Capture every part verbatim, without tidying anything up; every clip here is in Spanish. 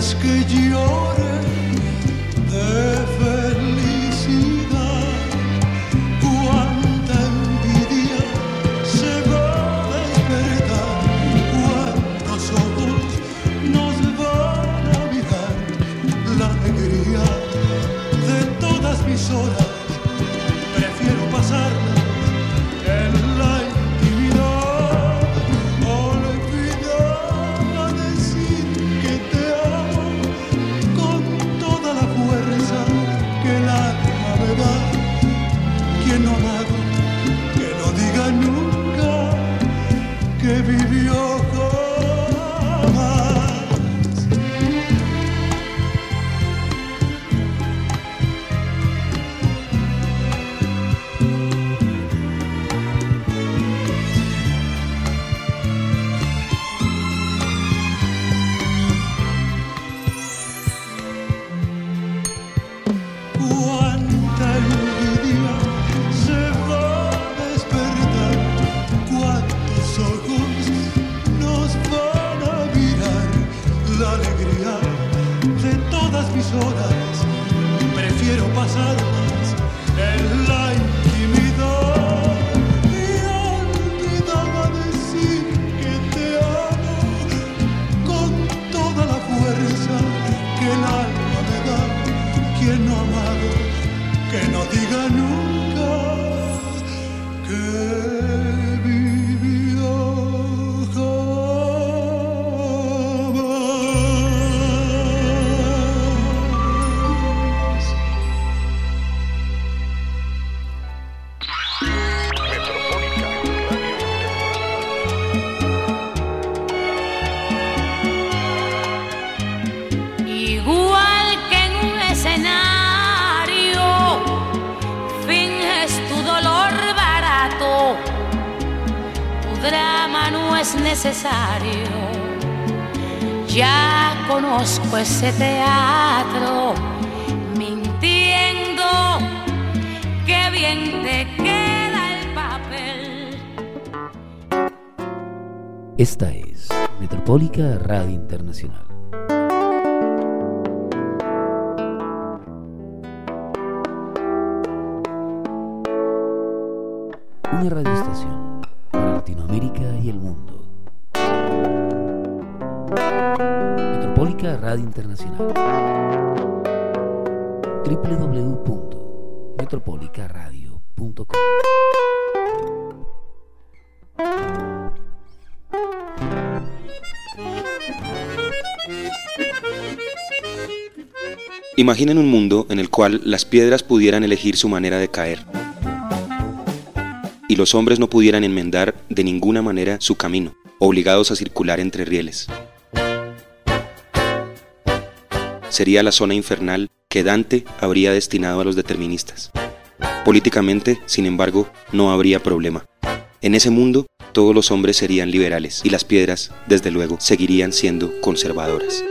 dejas que llore de felicidad. Cuánta envidia se va a despertar, cuántos ojos nos van a mirar. La alegría de todas mis horas prefiero pasarla en la intimidad. Olvidaba decir que te amo con toda la fuerza que el alma me da. Quien no ha amado, que no diga nunca que vivió jamás. Cuánta envidia se va a despertar, cuántos ojos nos van a mirar. La alegría de todas mis horas prefiero pasarlas en la intimidad. Y olvidaba decir que te amo con toda la fuerza que el alma me da. Quien no ha amado, que no diga nunca que vivió jamás. Igual que en un escenario, finges tu dolor barato, tu drama no es necesario. Ya conozco ese teatro, mintiendo, qué bien te queda el papel. Esta es Metropólica Radio Internacional. Una radioestación para Latinoamérica y el mundo. Metropólica Radio Internacional. doble u doble u doble u punto metropólica radio punto com. Imaginen un mundo en el cual las piedras pudieran elegir su manera de caer y los hombres no pudieran enmendar de ninguna manera su camino, obligados a circular entre rieles. Sería la zona infernal que Dante habría destinado a los deterministas. Políticamente, sin embargo, no habría problema. En ese mundo, todos los hombres serían liberales y las piedras, desde luego, seguirían siendo conservadoras.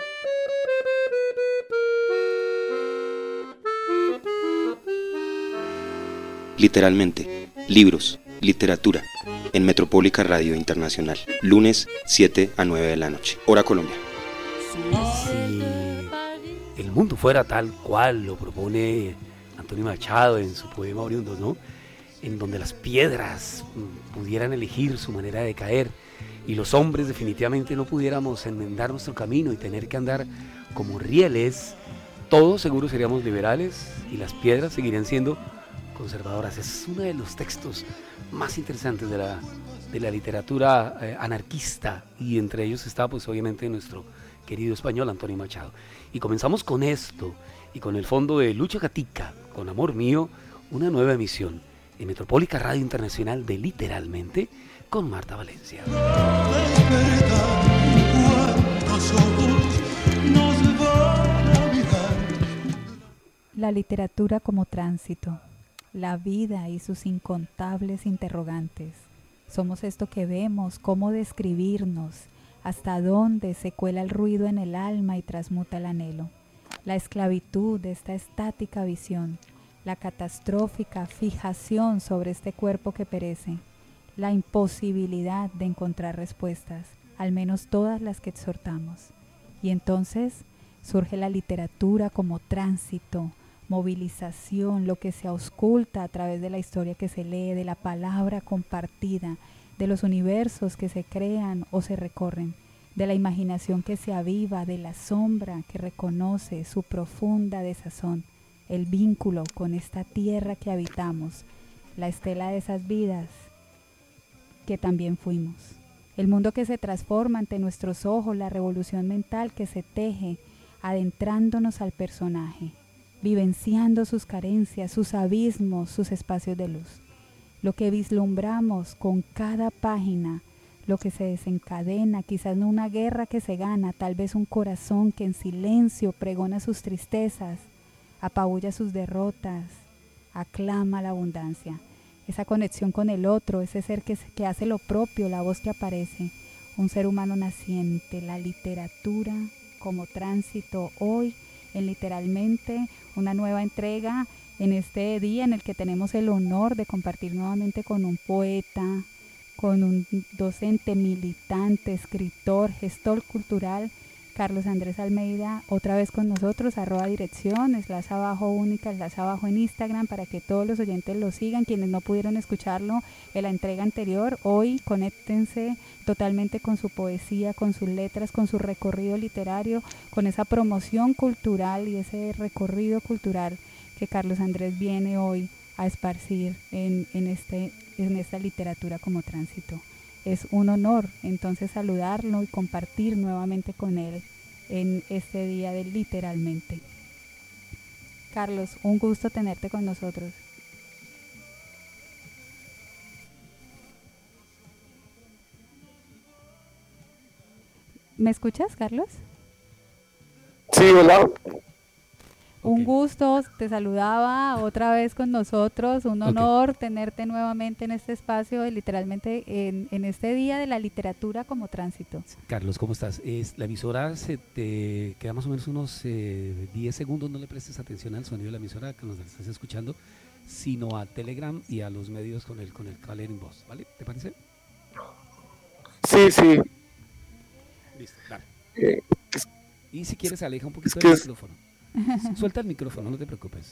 Literalmente, libros, literatura, en Metropólica Radio Internacional, lunes siete a nueve de la noche, hora Colombia. Si el mundo fuera tal cual lo propone Antonio Machado en su poema Oriundos, ¿no? En donde las piedras pudieran elegir su manera de caer y los hombres definitivamente no pudiéramos enmendar nuestro camino y tener que andar como rieles, todos seguros seríamos liberales y las piedras seguirían siendo conservadoras. Es uno de los textos más interesantes de la, de la literatura eh, anarquista, y entre ellos está pues obviamente nuestro querido español Antonio Machado. Y comenzamos con esto y con el fondo de Lucha Gatica, con Amor Mío, una nueva emisión en Metropólica Radio Internacional de Literalmente con Marta Valencia. La literatura como tránsito, la vida y sus incontables interrogantes. Somos esto que vemos, cómo describirnos, hasta dónde se cuela el ruido en el alma y transmuta el anhelo. La esclavitud de esta estática visión, la catastrófica fijación sobre este cuerpo que perece, la imposibilidad de encontrar respuestas, al menos todas las que exhortamos. Y entonces surge la literatura como tránsito, movilización, lo que se ausculta a través de la historia que se lee, de la palabra compartida, de los universos que se crean o se recorren, de la imaginación que se aviva, de la sombra que reconoce su profunda desazón, el vínculo con esta tierra que habitamos, la estela de esas vidas que también fuimos. El mundo que se transforma ante nuestros ojos, la revolución mental que se teje, adentrándonos al personaje, vivenciando sus carencias, sus abismos, sus espacios de luz. Lo que vislumbramos con cada página, lo que se desencadena, quizás no una guerra que se gana, tal vez un corazón que en silencio pregona sus tristezas, apabulla sus derrotas, aclama la abundancia. Esa conexión con el otro, ese ser que, que hace lo propio, la voz que aparece, un ser humano naciente, la literatura como tránsito hoy, en literalmente una nueva entrega en este día en el que tenemos el honor de compartir nuevamente con un poeta, con un docente, militante, escritor, gestor cultural, Carlos Andrés Almeida, otra vez con nosotros, arroba dirección, slash abajo única, slash abajo en Instagram, para que todos los oyentes lo sigan, quienes no pudieron escucharlo en la entrega anterior, hoy conéctense totalmente con su poesía, con sus letras, con su recorrido literario, con esa promoción cultural y ese recorrido cultural que Carlos Andrés viene hoy a esparcir en, en, este, en esta literatura como tránsito. Es un honor entonces saludarlo y compartir nuevamente con él en este día de literalmente. Carlos, un gusto tenerte con nosotros. ¿Me escuchas, Carlos? Sí, hola. Un Okay. gusto, te saludaba otra vez con nosotros, un honor Okay. tenerte nuevamente en este espacio, de literalmente en, en este día de la literatura como tránsito. Carlos, ¿cómo estás? Es, la emisora se te queda más o menos unos eh, diez segundos, no le prestes atención al sonido de la emisora que nos estás escuchando, sino a Telegram y a los medios con el, con el cable en voz, ¿vale? ¿Te parece? Sí, sí. Listo, dale. Eh, Y si quieres, aleja un poquito es que el es- micrófono. Suelta el micrófono, no te preocupes.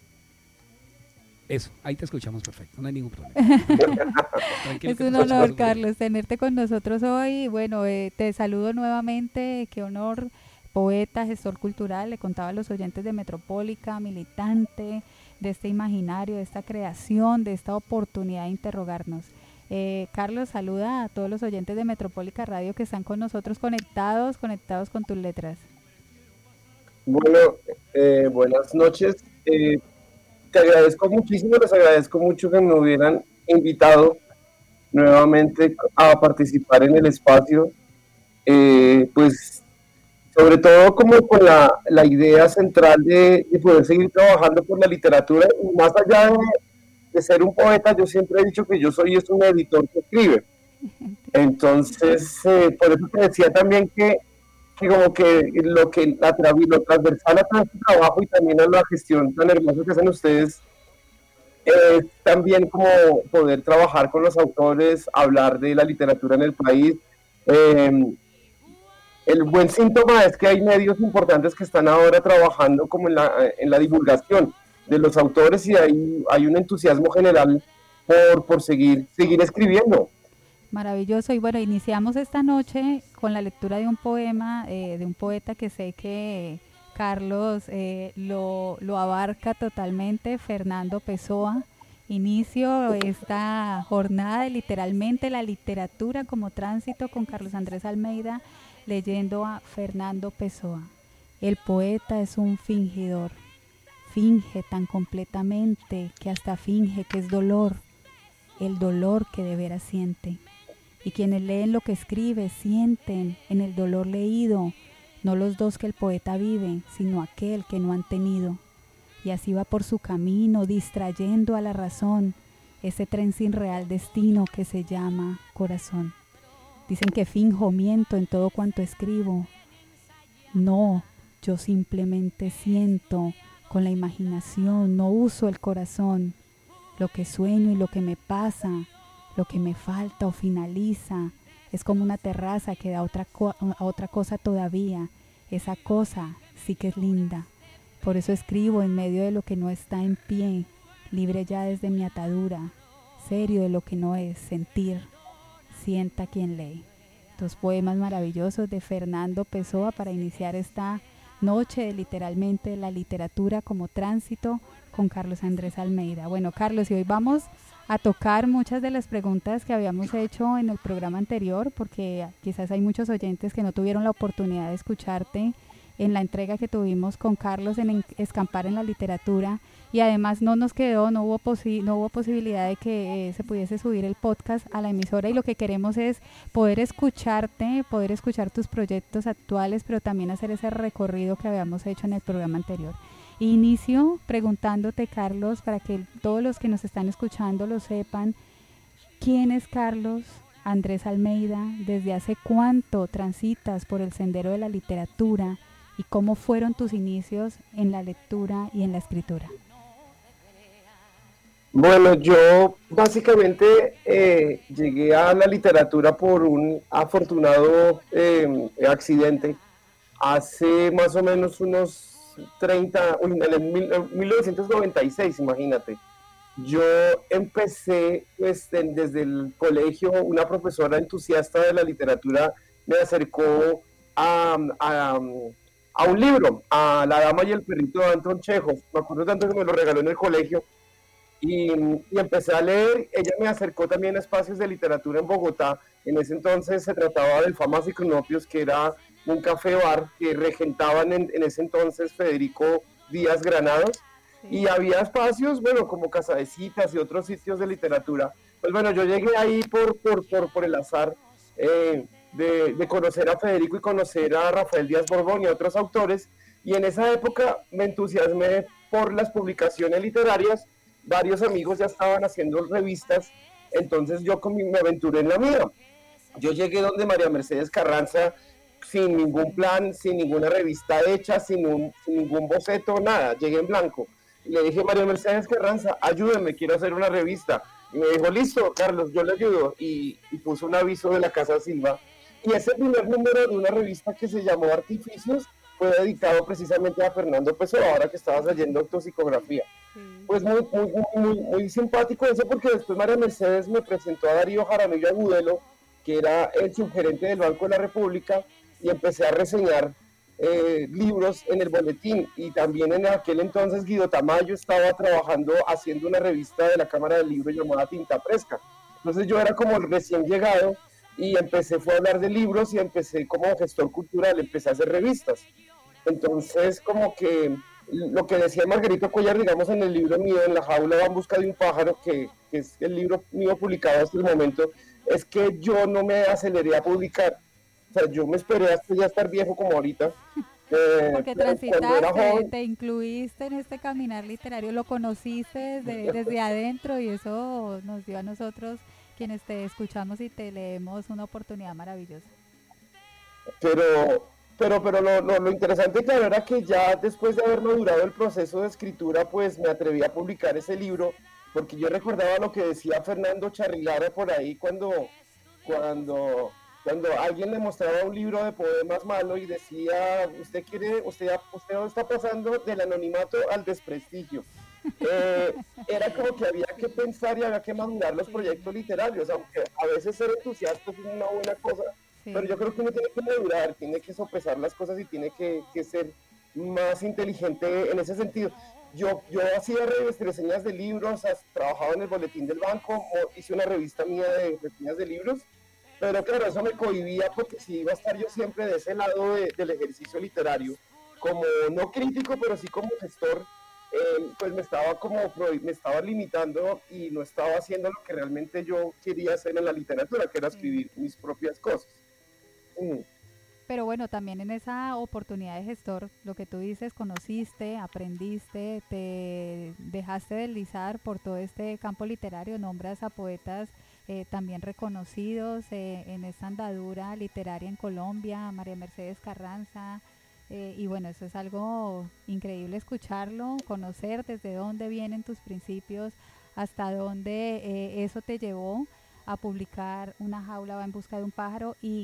Eso, ahí te escuchamos perfecto, no hay ningún problema. Tranquilo Es que te un escuchamos honor, muy bien. Carlos, tenerte con nosotros hoy. Bueno, eh, te saludo nuevamente, qué honor, poeta, gestor cultural, le contaba a los oyentes de Metropólica, militante de este imaginario, de esta creación, de esta oportunidad de interrogarnos. Eh, Carlos, saluda a todos los oyentes de Metropólica Radio que están con nosotros conectados, conectados con tus letras. Bueno, eh, buenas noches. Eh, te agradezco muchísimo, les agradezco mucho que me hubieran invitado nuevamente a participar en el espacio. Eh, pues, sobre todo como con la, la idea central de, de poder seguir trabajando por la literatura. Y más allá de, de ser un poeta, yo siempre he dicho que yo soy es un editor que escribe. Entonces, eh, por eso te decía también que que como que lo que la tra- lo transversal a todo este trabajo y también a la gestión tan hermosa que hacen ustedes es también como poder trabajar con los autores, hablar de la literatura en el país. Eh, el buen síntoma es que hay medios importantes que están ahora trabajando como en la, en la divulgación de los autores y hay, hay un entusiasmo general por, por seguir, seguir escribiendo. Maravilloso. Y bueno, iniciamos esta noche con la lectura de un poema eh, de un poeta que sé que Carlos eh, lo, lo abarca totalmente, Fernando Pessoa. Inicio esta jornada de literalmente la literatura como tránsito con Carlos Andrés Almeida leyendo a Fernando Pessoa. El poeta es un fingidor, finge tan completamente que hasta finge que es dolor, el dolor que de veras siente. Y quienes leen lo que escribe sienten en el dolor leído, no los dos que el poeta vive, sino aquel que no han tenido. Y así va por su camino, distrayendo a la razón, ese tren sin real destino que se llama corazón. Dicen que finjo, miento en todo cuanto escribo. No, yo simplemente siento con la imaginación, no uso el corazón. Lo que sueño y lo que me pasa, lo que me falta o finaliza, es como una terraza que da otra, co- a otra cosa todavía. esa cosa sí que es linda. Por eso escribo en medio de lo que no está en pie, libre ya desde mi atadura, serio de lo que no es, sentir, sienta quien lee. Dos poemas maravillosos de Fernando Pessoa para iniciar esta noche de literalmente la literatura como tránsito con Carlos Andrés Almeida. Bueno, Carlos, y hoy vamos a tocar muchas de las preguntas que habíamos hecho en el programa anterior, porque quizás hay muchos oyentes que no tuvieron la oportunidad de escucharte en la entrega que tuvimos con Carlos en Escampar en la Literatura, y además no nos quedó, no hubo, posi no hubo posibilidad de que eh, se pudiese subir el podcast a la emisora, y lo que queremos es poder escucharte, poder escuchar tus proyectos actuales, pero también hacer ese recorrido que habíamos hecho en el programa anterior. Inicio preguntándote, Carlos, para que todos los que nos están escuchando lo sepan, ¿quién es Carlos Andrés Almeida? ¿Desde hace cuánto transitas por el sendero de la literatura? ¿Y cómo fueron tus inicios en la lectura y en la escritura? Bueno, yo básicamente eh, llegué a la literatura por un afortunado eh, accidente hace más o menos unos treinta, en el mil novecientos noventa y seis, imagínate. Yo empecé pues, en, desde el colegio, una profesora entusiasta de la literatura me acercó a, a, a un libro, a La Dama y el Perrito de Anton Chekhov. Me acuerdo tanto que me lo regaló en el colegio y, y empecé a leer. Ella me acercó también a espacios de literatura en Bogotá. En ese entonces se trataba del Famas y Cronopios, que era un café bar que regentaban en, en ese entonces Federico Díaz Granados. Sí. Y había espacios, bueno, como Casa de Citas y otros sitios de literatura. Pues bueno, yo llegué ahí por, por, por, por el azar eh, de, de conocer a Federico y conocer a Rafael Díaz Borbón y a otros autores, y en esa época me entusiasmé por las publicaciones literarias. Varios amigos ya estaban haciendo revistas, entonces yo con mi, me aventuré en la mía. Yo llegué donde María Mercedes Carranza sin ningún plan, sin ninguna revista hecha, sin, un, sin ningún boceto, nada, llegué en blanco. Y le dije, María Mercedes Carranza, ayúdeme, quiero hacer una revista. Y me dijo, listo, Carlos, yo le ayudo. Y, y puso un aviso de la Casa Silva. Y ese primer número de una revista que se llamó Artificios fue dedicado precisamente a Fernando Pessoa, ahora que estabas leyendo Autopsicografía. Sí. Pues muy, muy, muy, muy simpático eso, porque después María Mercedes me presentó a Darío Jaramillo Agudelo, que era el subgerente del Banco de la República, y empecé a reseñar eh, libros en el boletín. Y también en aquel entonces Guido Tamayo estaba trabajando haciendo una revista de la Cámara del Libro llamada Tinta Fresca. Entonces yo era como el recién llegado y empecé fue a hablar de libros y empecé como gestor cultural, empecé a hacer revistas. Entonces como que lo que decía Margarito Cuellar, digamos, en el libro mío, En la jaula va en busca de un pájaro, que, que es el libro mío publicado hasta el momento, es que yo no me aceleré a publicar. O sea, yo me esperé hasta ya estar viejo como ahorita. Eh, Porque transitaste, te incluiste en este caminar literario, lo conociste desde, desde adentro, y eso nos dio a nosotros, quienes te escuchamos y te leemos, una oportunidad maravillosa. Pero, pero, pero lo, lo, lo interesante, claro, era que ya después de haber madurado el proceso de escritura, pues me atreví a publicar ese libro, porque yo recordaba lo que decía Fernando Charrilara por ahí cuando... cuando Cuando alguien le mostraba un libro de poemas malo y decía, usted quiere, usted, usted está pasando del anonimato al desprestigio. Eh, era como que había que pensar y había que madurar los proyectos literarios, aunque a veces ser entusiasta es una buena cosa, sí. Pero yo creo que uno tiene que madurar, tiene que sopesar las cosas y tiene que, que ser más inteligente en ese sentido. Yo, yo hacía reseñas de libros, trabajaba en el boletín del banco, hice una revista mía de reseñas de libros. Pero claro, eso me cohibía porque si iba a estar yo siempre de ese lado de, del ejercicio literario, como no crítico, pero sí como gestor, eh, pues me estaba como me estaba limitando y no estaba haciendo lo que realmente yo quería hacer en la literatura, que era escribir mis propias cosas. Mm. Pero bueno, también en esa oportunidad de gestor, lo que tú dices, conociste, aprendiste, te dejaste deslizar por todo este campo literario, nombras a poetas Eh, también reconocidos eh, en esta andadura literaria en Colombia, María Mercedes Carranza, eh, y bueno, eso es algo increíble escucharlo, conocer desde dónde vienen tus principios, hasta dónde eh, eso te llevó a publicar Una jaula va en busca de un pájaro, y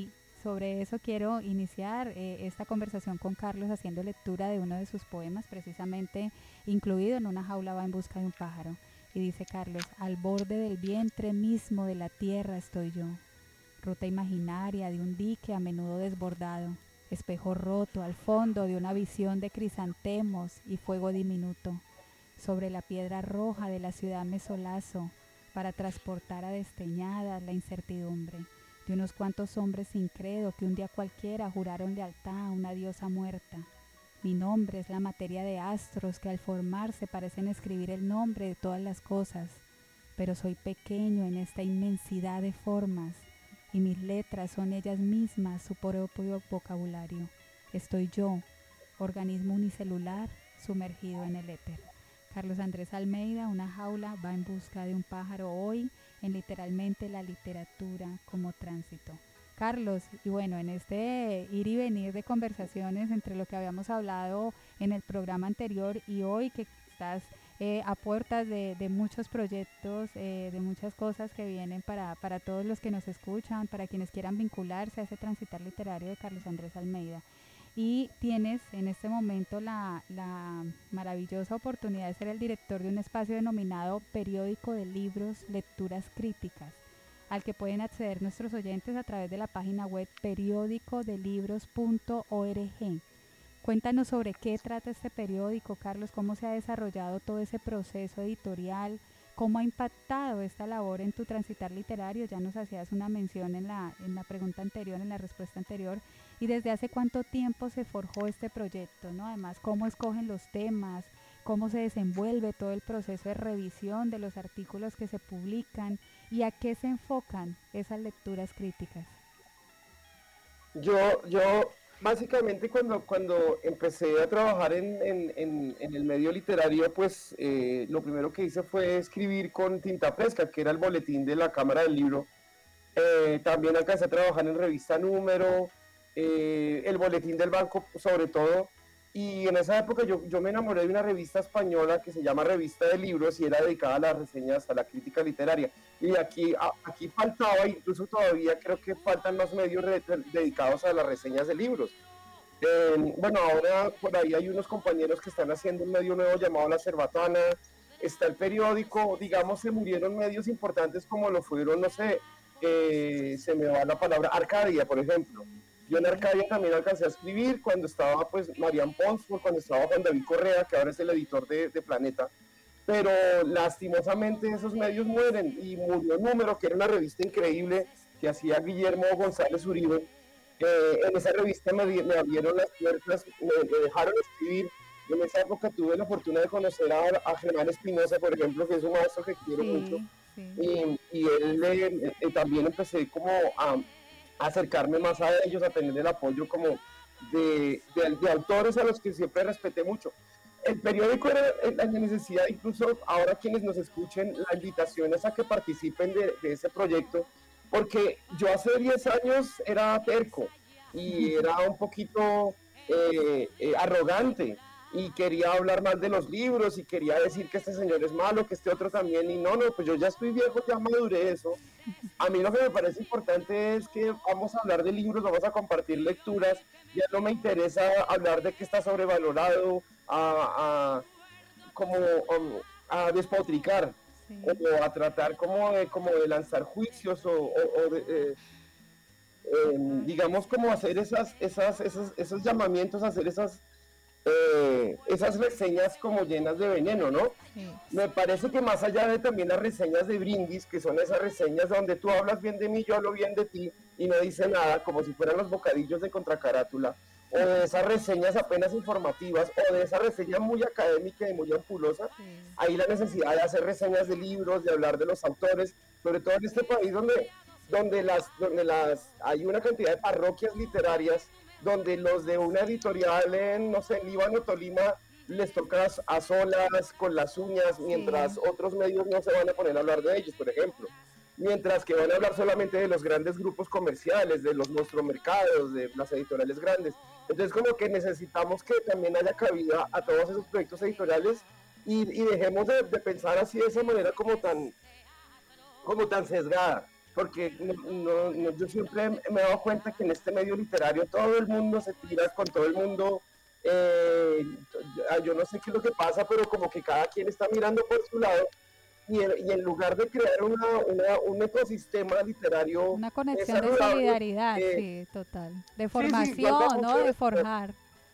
sobre eso quiero iniciar eh, esta conversación con Carlos haciendo lectura de uno de sus poemas, precisamente incluido en Una jaula va en busca de un pájaro. Y dice Carlos: al borde del vientre mismo de la tierra estoy yo, ruta imaginaria de un dique a menudo desbordado, espejo roto al fondo de una visión de crisantemos y fuego diminuto. Sobre la piedra roja de la ciudad me solazo para transportar a desdeñadas la incertidumbre de unos cuantos hombres sin credo que un día cualquiera juraron lealtad a una diosa muerta. Mi nombre es la materia de astros que al formarse parecen escribir el nombre de todas las cosas, pero soy pequeño en esta inmensidad de formas y mis letras son ellas mismas su propio vocabulario. Estoy yo, organismo unicelular sumergido en el éter. Carlos Andrés Almeida, Una jaula va en busca de un pájaro, hoy en Literalmente la literatura como tránsito. Carlos, y bueno, en este ir y venir de conversaciones entre lo que habíamos hablado en el programa anterior y hoy que estás eh, a puertas de, de muchos proyectos, eh, de muchas cosas que vienen para, para todos los que nos escuchan, para quienes quieran vincularse a ese transitar literario de Carlos Andrés Almeida. Y tienes en este momento la, la maravillosa oportunidad de ser el director de un espacio denominado Periódico de Libros, Lecturas Críticas, al que pueden acceder nuestros oyentes a través de la página web periódico de libros punto org. Cuéntanos sobre qué trata este periódico, Carlos, cómo se ha desarrollado todo ese proceso editorial, cómo ha impactado esta labor en tu transitar literario. Ya nos hacías una mención en la, en la pregunta anterior, en la respuesta anterior, y desde hace cuánto tiempo se forjó este proyecto, ¿no? Además, cómo escogen los temas, cómo se desenvuelve todo el proceso de revisión de los artículos que se publican y a qué se enfocan esas lecturas críticas. Yo, yo básicamente cuando, cuando empecé a trabajar en, en, en, en el medio literario, pues eh, lo primero que hice fue escribir con tinta fresca, que era el boletín de la Cámara del Libro. Eh, también alcancé a trabajar en Revista Número, eh, el boletín del banco sobre todo. Y en esa época yo, yo me enamoré de una revista española que se llama Revista de Libros y era dedicada a las reseñas, a la crítica literaria. Y aquí, a, aquí faltaba, incluso todavía creo que faltan más medios re, re, dedicados a las reseñas de libros. Eh, bueno, ahora por ahí hay unos compañeros que están haciendo un medio nuevo llamado La Cerbatana, está el periódico, digamos, se murieron medios importantes como lo fueron, no sé, eh, se me va la palabra, Arcadia, por ejemplo. Yo en Arcadia también alcancé a escribir cuando estaba pues Marian Pons, cuando estaba Juan David Correa, que ahora es el editor de, de Planeta, pero lastimosamente esos medios mueren y murió Número, que era una revista increíble que hacía Guillermo González Uribe. Eh, en esa revista me, me abrieron las puertas, me, me dejaron escribir. En esa época tuve la fortuna de conocer a, a Germán Espinosa, por ejemplo, que es un maestro que quiero sí, mucho, sí. y, y él eh, eh, también empecé como a acercarme más a ellos, a tener el apoyo como de, de, de autores a los que siempre respeté mucho. El periódico era la necesidad, incluso ahora quienes nos escuchen, la invitación es a que participen de, de ese proyecto, porque yo hace diez años era terco y era un poquito eh, eh, arrogante y quería hablar mal de los libros y quería decir que este señor es malo, que este otro también, y no, no, pues yo ya estoy viejo, ya maduré eso. A mí lo que me parece importante es que vamos a hablar de libros, vamos a compartir lecturas, ya no me interesa hablar de que está sobrevalorado, a, a, como, a, a despotricar, sí. o a tratar como de, como de lanzar juicios o, o, o de, eh, eh, digamos como hacer esas, esas, esas, esos llamamientos, hacer esas Eh, esas reseñas como llenas de veneno, ¿no? Sí. Me parece que más allá de también las reseñas de brindis, que son esas reseñas donde tú hablas bien de mí, yo hablo bien de ti y no dice nada, como si fueran los bocadillos de contracarátula, o de esas reseñas apenas informativas, o de esa reseña muy académica y muy ampulosa, sí. Hay la necesidad de hacer reseñas de libros, de hablar de los autores, sobre todo en este país donde, donde, las, donde las, hay una cantidad de parroquias literarias, donde los de una editorial en, no sé, Líbano, Tolima, les toca a solas, con las uñas, mientras sí. otros medios no se van a poner a hablar de ellos, por ejemplo. Mientras que van a hablar solamente de los grandes grupos comerciales, de los monstruomercados, de las editoriales grandes. Entonces, como que necesitamos que también haya cabida a todos esos proyectos editoriales y, y dejemos de, de pensar así de esa manera como tan, como tan sesgada. porque no, no, no, yo siempre me he dado cuenta que en este medio literario todo el mundo se tira con todo el mundo, eh, yo no sé qué es lo que pasa, pero como que cada quien está mirando por su lado, y en, y en lugar de crear una, una, un ecosistema literario, una conexión de solidaridad, eh, sí, total, de formación, sí, sí, ¿no? De forjar.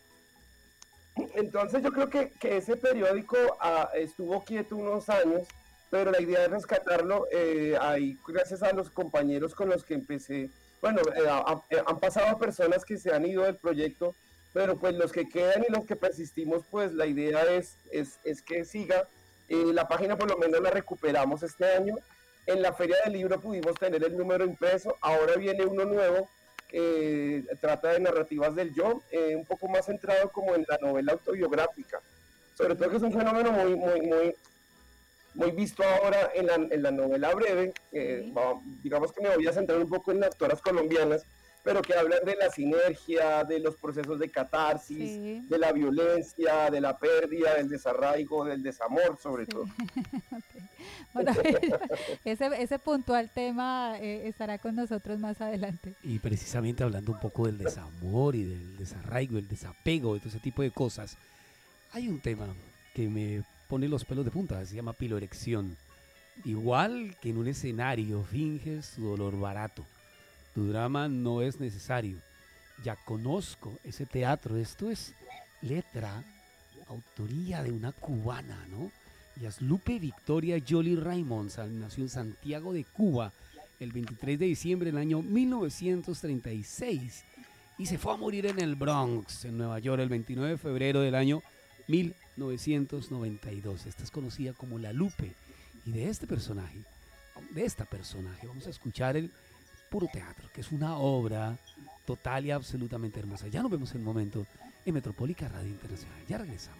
Entonces yo creo que, que ese periódico ah, estuvo quieto unos años, pero la idea es rescatarlo, eh, ahí gracias a los compañeros con los que empecé, bueno, eh, a, eh, han pasado personas que se han ido del proyecto, pero pues los que quedan y los que persistimos, pues la idea es, es, es que siga, eh, la página por lo menos la recuperamos este año, en la Feria del Libro pudimos tener el número impreso, ahora viene uno nuevo, que eh, trata de narrativas del yo, eh, un poco más centrado como en la novela autobiográfica, sobre todo que es un fenómeno muy, muy, muy, muy visto ahora en la, en la novela breve, eh, va, digamos que me voy a centrar un poco en las autoras colombianas, pero que hablan de la sinergia, de los procesos de catarsis, sí. de la violencia, de la pérdida, del desarraigo, del desamor, sobre sí. todo. Okay. Bueno, ese, ese puntual tema eh, estará con nosotros más adelante. Y precisamente hablando un poco del desamor y del desarraigo, el desapego, de todo ese tipo de cosas, hay un tema que me pone los pelos de punta, se llama piloerección. Igual que en un escenario finges tu dolor barato. Tu drama no es necesario. Ya conozco ese teatro. Esto es letra, autoría de una cubana, ¿no? Yaslupe Victoria Jolie Raymonds nació en Santiago de Cuba el veintitrés de diciembre del año mil novecientos treinta y seis y se fue a morir en el Bronx, en Nueva York, el veintinueve de febrero del año mil novecientos noventa y dos. Esta es conocida como La Lupe. Y de este personaje, de esta personaje, vamos a escuchar el Puro Teatro, que es una obra total y absolutamente hermosa. Ya nos vemos en un momento en Metropólica Radio Internacional. Ya regresamos.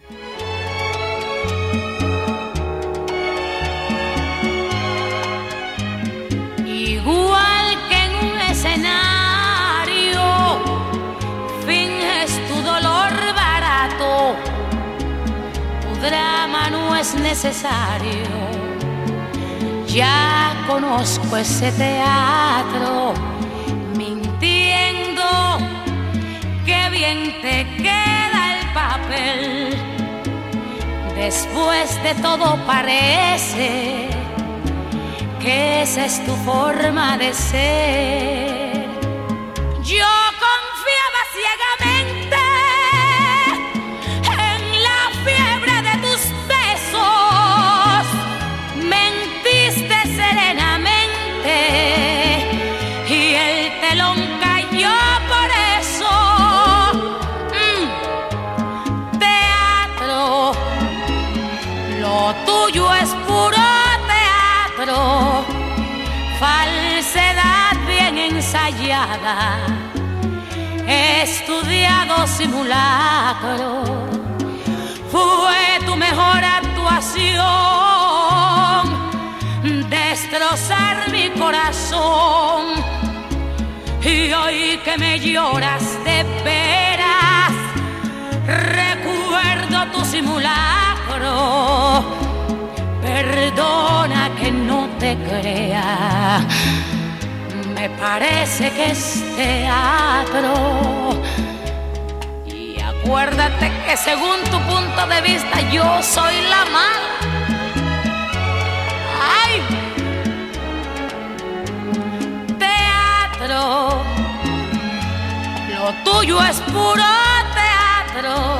Igual que en un escenario, finges tu dolor barato, tu drama no es necesario. Ya conozco ese teatro, mintiendo, qué bien te queda el papel. Después de todo parece que esa es tu forma de ser. Yo confiaba ciegamente en la fiebre de tus besos, mentiste serenamente y el telón cayó por eso. Mm, teatro, lo tuyo es puro teatro, falsedad bien ensayada, estudiado simulacro. Fue tu mejor actuación, destrozar mi corazón. Y hoy que me lloras de veras, recuerdo tu simulacro. Perdona que no te crea, me parece que es teatro. Y acuérdate que según tu punto de vista yo soy la mala. ¡Ay! Teatro, lo tuyo es puro teatro,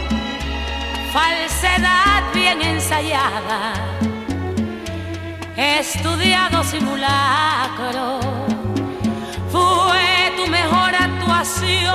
falsedad bien ensayada, estudiado simulacro. Fue tu mejor actuación,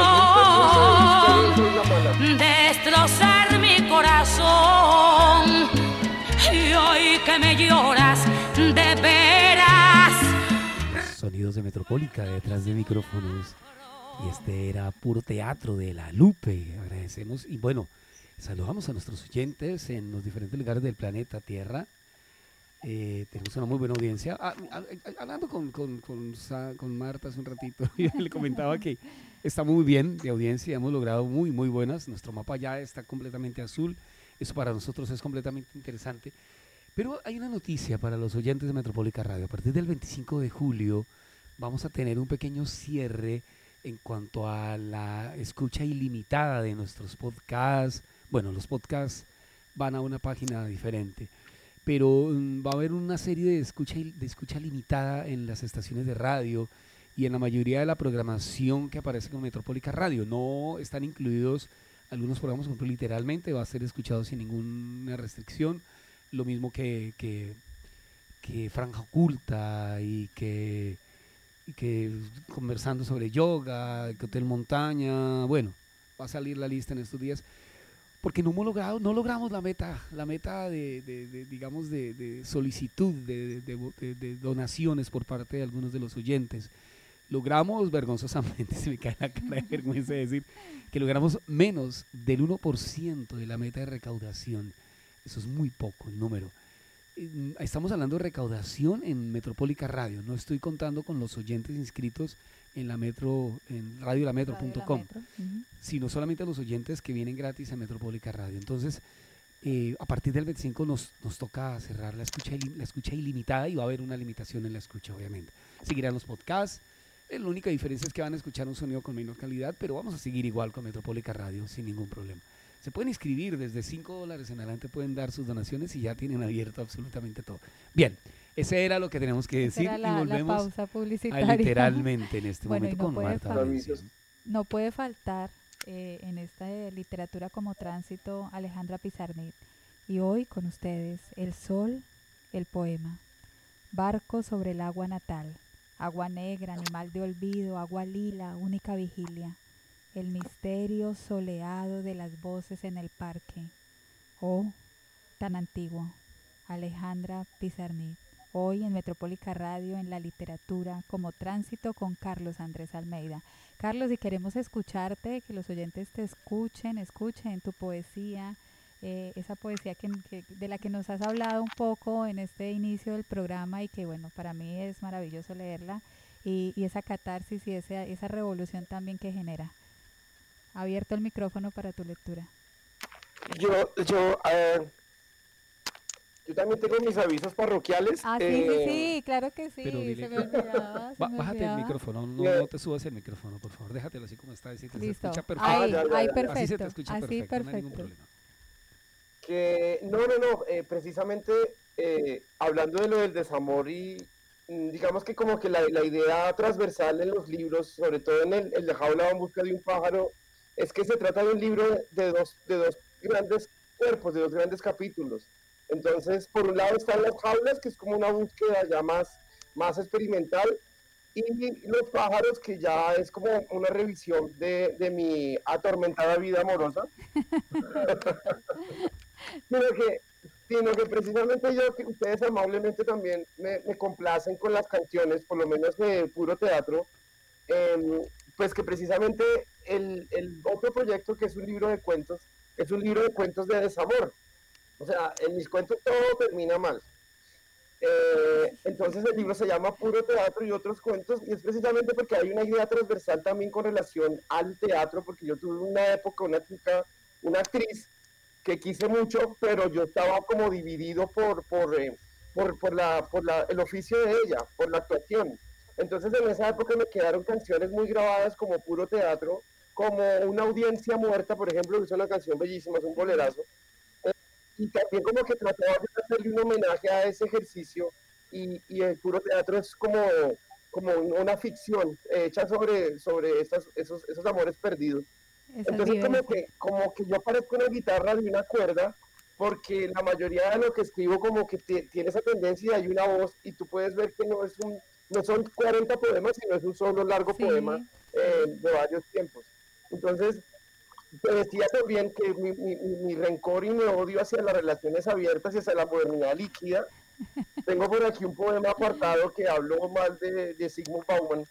destrozar mi corazón. Y hoy que me lloras de veras. Sonidos de Metropólica detrás de micrófonos. Y este era Puro Teatro de La Lupe. Agradecemos y bueno, saludamos a nuestros oyentes en los diferentes lugares del planeta Tierra. Eh, tenemos una muy buena audiencia. Ah, ah, ah, hablando con, con, con, con Marta hace un ratito, yo le comentaba que está muy bien de audiencia, hemos logrado muy, muy buenas. Nuestro mapa ya está completamente azul. Eso para nosotros es completamente interesante. Pero hay una noticia para los oyentes de Metropólica Radio. A partir del veinticinco de julio vamos a tener un pequeño cierre en cuanto a la escucha ilimitada de nuestros podcasts. Bueno, los podcasts van a una página diferente, pero um, va a haber una serie de escucha, de escucha limitada en las estaciones de radio y en la mayoría de la programación que aparece con Metropólica Radio. No están incluidos algunos programas, por ejemplo, literalmente va a ser escuchado sin ninguna restricción. Lo mismo que, que, que Franja Oculta y que, y que conversando sobre yoga, que Hotel Montaña. Bueno, va a salir la lista en estos días porque no hemos logrado, no logramos la meta, la meta de, de, de digamos, de, de solicitud de, de, de, de donaciones por parte de algunos de los oyentes. Logramos, vergonzosamente, se me cae la cara de vergüenza decir, que logramos menos del uno por ciento de la meta de recaudación. Eso es muy poco el número. Estamos hablando de recaudación en Metropólica Radio. No estoy contando con los oyentes inscritos en la Metro, en radio la metro punto com, uh-huh. sino solamente los oyentes que vienen gratis a Metropólica Radio. Entonces, eh, a partir del veinticinco nos, nos toca cerrar la escucha, la escucha ilimitada y va a haber una limitación en la escucha, obviamente. Seguirán los podcasts. Eh, la única diferencia es que van a escuchar un sonido con menor calidad, pero vamos a seguir igual con Metropólica Radio sin ningún problema. Se pueden inscribir, desde cinco dólares en adelante pueden dar sus donaciones y ya tienen abierto absolutamente todo. Bien, ese era lo que tenemos que decir la, y volvemos la pausa publicitaria. A literalmente en este bueno, momento no con Marta Valencia. No puede faltar eh, en esta eh, literatura como tránsito Alejandra Pizarnik. Y hoy con ustedes, El Sol, el poema. Barco sobre el agua natal, agua negra, animal de olvido, agua lila, única vigilia. El misterio soleado de las voces en el parque. Oh, tan antiguo. Alejandra Pizarnik. Hoy en Metropólica Radio, en la literatura, como tránsito con Carlos Andrés Almeida. Carlos, si queremos escucharte, que los oyentes te escuchen, escuchen tu poesía, eh, esa poesía que, que, de la que nos has hablado un poco en este inicio del programa y que, bueno, para mí es maravilloso leerla y, y esa catarsis y esa, esa revolución también que genera. Abierto el micrófono para tu lectura. Yo, yo, eh, yo también tengo mis avisos parroquiales. Ah, sí, eh, sí, sí, claro que sí. Dile, se me olvidaba. Se me bájate olvidaba. el micrófono, no, no te subas el micrófono, por favor. Déjatelo así como está. Así te Listo. Se escucha perfecto. Ahí, Ah, ya, ya, ahí ya. perfecto. Así se te escucha Así perfecto, perfecto. no hay ningún problema. Que, no, no, no, eh, precisamente eh, hablando de lo del desamor y digamos que como que la, la idea transversal en los libros, sobre todo en el, el de Jaula en busca de un pájaro, es que se trata de un libro de dos, de dos grandes cuerpos, de dos grandes capítulos. Entonces, por un lado están las jaulas, que es como una búsqueda ya más, más experimental, y los pájaros, que ya es como una revisión de, de mi atormentada vida amorosa. sino, que, sino que precisamente yo, que ustedes amablemente también me, me complacen con las canciones, por lo menos de puro teatro, eh, pues que precisamente el, el otro proyecto, que es un libro de cuentos, es un libro de cuentos de desamor. O sea, en mis cuentos todo termina mal. Eh, entonces el libro se llama Puro Teatro y Otros Cuentos, y es precisamente porque hay una idea transversal también con relación al teatro, porque yo tuve una época, una chica, una actriz que quise mucho, pero yo estaba como dividido por, por, eh, por, por, la, por la, el oficio de ella, por la actuación. Entonces en esa época me quedaron canciones muy grabadas como Puro Teatro, como Una audiencia muerta, por ejemplo, que es una canción bellísima, es un bolerazo. Y también como que trataba de hacerle un homenaje a ese ejercicio, y, y el Puro Teatro es como, como una ficción hecha sobre, sobre estas, esos, esos amores perdidos. Esa Entonces como que, como que yo parezco una guitarra de una cuerda, porque la mayoría de lo que escribo como que te, tiene esa tendencia, hay una voz, y tú puedes ver que no es un, no son cuarenta poemas, sino es un solo largo sí. poema eh, de varios tiempos. Entonces, te decía también que mi, mi, mi rencor y mi odio hacia las relaciones abiertas y hacia la modernidad líquida, tengo por aquí un poema apartado que habló mal de, de Sigmund Bauman.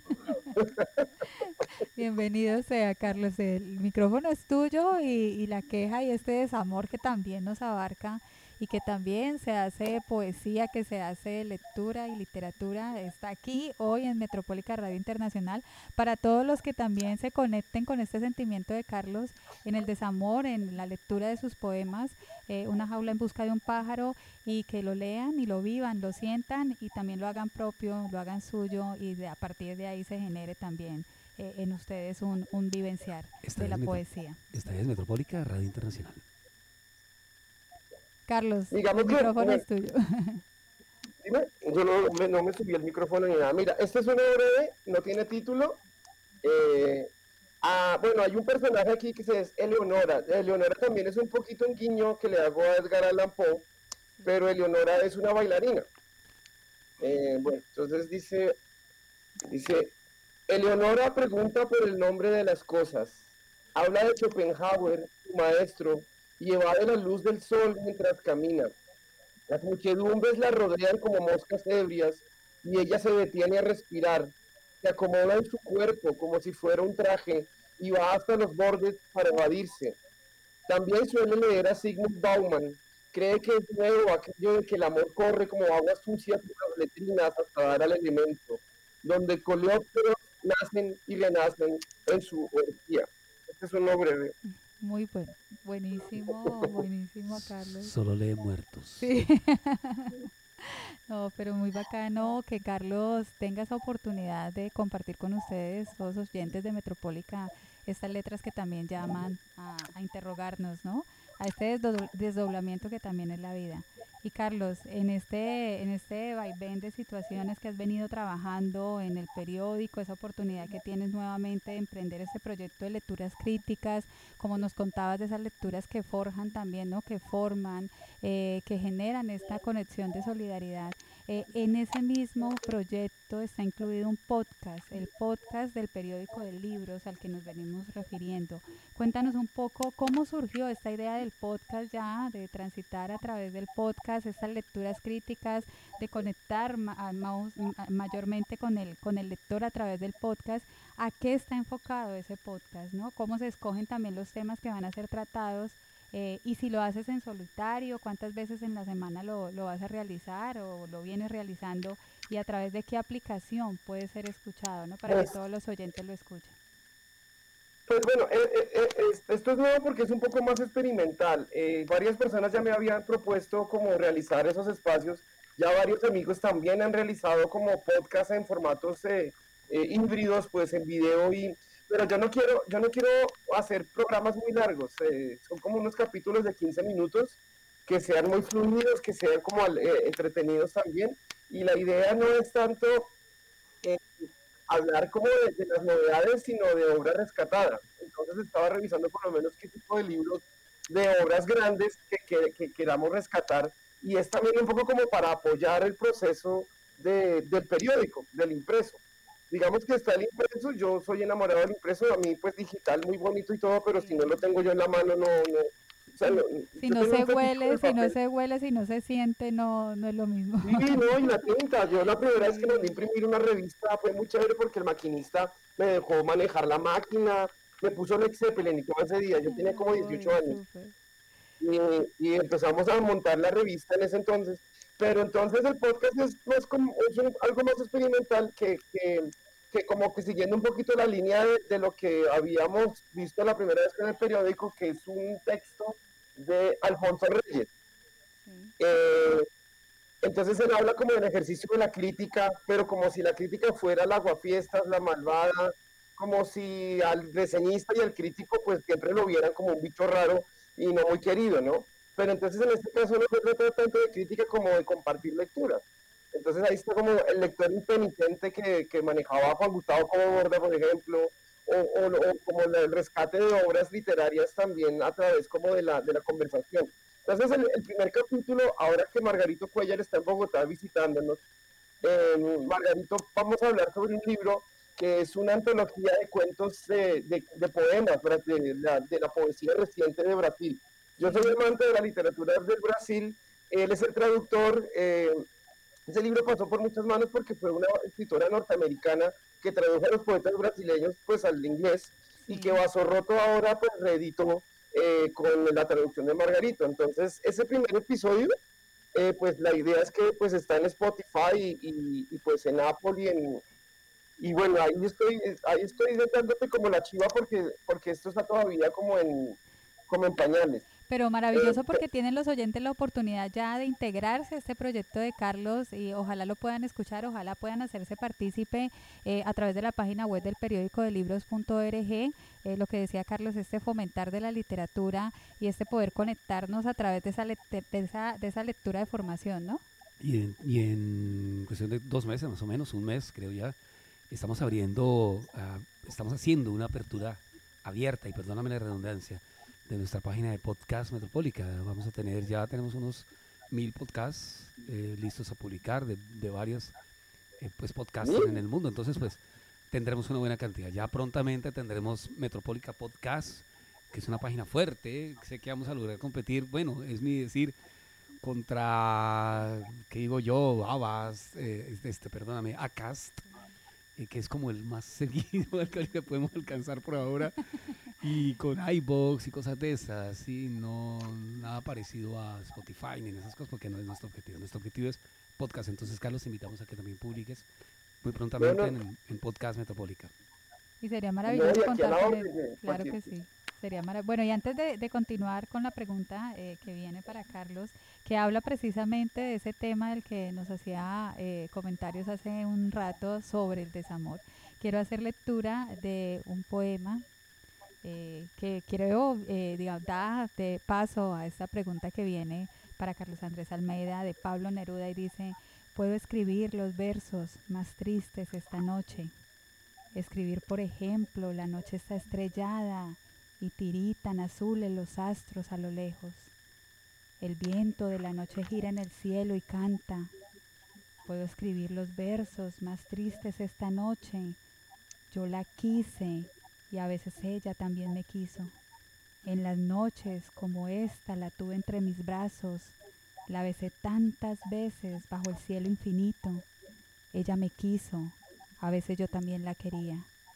Bienvenido sea, Carlos. El micrófono es tuyo y, y la queja y este desamor que también nos abarca y que también se hace poesía, que se hace lectura y literatura, está aquí hoy en Metropólica Radio Internacional. Para todos los que también se conecten con este sentimiento de Carlos en el desamor, en la lectura de sus poemas, eh, Una jaula en busca de un pájaro, y que lo lean y lo vivan, lo sientan y también lo hagan propio, lo hagan suyo, y de, a partir de ahí se genere también eh, en ustedes un, un vivenciar Esta de la es Metro- poesía. Esta es Metropólica Radio Internacional. Carlos, Digamos el que- micrófono es tuyo. Dime, yo no me, no me subí el micrófono ni nada. Mira, este es una breve, no tiene título. Eh, ah, bueno, hay un personaje aquí que se es Eleonora. Eleonora también es un poquito un guiño que le hago a Edgar Allan Poe, pero Eleonora es una bailarina. Eh, bueno, entonces dice, dice, Eleonora pregunta por el nombre de las cosas. Habla de Schopenhauer, su maestro, y evade la luz del sol mientras camina. Las muchedumbres la rodean como moscas ebrias y ella se detiene a respirar. Se acomoda en su cuerpo como si fuera un traje y va hasta los bordes para evadirse. También suele leer a Sigmund Bauman. Cree que es nuevo aquello de que el amor corre como agua sucia por las letrinas hasta dar al elemento, donde coleópteros nacen y renacen en su orgía. Este es uno breve. Muy bueno, buenísimo, buenísimo, Carlos. Solo lee muertos. Sí. No, pero muy bacano que Carlos tenga esa oportunidad de compartir con ustedes, todos los oyentes de Metropólica, estas letras que también llaman a, a interrogarnos, ¿no? A este desdo- desdoblamiento que también es la vida. Y Carlos, en este, en este vaivén de situaciones que has venido trabajando en el periódico, esa oportunidad que tienes nuevamente de emprender este proyecto de lecturas críticas, como nos contabas de esas lecturas que forjan también, ¿no? Que forman, eh, que generan esta conexión de solidaridad. Eh, en ese mismo proyecto está incluido un podcast, el podcast del periódico de libros al que nos venimos refiriendo. Cuéntanos un poco cómo surgió esta idea del podcast ya, de transitar a través del podcast, estas lecturas críticas, de conectar ma a ma mayormente con el, con el lector a través del podcast. ¿A qué está enfocado ese podcast, no? ¿Cómo se escogen también los temas que van a ser tratados? Eh, y si lo haces en solitario, ¿cuántas veces en la semana lo, lo vas a realizar o lo vienes realizando? ¿Y a través de qué aplicación puede ser escuchado, ¿no? Para Pues, que todos los oyentes lo escuchen. Pues bueno, eh, eh, eh, es- esto es nuevo porque es un poco más experimental. Eh, varias personas ya me habían propuesto como realizar esos espacios. Ya varios amigos también han realizado como podcast en formatos eh, eh, híbridos, pues en video y... Pero yo no quiero, yo no quiero hacer programas muy largos. Eh, son como unos capítulos de quince minutos que sean muy fluidos, que sean como eh, entretenidos también. Y la idea no es tanto eh, hablar como de, de las novedades, sino de obras rescatadas. Entonces estaba revisando por lo menos qué tipo de libros de obras grandes que, que, que queramos rescatar, y es también un poco como para apoyar el proceso de, del periódico, del impreso. Digamos que está el impreso, yo soy enamorado del impreso, a mí pues digital muy bonito y todo, pero si no lo tengo yo en la mano, no... no o sea, no, Si yo no tengo se un fetiche con huele, el si no papel. se huele, si no se siente, no, no es lo mismo. Sí, no, y la tinta. Yo la primera vez que mandé a imprimir una revista fue muy chévere porque el maquinista me dejó manejar la máquina, me puso Led Zeppelin y todo ese día. Yo tenía como dieciocho Uy, años súper. y, y empezamos a montar la revista en ese entonces. Pero entonces el podcast es, más como, es un- algo más experimental que, que, que como que siguiendo un poquito la línea de, de lo que habíamos visto la primera vez en el periódico, que es un texto de Alfonso Reyes. Sí. Eh, entonces él habla como del ejercicio de la crítica, pero como si la crítica fuera la aguafiestas, la malvada, como si al reseñista y al crítico pues siempre lo vieran como un bicho raro y no muy querido, ¿no? Pero entonces en este caso no se trata tanto de crítica como de compartir lecturas. Entonces ahí está como el lector impenitente que, que manejaba Juan Gustavo Borda, por ejemplo, o, o, o como el rescate de obras literarias también a través como de la, de la conversación. Entonces el, el primer capítulo, ahora que Margarito Cuellar está en Bogotá visitándonos, eh, Margarito, vamos a hablar sobre un libro que es una antología de cuentos de, de, de poemas de la, de la poesía reciente de Brasil. Yo soy amante de la literatura del Brasil, él es el traductor. Eh, ese libro pasó por muchas manos porque fue una escritora norteamericana que tradujo a los poetas brasileños pues al inglés, Sí. y que Basorroto ahora pues reeditó eh, con la traducción de Margarito. Entonces, ese primer episodio, eh, pues la idea es que pues está en Spotify y, y, y pues en Apple y en... Y bueno, ahí estoy, ahí estoy dándote como la chiva porque, porque esto está todavía como en, como en pañales. Pero maravilloso porque tienen los oyentes la oportunidad ya de integrarse a este proyecto de Carlos y ojalá lo puedan escuchar, ojalá puedan hacerse partícipe eh, a través de la página web del periódico de libros punto org, eh, lo que decía Carlos, este fomentar de la literatura y este poder conectarnos a través de esa, de esa, de esa lectura de formación, ¿no? Y en, y en cuestión de dos meses más o menos, un mes creo ya, estamos abriendo, uh, estamos haciendo una apertura abierta, y perdóname la redundancia, de nuestra página de podcast Metropólica. Vamos a tener, ya tenemos unos mil podcasts eh, listos a publicar de, de varios eh, pues podcasters en el mundo, entonces pues tendremos una buena cantidad. Ya prontamente tendremos Metropólica Podcast, que es una página fuerte, sé que vamos a lograr competir, bueno, es mi decir, contra, ¿qué digo yo? Babas, eh, este, perdóname, Acast, eh, que es como el más seguido al que podemos alcanzar por ahora, y con iVoox y cosas de esas, sí, no nada parecido a Spotify ni en esas cosas, porque no es nuestro objetivo. Nuestro objetivo es podcast. Entonces, Carlos, te invitamos a que también publiques muy prontamente bueno, en, en Podcast Metropólica. Y sería maravilloso no, contar con él. Claro que sí. Sería marav- bueno, y antes de, de continuar con la pregunta eh, que viene para Carlos, que habla precisamente de ese tema del que nos hacía eh, comentarios hace un rato sobre el desamor, quiero hacer lectura de un poema eh, que creo, eh, digamos, da de paso a esta pregunta que viene para Carlos Andrés Almeida, de Pablo Neruda, y dice: puedo escribir los versos más tristes esta noche, escribir, por ejemplo, la noche está estrellada y tiritan azules los astros a lo lejos. El viento de la noche gira en el cielo y canta. Puedo escribir los versos más tristes esta noche. Yo la quise y a veces ella también me quiso. En las noches como esta la tuve entre mis brazos. La besé tantas veces bajo el cielo infinito. Ella me quiso, a veces yo también la quería.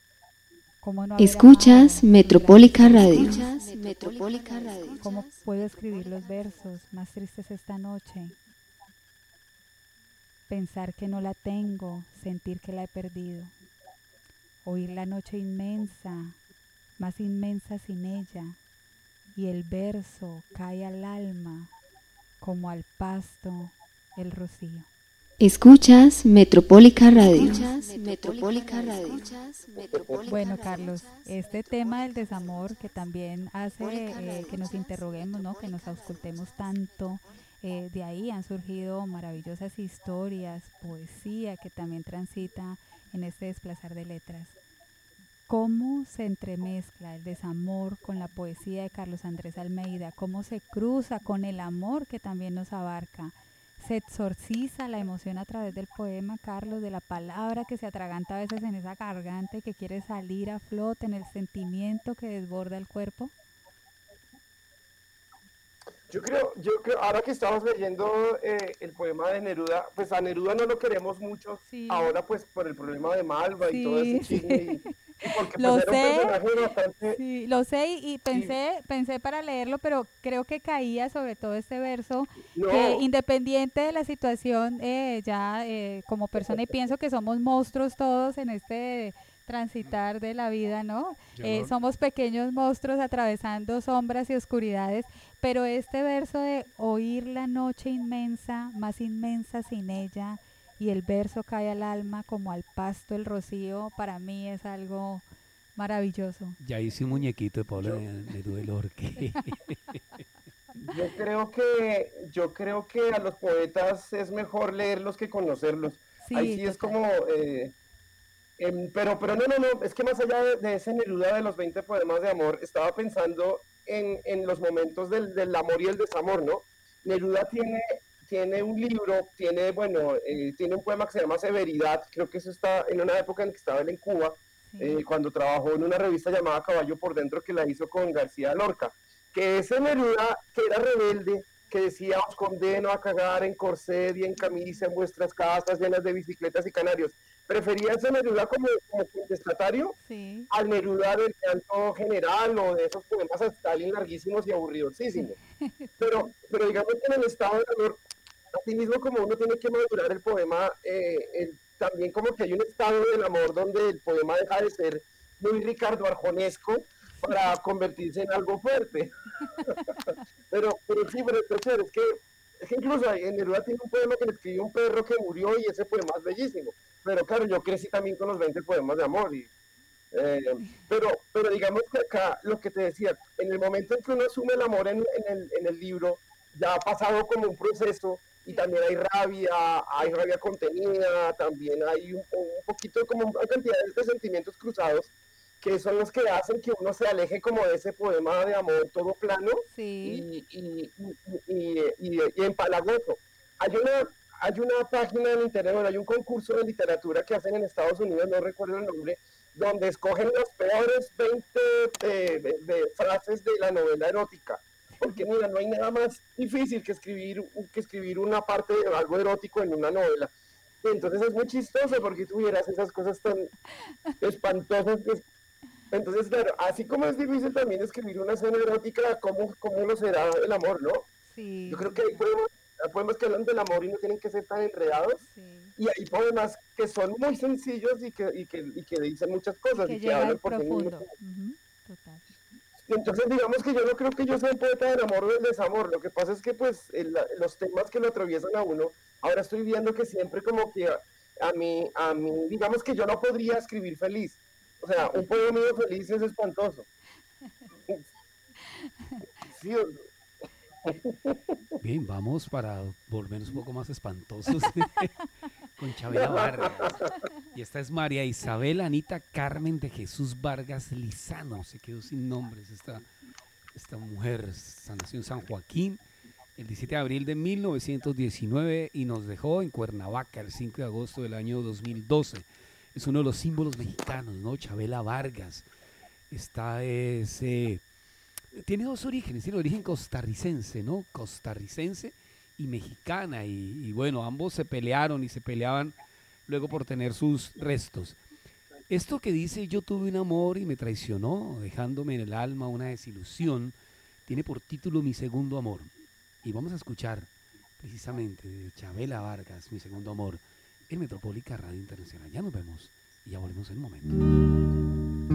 No Escuchas Metropólica Radio. Metropólica Radio. ¿Cómo puedo escribir los versos más tristes esta noche? Pensar que no la tengo, sentir que la he perdido. Oír la noche inmensa, más inmensa sin ella. Y el verso cae al alma como al pasto el rocío. Escuchas Metropólica Radio. Metropólica Radio. Bueno, Carlos, este tema del desamor que también hace eh, que nos interroguemos, ¿no? Que nos auscultemos tanto, eh, de ahí han surgido maravillosas historias, poesía que también transita en este desplazar de letras. ¿Cómo se entremezcla el desamor con la poesía de Carlos Andrés Almeida? ¿Cómo se cruza con el amor que también nos abarca? Se exorciza la emoción a través del poema, Carlos, de la palabra que se atraganta a veces en esa garganta y que quiere salir a flote, en el sentimiento que desborda el cuerpo. Yo creo, yo creo, ahora que estamos leyendo eh, el poema de Neruda, pues a Neruda no lo queremos mucho, sí. Ahora pues por el problema de Malva sí, y todo ese chisme, sí. y, y porque lo pues, sé, era un personaje bastante... Sí, lo sé y, y pensé, sí. pensé para leerlo, pero creo que caía sobre todo este verso, no. que independiente de la situación, eh, ya eh, como persona, y pienso que somos monstruos todos en este transitar de la vida, ¿no? Eh, somos pequeños monstruos atravesando sombras y oscuridades, pero este verso de oír la noche inmensa, más inmensa sin ella, y el verso cae al alma como al pasto el rocío, para mí es algo maravilloso. Ya hice un muñequito de Pablo Neruda Lorque. Yo creo que yo creo que a los poetas es mejor leerlos que conocerlos. Sí, Ahí sí total. Es como eh, eh, pero pero no no no, es que más allá de, de ese Neruda de los veinte poemas de amor, estaba pensando en, en los momentos del, del amor y el desamor, ¿no? Neruda tiene tiene un libro, tiene, bueno, eh, tiene un poema que se llama Severidad, creo que eso está en una época en que estaba él en Cuba, sí. eh, cuando trabajó en una revista llamada Caballo por Dentro, que la hizo con García Lorca, que ese Neruda, que era rebelde, que decía: os condeno a cagar en corset y en camisa en vuestras casas llenas de bicicletas y canarios. prefería ese Neruda como, como contestatario Sí. al Neruda del canto general o de esos poemas a Stalin larguísimos y aburridosísimos. Pero, pero digamos que en el estado de amor, así mismo como uno tiene que madurar el poema, eh, el, también como que hay un estado del amor donde el poema deja de ser muy Ricardo Arjonesco para convertirse en algo fuerte. pero, pero sí, pero, pero es que es que incluso en Neruda tiene un poema que le escribió un perro que murió y ese poema es bellísimo. Pero claro, yo crecí también con los veinte poemas de amor. Y, eh, pero, pero digamos que acá, lo que te decía, en el momento en que uno asume el amor en, en, el, en el libro, ya ha pasado como un proceso y también hay rabia, hay rabia contenida, también hay un, un poquito como una cantidad de sentimientos cruzados que son los que hacen que uno se aleje como de ese poema de amor todo plano Sí. y, y, y, y, y, y empalagoso. Hay una, hay una página en internet, bueno, hay un concurso de literatura que hacen en Estados Unidos, no recuerdo el nombre, donde escogen las peores veinte de, de, de frases de la novela erótica. Porque mira, no hay nada más difícil que escribir, que escribir una parte de algo erótico en una novela. Y entonces es muy chistoso porque tuvieras esas cosas tan espantosas que entonces, claro, así como es difícil también escribir una escena erótica, ¿cómo, cómo lo será el amor, no? Sí. Yo creo que hay poemas, hay poemas que hablan del amor y no tienen que ser tan enredados, Sí. y hay poemas que son muy sencillos y que, y que, y que dicen muchas cosas. Que y que llega hablan al por sí mismos. profundo. Uh-huh. Total. Entonces, digamos que yo no creo que yo sea un poeta del amor o del desamor. Lo que pasa es que, pues, el, los temas que lo atraviesan a uno, ahora estoy viendo que siempre como que a, a mí, a mí, digamos que yo no podría escribir feliz. O sea, un poema mío feliz es espantoso. Sí, Bien, vamos para volvernos un poco más espantosos con Chavela Vargas. Y esta es María Isabel Anita Carmen de Jesús Vargas Lizano. Se quedó sin nombres esta, esta mujer. Nació en San Joaquín el diecisiete de abril de mil novecientos diecinueve y nos dejó en Cuernavaca el cinco de agosto del año dos mil doce. Es uno de los símbolos mexicanos, ¿no? Chavela Vargas. Está ese... Tiene dos orígenes, tiene origen costarricense, ¿no? Costarricense y mexicana. Y, y bueno, ambos se pelearon y se peleaban luego por tener sus restos. Esto que dice yo tuve un amor y me traicionó, dejándome en el alma una desilusión, tiene por título Mi segundo amor. Y vamos a escuchar precisamente de Chavela Vargas, Mi segundo amor, en Metropólica Radio Internacional. Ya nos vemos y ya volvemos en un momento.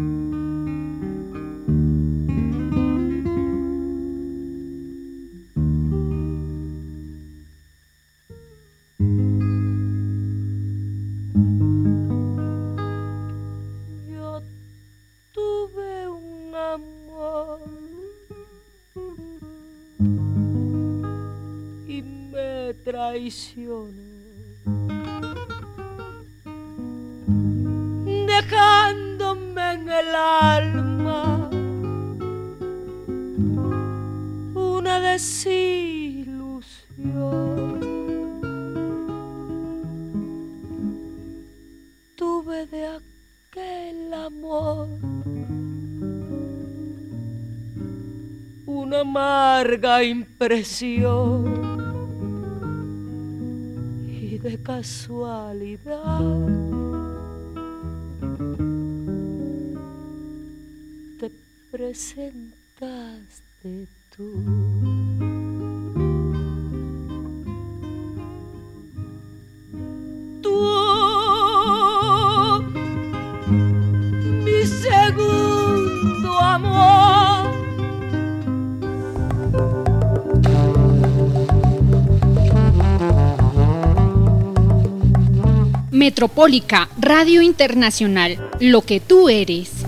Dejándome en el alma una desilusión. Tuve de aquel amor una amarga impresión. De casualidad te presentaste tú. Tú, mi segundo amor. Metropólica Radio Internacional, lo que tú eres.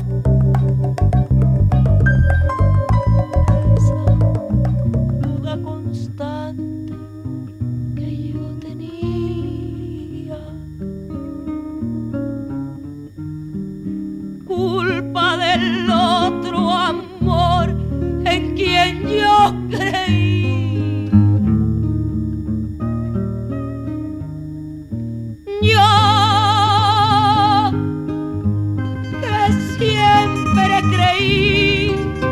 Esa duda constante que yo tenía, culpa del otro amor en quien yo creí. Yo que siempre creí.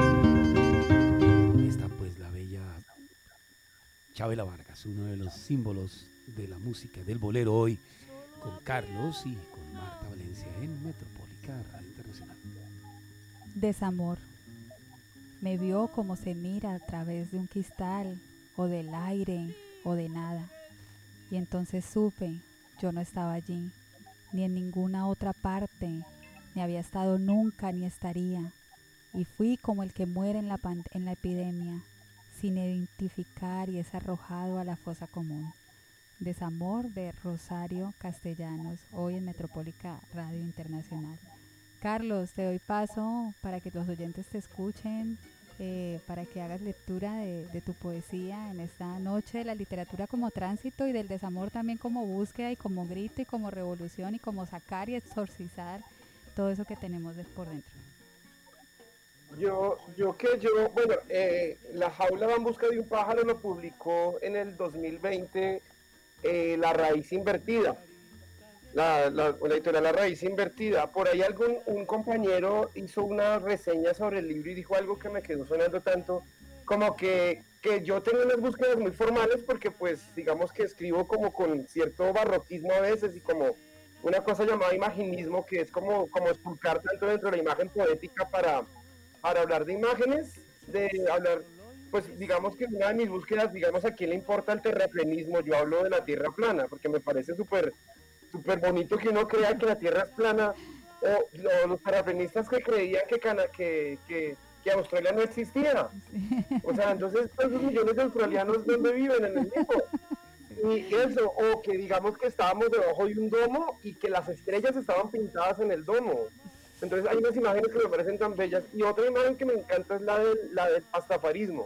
Está pues la bella Chavela Vargas, uno de los símbolos de la música, del bolero hoy, con Carlos y con Marta Valencia en Metropólica Radio Internacional. Desamor. Me vio como se mira a través de un cristal, o del aire, o de nada. Y entonces supe, yo no estaba allí, ni en ninguna otra parte, ni había estado nunca, ni estaría. Y fui como el que muere en la, pan- en la epidemia, sin identificar y es arrojado a la fosa común. Desamor de Rosario Castellanos, hoy en Metropólica Radio Internacional. Carlos, te doy paso para que los oyentes te escuchen, eh, para que hagas lectura de, de tu poesía en esta noche de la literatura como tránsito y del desamor también como búsqueda y como grito y como revolución y como sacar y exorcizar todo eso que tenemos de- por dentro. Yo, yo que yo, bueno, eh, La jaula va en busca de un pájaro lo publicó en el dos mil veinte eh, La Raíz Invertida, la, la, la editorial La Raíz Invertida. Por ahí algún un compañero hizo una reseña sobre el libro y dijo algo que me quedó sonando tanto, como que, que yo tengo unas búsquedas muy formales porque pues digamos que escribo como con cierto barroquismo a veces y como una cosa llamada imaginismo, que es como, como esculcar tanto dentro de la imagen poética para para hablar de imágenes, de hablar, pues digamos que una de mis búsquedas, digamos, a quién le importa el terraplanismo. Yo hablo de la tierra plana, porque me parece súper súper bonito que uno crea que la tierra es plana, o lo- los terraplanistas que creían que, Cana- que, que, que Australia no existía. O sea, entonces, ¿cuántos millones de australianos dónde viven en el limbo? Y eso, o que digamos que estábamos debajo de un domo y que las estrellas estaban pintadas en el domo. Entonces hay unas imágenes que me parecen tan bellas. Y otra imagen que me encanta es la del, la del pastafarismo,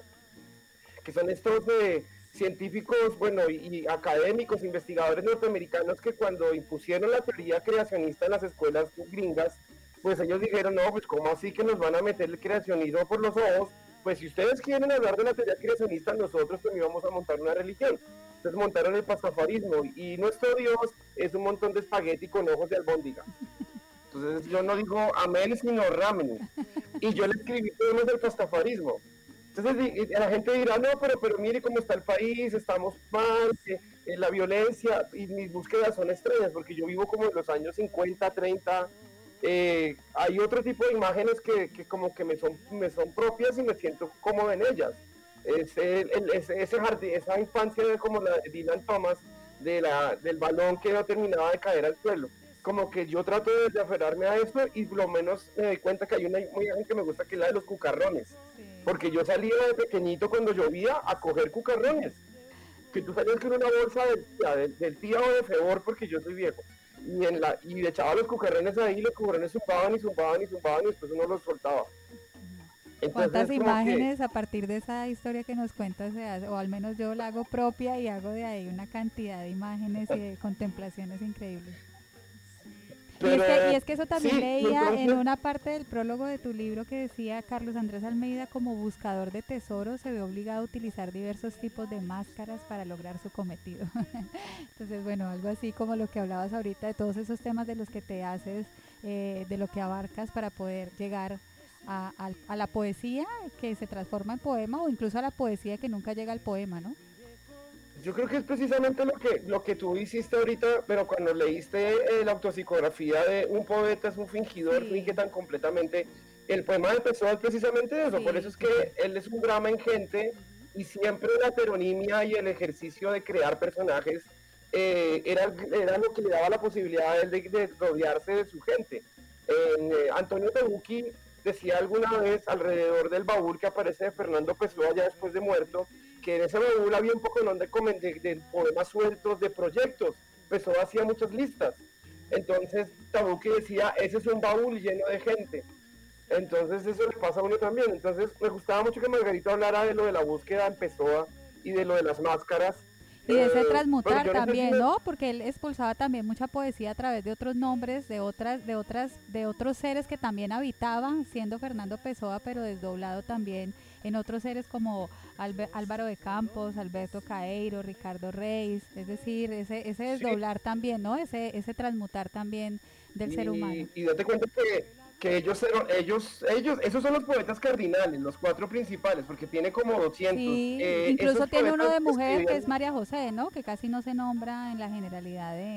que son estos eh, científicos, bueno, y, y académicos, investigadores norteamericanos que cuando impusieron la teoría creacionista en las escuelas gringas, pues ellos dijeron, no, pues ¿cómo así que nos van a meter el creacionismo por los ojos? Pues si ustedes quieren hablar de la teoría creacionista, nosotros también vamos a montar una religión. Entonces montaron el pastafarismo y nuestro Dios es un montón de espagueti con ojos de albóndiga. Entonces yo no digo amén, sino ramen. Y yo le escribí poemas del pastafarismo. Entonces di- y la gente dirá, no, pero, pero mire cómo está el país, estamos mal, eh, eh, la violencia, y mis búsquedas son extrañas, porque yo vivo como en los años cincuenta, treinta. Eh, hay otro tipo de imágenes que, que como que me son, me son propias y me siento cómodo en ellas. Ese, el, ese, ese jardín, esa infancia de como la de Dylan Thomas, de la, del balón que no terminaba de caer al suelo. Como que yo trato de, de aferrarme a esto y por lo menos me doy cuenta que hay una imagen que me gusta, que es la de los cucarrones. Sí. Porque yo salía de pequeñito cuando llovía a coger cucarrones. Que tú salías con una bolsa del, del, del tía o de Febor, porque yo soy viejo. Y, en la, y le echaba los cucarrones ahí, los cucarrones zumbaban y zumbaban y zumbaban y después uno los soltaba. Entonces, ¿Cuántas como imágenes a partir de esa historia que nos cuentas se hace? O al menos yo la hago propia y hago de ahí una cantidad de imágenes y de contemplaciones increíbles. que, Y es, que, pero, y es que eso también sí, leía entonces, en una parte del prólogo de tu libro que decía: Carlos Andrés Almeida, como buscador de tesoros, se ve obligado a utilizar diversos tipos de máscaras para lograr su cometido. Entonces, bueno, algo así como lo que hablabas ahorita de todos esos temas de los que te haces, eh, de lo que abarcas para poder llegar a, a, a la poesía que se transforma en poema, o incluso a la poesía que nunca llega al poema, ¿no? Yo creo que es precisamente lo que, lo que tú hiciste ahorita, pero cuando leíste eh, la autopsicografía de un poeta es un fingidor, Sí. finge tan completamente. El poema de Pessoa es precisamente eso, Sí, por eso es sí. que él es un drama en gente y siempre la heteronimia y el ejercicio de crear personajes eh, era, era lo que le daba la posibilidad a él de, de rodearse de su gente. Eh, Antonio Tabucchi decía alguna vez alrededor del baúl que aparece de Fernando Pessoa ya después de muerto, que en ese baúl había un poco de, de, de poemas sueltos, de proyectos. Pessoa hacía muchas listas. Entonces Tabucchi decía, ese es un baúl lleno de gente. Entonces eso le pasa a uno también. Entonces me gustaba mucho que Margarito hablara de lo de la búsqueda en Pessoa y de lo de las máscaras. Y de ese Eh, transmutar pero yo no sé también, si me- ¿no? Porque él expulsaba también mucha poesía a través de otros nombres, de otras, de otras, de otros seres que también habitaban, siendo Fernando Pessoa, pero desdoblado también en otros seres como Albe- Álvaro de Campos, Alberto Caeiro, Ricardo Reis, es decir, ese, ese desdoblar también, ¿no? Ese, ese transmutar también del ser humano. Y, y date cuenta que, que ellos, eran- ellos, ellos, esos son los poetas cardinales, los cuatro principales, porque tiene como doscientos. Sí, Eh, incluso esos tiene uno de poetas mujer que escribían- es María José, ¿no? Que casi no se nombra en la generalidad de,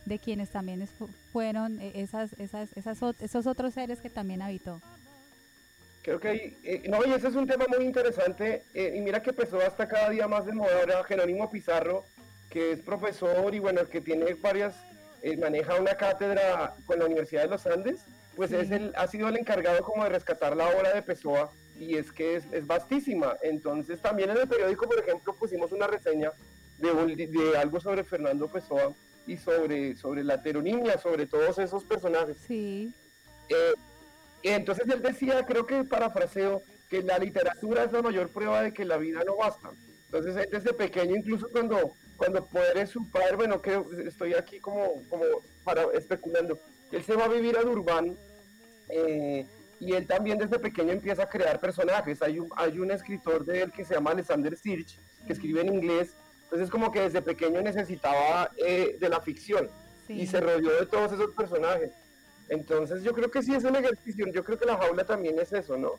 de quienes también es, fueron esas, esas, esas, esos otros seres que también habitó. Creo que hay, eh, no, y ese es un tema muy interesante, eh, y mira que Pessoa está cada día más de moda ahora. Jerónimo Pizarro, que es profesor y bueno, que tiene varias, eh, maneja una cátedra con la Universidad de los Andes, pues sí. es el, ha sido el encargado como de rescatar la obra de Pessoa, y es que es, es vastísima. Entonces también en el periódico, por ejemplo, pusimos una reseña de, un, de algo sobre Fernando Pessoa y sobre, sobre la Teronimia, sobre todos esos personajes. Sí. Eh, entonces él decía, creo que parafraseo, que la literatura es la mayor prueba de que la vida no basta. Entonces él desde pequeño, incluso cuando, cuando puede su padre, bueno, que estoy aquí como, como para especulando, él se va a vivir a Durban, eh, y él también desde pequeño empieza a crear personajes. Hay un, hay un escritor de él que se llama Alexander Sirch, que escribe en inglés. Entonces como que desde pequeño necesitaba eh, de la ficción, sí. y se rodeó de todos esos personajes. Entonces yo creo que sí es un ejercicio, yo creo que La Jaula también es eso, ¿no?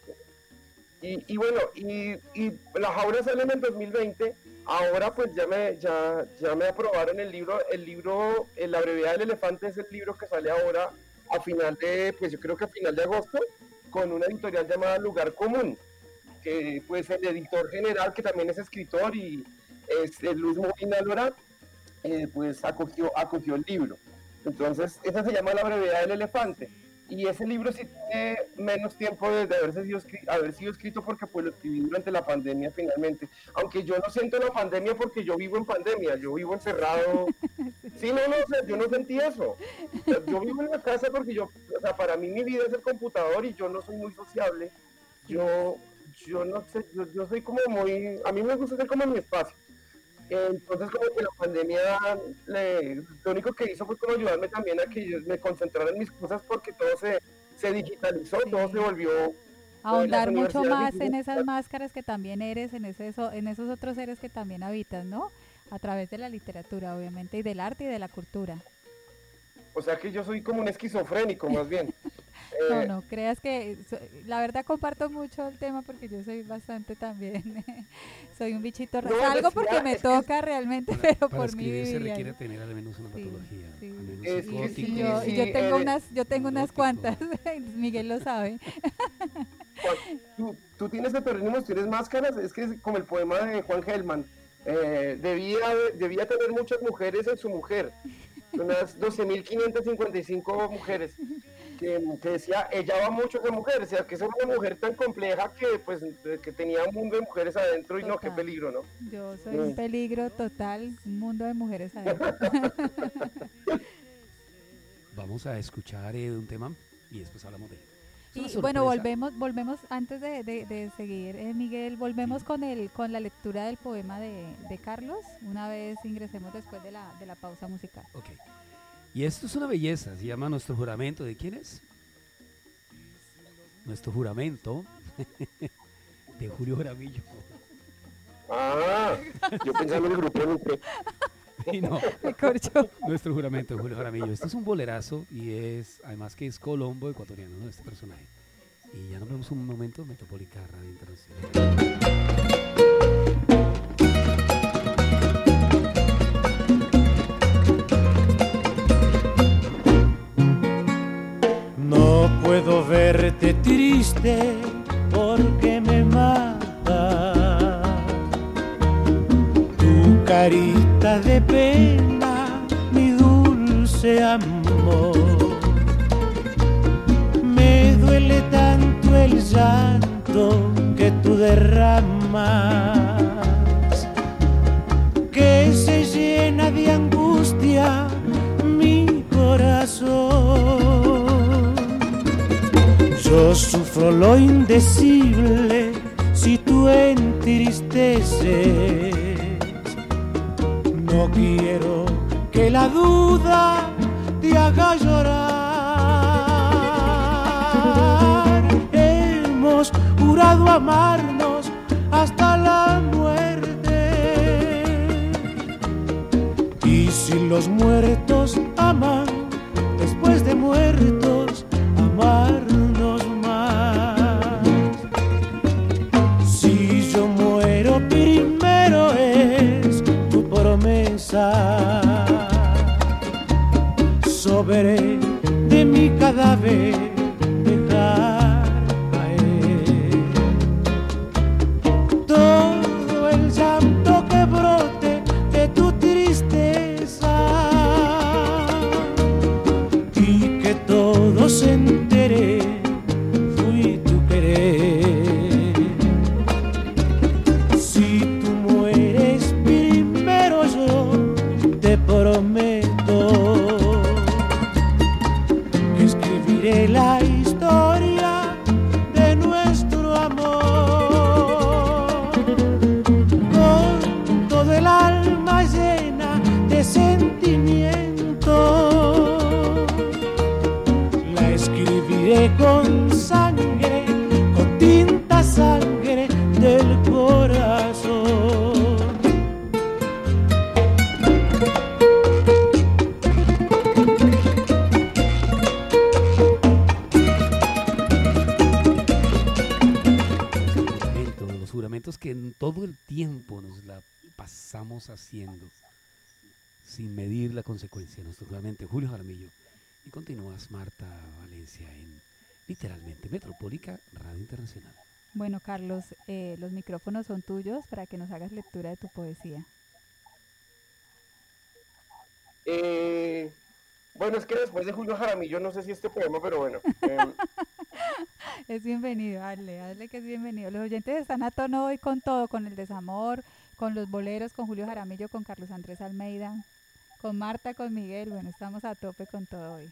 Y, y bueno, y, y La Jaula sale en el dos mil veinte, ahora pues ya me, ya, ya me aprobaron el libro, el libro, La brevedad del elefante es el libro que sale ahora a final de, pues yo creo que a final de agosto, con una editorial llamada Lugar Común, que pues el editor general, que también es escritor y es, es Luis Molina Lora, eh, pues acogió, acogió el libro. Entonces, esa se llama La brevedad del elefante. Y ese libro sí tiene menos tiempo de, de haberse sido escrito, haber sido escrito porque pues lo escribí durante la pandemia finalmente. Aunque yo no siento la pandemia porque yo vivo en pandemia, yo vivo encerrado. Sí, no, no, o sea, yo no sentí eso. O sea, yo vivo en la casa porque yo, o sea, para mí mi vida es el computador y yo no soy muy sociable. Yo, yo no sé, yo, yo soy como muy, a mí me gusta ser como en mi espacio. Entonces como que la pandemia le, lo único que hizo fue como ayudarme también a que yo me concentrara en mis cosas, porque todo se, se digitalizó, sí. todo se volvió ahondar mucho más en esas máscaras que también eres, en ese, en esos otros seres que también habitas, ¿no? A través de la literatura, obviamente, y del arte y de la cultura. O sea que yo soy como un esquizofrénico, más bien. No, no, creas que la verdad comparto mucho el tema porque yo soy bastante también, soy un bichito raro, no, algo porque me toca que, realmente, para, pero para por mí viviría. Se requiere tener al menos una patología, sí, sí. al menos es psicótico. Sí, yo, y yo tengo eh, unas, yo tengo unas cuantas, Miguel lo sabe. Tú, tú tienes heterónimos, tienes máscaras, es que es como el poema de Juan Gelman, eh, debía, debía tener muchas mujeres en su mujer. Unas doce mil quinientas cincuenta y cinco mujeres, que, que decía, ella va mucho de mujeres, o sea, que es una mujer tan compleja que pues que tenía un mundo de mujeres adentro, total. Y no, qué peligro, ¿no? Yo soy sí. un peligro total, un mundo de mujeres adentro. Vamos a escuchar eh, un tema y después hablamos de él. Y bueno, volvemos, volvemos antes de, de, de seguir, eh, Miguel, volvemos sí. con el, con la lectura del poema de, de Carlos, una vez ingresemos después de la, de la pausa musical. Ok. Y esto es una belleza, se llama Nuestro Juramento. ¿De quién es? Nuestro Juramento de Julio Jaramillo. Ah, yo pensaba en el grupo de y no, me corchó. Nuestro Juramento de Julio Jaramillo. Esto es un bolerazo y es, además que es colombo ecuatoriano, ¿no? Este personaje. Y ya nos vemos un momento, Metropólica Radio Internacional. No puedo verte triste porque me mata tu carita de pena, mi dulce amor. Me duele tanto el llanto que tú derramas, que se llena de angustia mi corazón. Yo sufro lo indecible si tú entristeces. No quiero que la duda te haga llorar. Hemos jurado amarnos hasta la muerte. Y si los muertos aman, después de muertos, amarnos más. Si yo muero primero es tu promesa. saber dejar caer todo el llanto que brote de tu tristeza y que todo se entere fui tu querer. Si tú mueres primero yo te prometo que escribiré la historia de nuestro amor con todo el alma llena de sentimiento. La escribiré con sangre, con tinta sangre del corazón. Los juramentos que en todo el tiempo nos la pasamos haciendo sin medir la consecuencia. Nuestro juramento, Julio Jaramillo. Y continúas, Marta Valencia, en literalmente Metropólica Radio Internacional. Bueno, Carlos, eh, los micrófonos son tuyos para que nos hagas lectura de tu poesía. Eh, bueno, es que después de Julio Jaramillo no sé si este poema, pero bueno. Eh, Es bienvenido, hazle, hazle que es bienvenido. Los oyentes están a tono hoy con todo, con el desamor, con los boleros, con Julio Jaramillo, con Carlos Andrés Almeida, con Marta, con Miguel. Bueno, estamos a tope con todo hoy.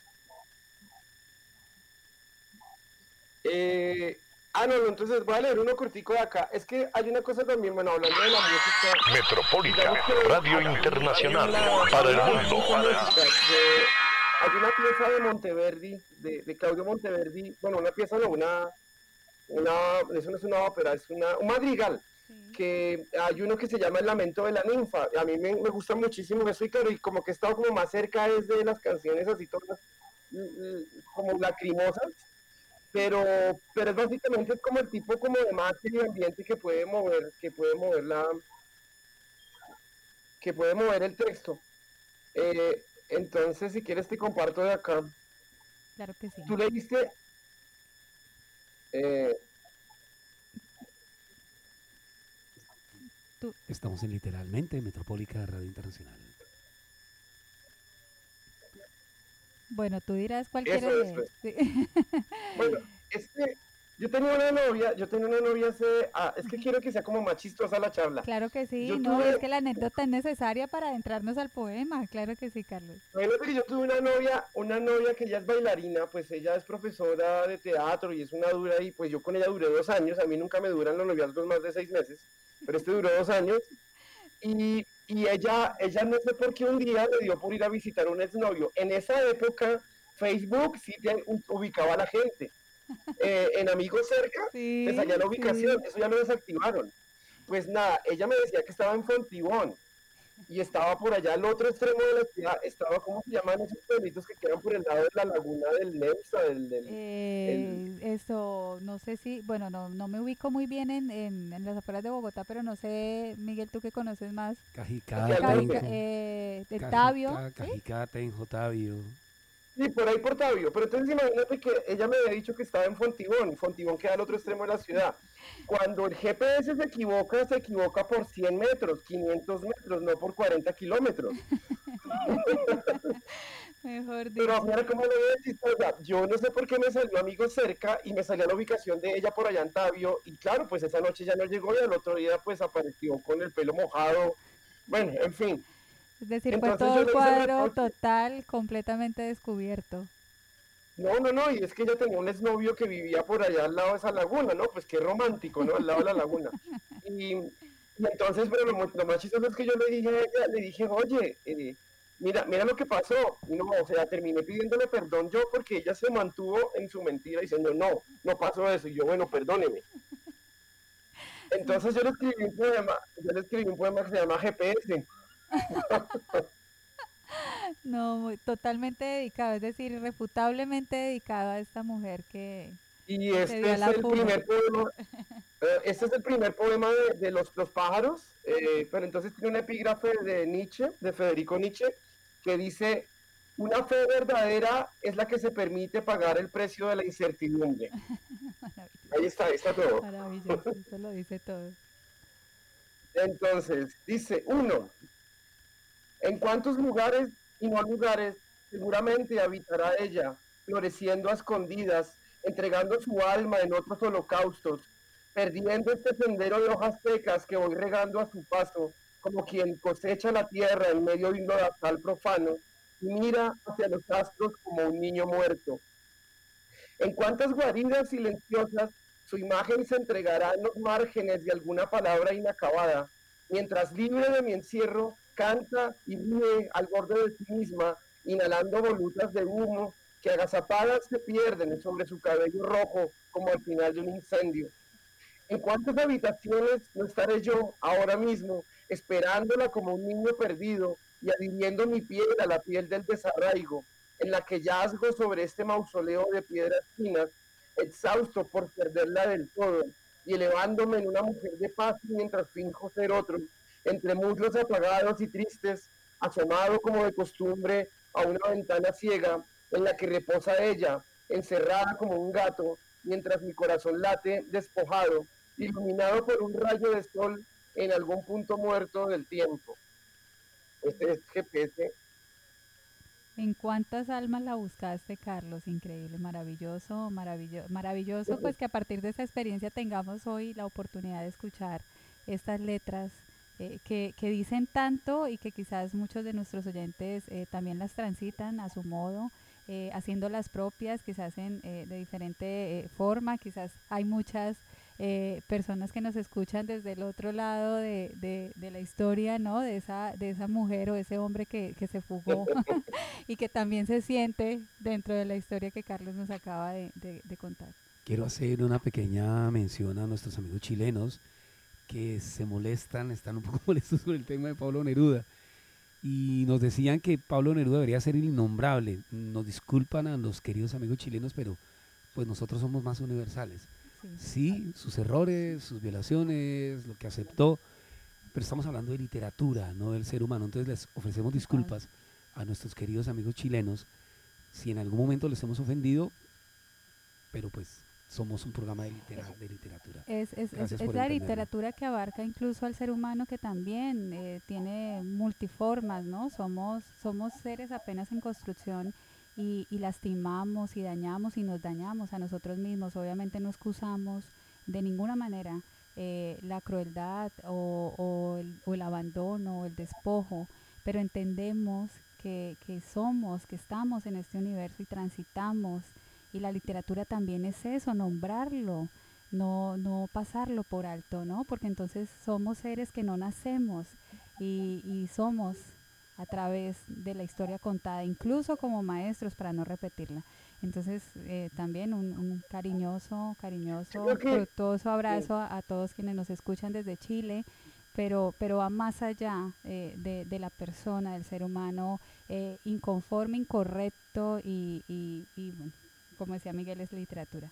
eh, ah, no, no, entonces voy a leer uno cortico de acá. Es que hay una cosa también, bueno, hablando de la música. Metropólica digamos que Radio hay- Internacional hay una- para el una mundo. música de- hay una pieza de Monteverdi, de, de Claudio Monteverdi, bueno, una pieza no, una, una, eso no es una ópera, es una, un madrigal, que hay uno que se llama El Lamento de la Ninfa. A mí me, me gusta muchísimo eso, y claro, y como que he estado como más cerca es de las canciones así todas mm, mm, como lacrimosas, pero, pero es básicamente es como el tipo como de mate y ambiente que puede mover, que puede mover la, que puede mover el texto. Eh, entonces, si quieres te comparto de acá. Claro que sí. Tú leíste, eh, Tú, Estamos en literalmente Metropólica Radio Internacional. bueno, tú dirás cuál Eso, quieres eso leer. Sí. bueno, este, yo tenía una novia, yo tenía una novia hace, ah, es que quiero que sea como más chistosa la charla. Claro que sí, Yo no, tuve- es que la anécdota es necesaria para adentrarnos al poema. Claro que sí, Carlos. Imagínate que yo tuve una novia, una novia que ella es bailarina, pues ella es profesora de teatro y es una dura, y pues yo con ella duré dos años, a mí nunca me duran los noviazgos más de seis meses, pero este duró dos años, y, y ella, ella no sé por qué un día le dio por ir a visitar a un exnovio. En esa época Facebook sí te u- ubicaba a la gente, eh, en Amigos Cerca Sí, te salía la ubicación, sí. eso ya lo desactivaron. Pues nada, ella me decía que estaba en Fontibón, y estaba por allá al otro extremo de la ciudad, estaba, ¿cómo se llaman esos pueblitos que quedan por el lado de la laguna del Neusa, del, del, Eh, eso, no sé si, bueno, no, no me ubico muy bien en, en, en las afueras de Bogotá, pero no sé, Miguel, tú que conoces más. Cajicata, Realmente. Cajica- eh, de Cajica- Tabio. ¿sí? Cajicata en Jotavio. Sí, por ahí por Tabio, pero entonces imagínate que ella me había dicho que estaba en Fontibón, Fontibón queda al otro extremo de la ciudad. Cuando el G P S se equivoca, se equivoca por cien metros, quinientos metros, no por cuarenta kilómetros. Mejor Pero dicho. mira cómo lo voy a decir, o sea, yo no sé por qué me salió Amigos Cerca y me salía la ubicación de ella por allá en Tabio, y claro, pues esa noche ya no llegó, y al otro día pues apareció con el pelo mojado. Bueno, en fin. Es decir, fue Entonces todo yo el le hice cuadro reproche. total, completamente descubierto. No, no, no, y es que ella tenía un exnovio que vivía por allá al lado de esa laguna, ¿no? Pues qué romántico, ¿no? Al lado de la laguna. Y, y entonces, pero lo, mo- lo más chistoso es que yo le dije a ella, le dije, oye, eh, mira, mira lo que pasó. Y no, o sea, terminé pidiéndole perdón yo porque ella se mantuvo en su mentira diciendo, no, no pasó eso. Y yo, bueno, perdóneme. Entonces yo le escribí un poema, yo le escribí un poema que se llama G P S. No, muy- totalmente dedicado, es decir, irrefutablemente dedicado a esta mujer que Y se dio este a es la el fuga. primer poema, eh, este es el primer poema de, de los, los pájaros, eh, pero entonces tiene un epígrafe de Nietzsche, de Federico Nietzsche, que dice, Una fe verdadera es la que se permite pagar el precio de la incertidumbre. Ahí está, ahí está todo. Maravilloso, eso lo dice todo. Entonces, dice, uno, en cuántos lugares y no lugares seguramente habitará ella, floreciendo a escondidas, entregando su alma en otros holocaustos, perdiendo este sendero de hojas secas que voy regando a su paso, como quien cosecha la tierra en medio de un lodazal profano, y mira hacia los astros como un niño muerto. En cuántas guaridas silenciosas su imagen se entregará en los márgenes de alguna palabra inacabada, mientras libre de mi encierro, canta y ríe al borde de sí misma, inhalando volutas de humo que agazapadas se pierden sobre su cabello rojo como al final de un incendio. ¿En cuántas habitaciones no estaré yo ahora mismo, esperándola como un niño perdido y adhiriendo mi piel a la piel del desarraigo, en la que yazgo sobre este mausoleo de piedras finas, exhausto por perderla del todo, y elevándome en una mujer de paz mientras finjo ser otro, entre muslos apagados y tristes, asomado como de costumbre a una ventana ciega, en la que reposa ella, encerrada como un gato, mientras mi corazón late despojado, iluminado por un rayo de sol en algún punto muerto del tiempo. Este es G P S. ¿En cuántas almas la buscaste, Carlos? Increíble, maravilloso, maravilloso, maravilloso, pues que a partir de esa experiencia tengamos hoy la oportunidad de escuchar estas letras eh, que, que dicen tanto y que quizás muchos de nuestros oyentes eh, también las transitan a su modo, eh, haciendo las propias, quizás en, eh, de diferente eh, forma, quizás hay muchas eh, personas que nos escuchan desde el otro lado de, de, de la historia, ¿no? De esa, de esa mujer o ese hombre que, que se fugó y que también se siente dentro de la historia que Carlos nos acaba de, de, de contar. Quiero hacer una pequeña mención a nuestros amigos chilenos que se molestan, están un poco molestos con el tema de Pablo Neruda y nos decían que Pablo Neruda debería ser el innombrable. Nos disculpan a los queridos amigos chilenos, pero pues nosotros somos más universales. Sí, sí, sus errores, sus violaciones, lo que aceptó, pero estamos hablando de literatura, no del ser humano. Entonces les ofrecemos disculpas a nuestros queridos amigos chilenos si en algún momento les hemos ofendido, pero pues somos un programa de, litera, de literatura. Es, es, es, es la literatura que abarca incluso al ser humano, que también eh, tiene multiformas, ¿no? Somos, somos seres apenas en construcción y, y lastimamos y dañamos y nos dañamos a nosotros mismos. Obviamente no excusamos de ninguna manera eh, la crueldad o, o, el, o el abandono o el despojo, pero entendemos que, que somos, que estamos en este universo y transitamos. Y la literatura también es eso, nombrarlo, no, no pasarlo por alto, ¿no? Porque entonces somos seres que no nacemos y, y somos a través de la historia contada, incluso como maestros, para no repetirla. Entonces eh, también un, un cariñoso, cariñoso, fructuoso abrazo a, a todos quienes nos escuchan desde Chile, pero, pero va más allá eh, de, de la persona, del ser humano eh, inconforme, incorrecto y, y, y bueno, como decía Miguel, es literatura.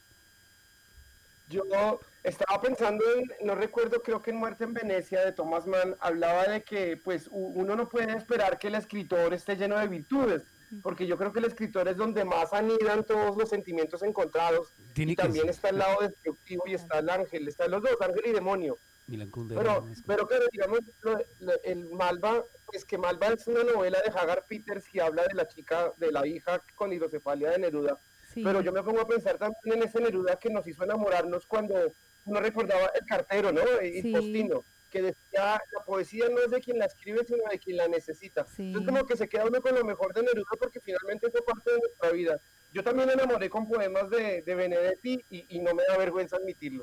Yo estaba pensando en, no recuerdo, creo que en Muerte en Venecia de Thomas Mann hablaba de que pues uno no puede esperar que el escritor esté lleno de virtudes, porque yo creo que el escritor es donde más anidan todos los sentimientos encontrados. Tiene y también ser. Está el lado destructivo y está el ángel, están los dos, ángel y demonio. Pero, pero que digamos, lo, lo, el Malva, es que Malva es una novela de Hagar Peters que habla de la chica, de la hija con hidrocefalia de Neruda. Sí. Pero yo me pongo a pensar también en ese Neruda que nos hizo enamorarnos cuando uno recordaba el cartero, ¿no? El sí. postino, que decía, la poesía no es de quien la escribe, sino de quien la necesita. Sí. Entonces como que se queda uno con lo mejor de Neruda porque finalmente fue parte de nuestra vida. Yo también me enamoré con poemas de, de Benedetti y, y no me da vergüenza admitirlo.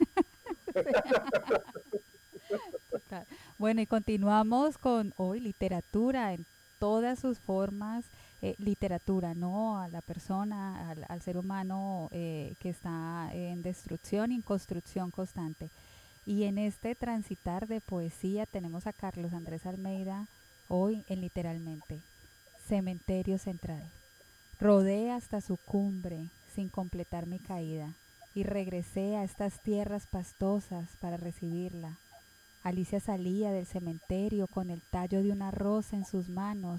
Bueno, y continuamos con hoy literatura en todas sus formas, eh, literatura, ¿no? A la persona, al, al ser humano eh, que está en destrucción y en construcción constante. Y en este transitar de poesía tenemos a Carlos Andrés Almeida hoy en Literalmente. Cementerio central. Rodé hasta su cumbre sin completar mi caída y regresé a estas tierras pastosas para recibirla. Alicia salía del cementerio con el tallo de una rosa en sus manos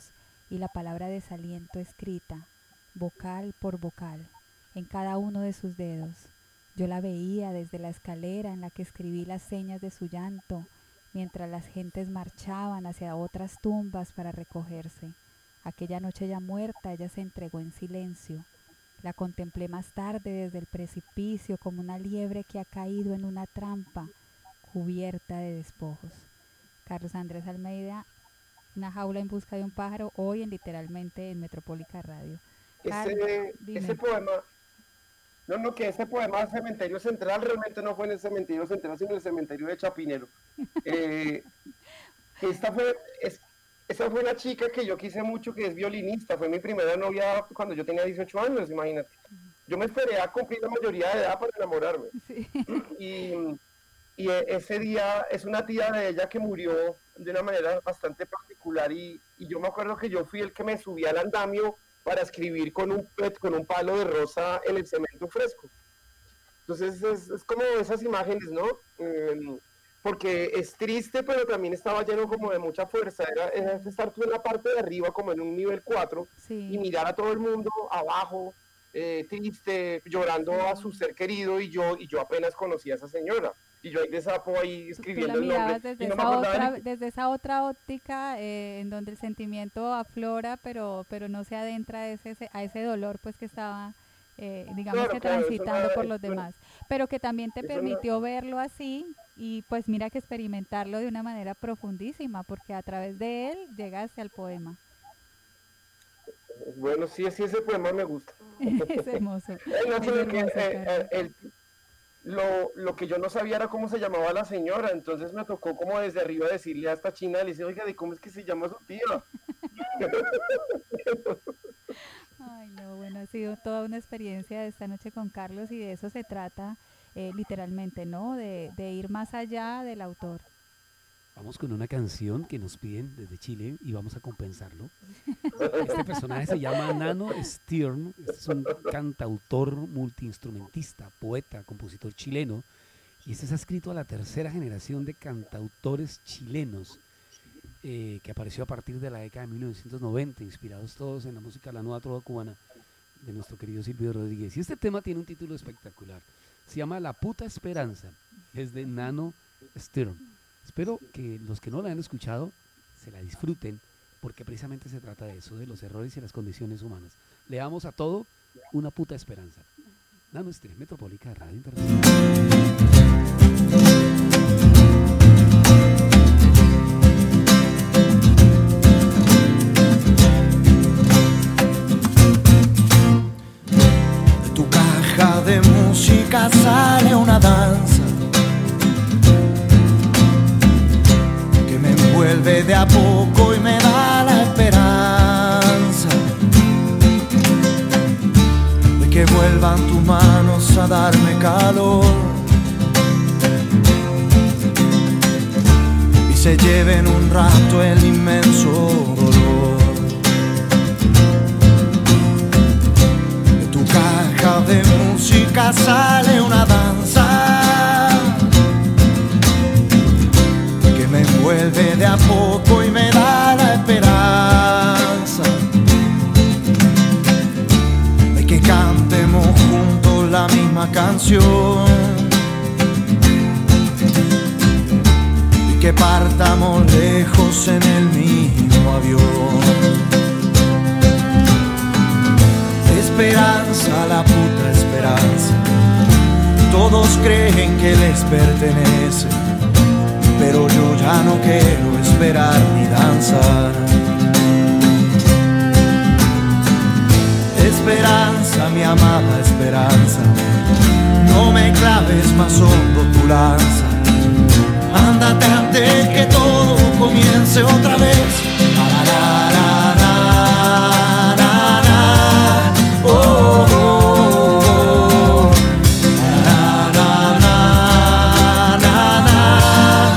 y la palabra desaliento escrita, vocal por vocal, en cada uno de sus dedos. Yo la veía desde la escalera en la que escribí las señas de su llanto, mientras las gentes marchaban hacia otras tumbas para recogerse. Aquella noche ya muerta, ella se entregó en silencio. La contemplé más tarde desde el precipicio como una liebre que ha caído en una trampa cubierta de despojos. Carlos Andrés Almeida, Una jaula en busca de un pájaro, hoy en Literalmente en Metropólica Radio. Carlos, ese, ese poema, no, no, que ese poema Cementerio Central realmente no fue en el Cementerio Central, sino en el Cementerio de Chapinero. Eh, esta fue, es, esa fue una chica que yo quise mucho, que es violinista, fue mi primera novia cuando yo tenía dieciocho años, imagínate. Yo me esperé a cumplir la mayoría de edad para enamorarme. Sí. Y, y ese día es una tía de ella que murió de una manera bastante particular y, y yo me acuerdo que yo fui el que me subí al andamio para escribir con un pet, con un palo de rosa en el cemento fresco. Entonces es, es como esas imágenes, ¿no? Eh, porque es triste, pero también estaba lleno como de mucha fuerza. Era, era estar tú en la parte de arriba, como en un nivel cuatro, sí, y mirar a todo el mundo abajo, eh, triste, llorando a su ser querido, y yo, y yo apenas conocía a esa señora. Y yo ahí de sapo ahí escribiendo el nombre. Desde, no esa otra, desde esa otra óptica eh, en donde el sentimiento aflora, pero pero no se adentra a ese, a ese dolor pues que estaba, eh, digamos claro, que claro, transitando no, por los demás. No, pero que también te permitió no. verlo así y pues mira que experimentarlo de una manera profundísima, porque a través de él llegaste al poema. Bueno, sí, sí, ese poema me gusta. Es hermoso. no, es hermoso que, eh, el, Lo, lo que yo no sabía era cómo se llamaba la señora, entonces me tocó como desde arriba decirle a esta china, le dice, oiga, ¿de cómo es que se llama su tía? Ay, no, bueno, ha sido toda una experiencia de esta noche con Carlos y de eso se trata eh, literalmente, ¿no? De, de ir más allá del autor. Vamos con una canción que nos piden desde Chile y vamos a compensarlo. Este personaje se llama Nano Stern, este es un cantautor, multiinstrumentista, poeta, compositor chileno, y este se ha escrito a la tercera generación de cantautores chilenos eh, que apareció a partir de la década de mil novecientos noventa, inspirados todos en la música de la nueva trova cubana de nuestro querido Silvio Rodríguez. Y este tema tiene un título espectacular, se llama La Puta Esperanza, es de Nano Stern. Espero que los que no la han escuchado se la disfruten, porque precisamente se trata de eso, de los errores y las condiciones humanas. Le damos a todo una puta esperanza. Nano Stern, Metropólica Radio Internacional. De tu caja de música sale una danza vuelve de a poco y me da la esperanza de que vuelvan tus manos a darme calor y se lleven un rato el inmenso dolor. De tu caja de música sale una danza me envuelve de a poco y me da la esperanza de que cantemos juntos la misma canción y que partamos lejos en el mismo avión. Esperanza, la puta esperanza, todos creen que les pertenece, pero yo ya no quiero esperar ni danzar. Esperanza, mi amada esperanza, no me claves más hondo tu lanza. Ándate antes que todo comience otra vez. La, la, la, la, la, la, la. Oh, oh, oh. La, la, la, la, la.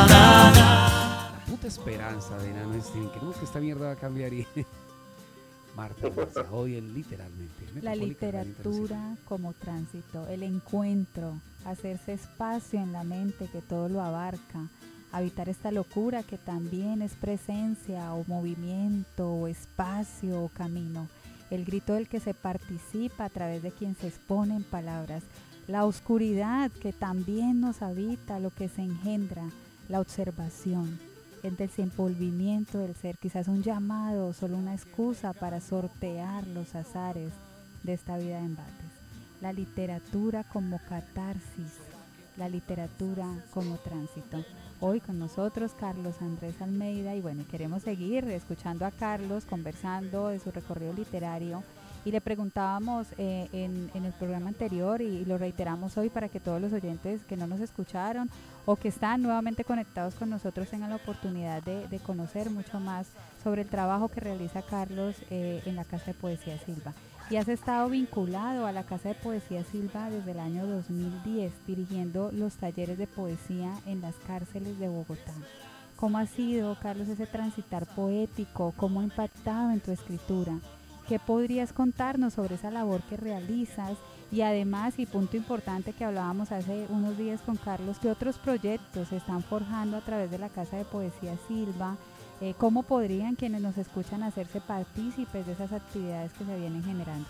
Esta mierda va a cambiar y Marta Marcia, hoy el literalmente. La literatura como tránsito, el encuentro, hacerse espacio en la mente que todo lo abarca, habitar esta locura que también es presencia o movimiento o espacio o camino, el grito del que se participa a través de quien se expone en palabras, la oscuridad que también nos habita, lo que se engendra, la observación, el desenvolvimiento del ser, quizás un llamado o solo una excusa para sortear los azares de esta vida de embates. La literatura como catarsis, la literatura como tránsito. Hoy con nosotros Carlos Andrés Almeida y bueno, queremos seguir escuchando a Carlos, conversando de su recorrido literario y le preguntábamos eh, en, en el programa anterior y, y lo reiteramos hoy para que todos los oyentes que no nos escucharon o que están nuevamente conectados con nosotros tengan la oportunidad de, de conocer mucho más sobre el trabajo que realiza Carlos eh, en la Casa de Poesía Silva. Y has estado vinculado a la Casa de Poesía Silva desde el año dos mil diez, dirigiendo los talleres de poesía en las cárceles de Bogotá. ¿Cómo ha sido, Carlos, ese transitar poético? ¿Cómo ha impactado en tu escritura? ¿Qué podrías contarnos sobre esa labor que realizas? Y además, y punto importante que hablábamos hace unos días con Carlos, ¿qué otros proyectos se están forjando a través de la Casa de Poesía Silva? Eh, ¿Cómo podrían quienes nos escuchan hacerse partícipes de esas actividades que se vienen generando?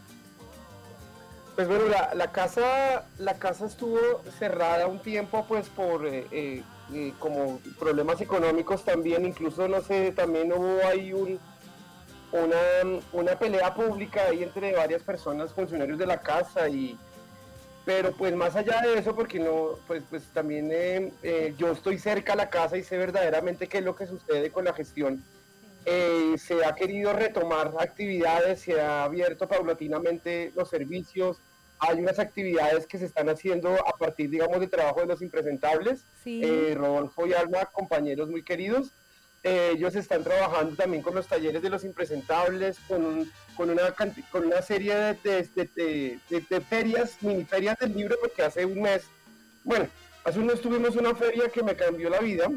Pues bueno, la, la casa la casa estuvo cerrada un tiempo pues por eh, eh, eh, como problemas económicos también, incluso no sé, también hubo ahí un, una, una pelea pública ahí entre varias personas, funcionarios de la casa y pero pues más allá de eso, porque no, pues, pues también eh, eh, yo estoy cerca a la casa y sé verdaderamente qué es lo que sucede con la gestión. Eh, se ha querido retomar actividades, se ha abierto paulatinamente los servicios, hay unas actividades que se están haciendo a partir, digamos, del trabajo de los impresentables. Sí. Eh, Rodolfo y Alma, compañeros muy queridos, eh, ellos están trabajando también con los talleres de los impresentables, con un, con una, con una serie de, de, de, de, de ferias, mini ferias del libro, porque hace un mes, bueno, hace un mes tuvimos una feria que me cambió la vida.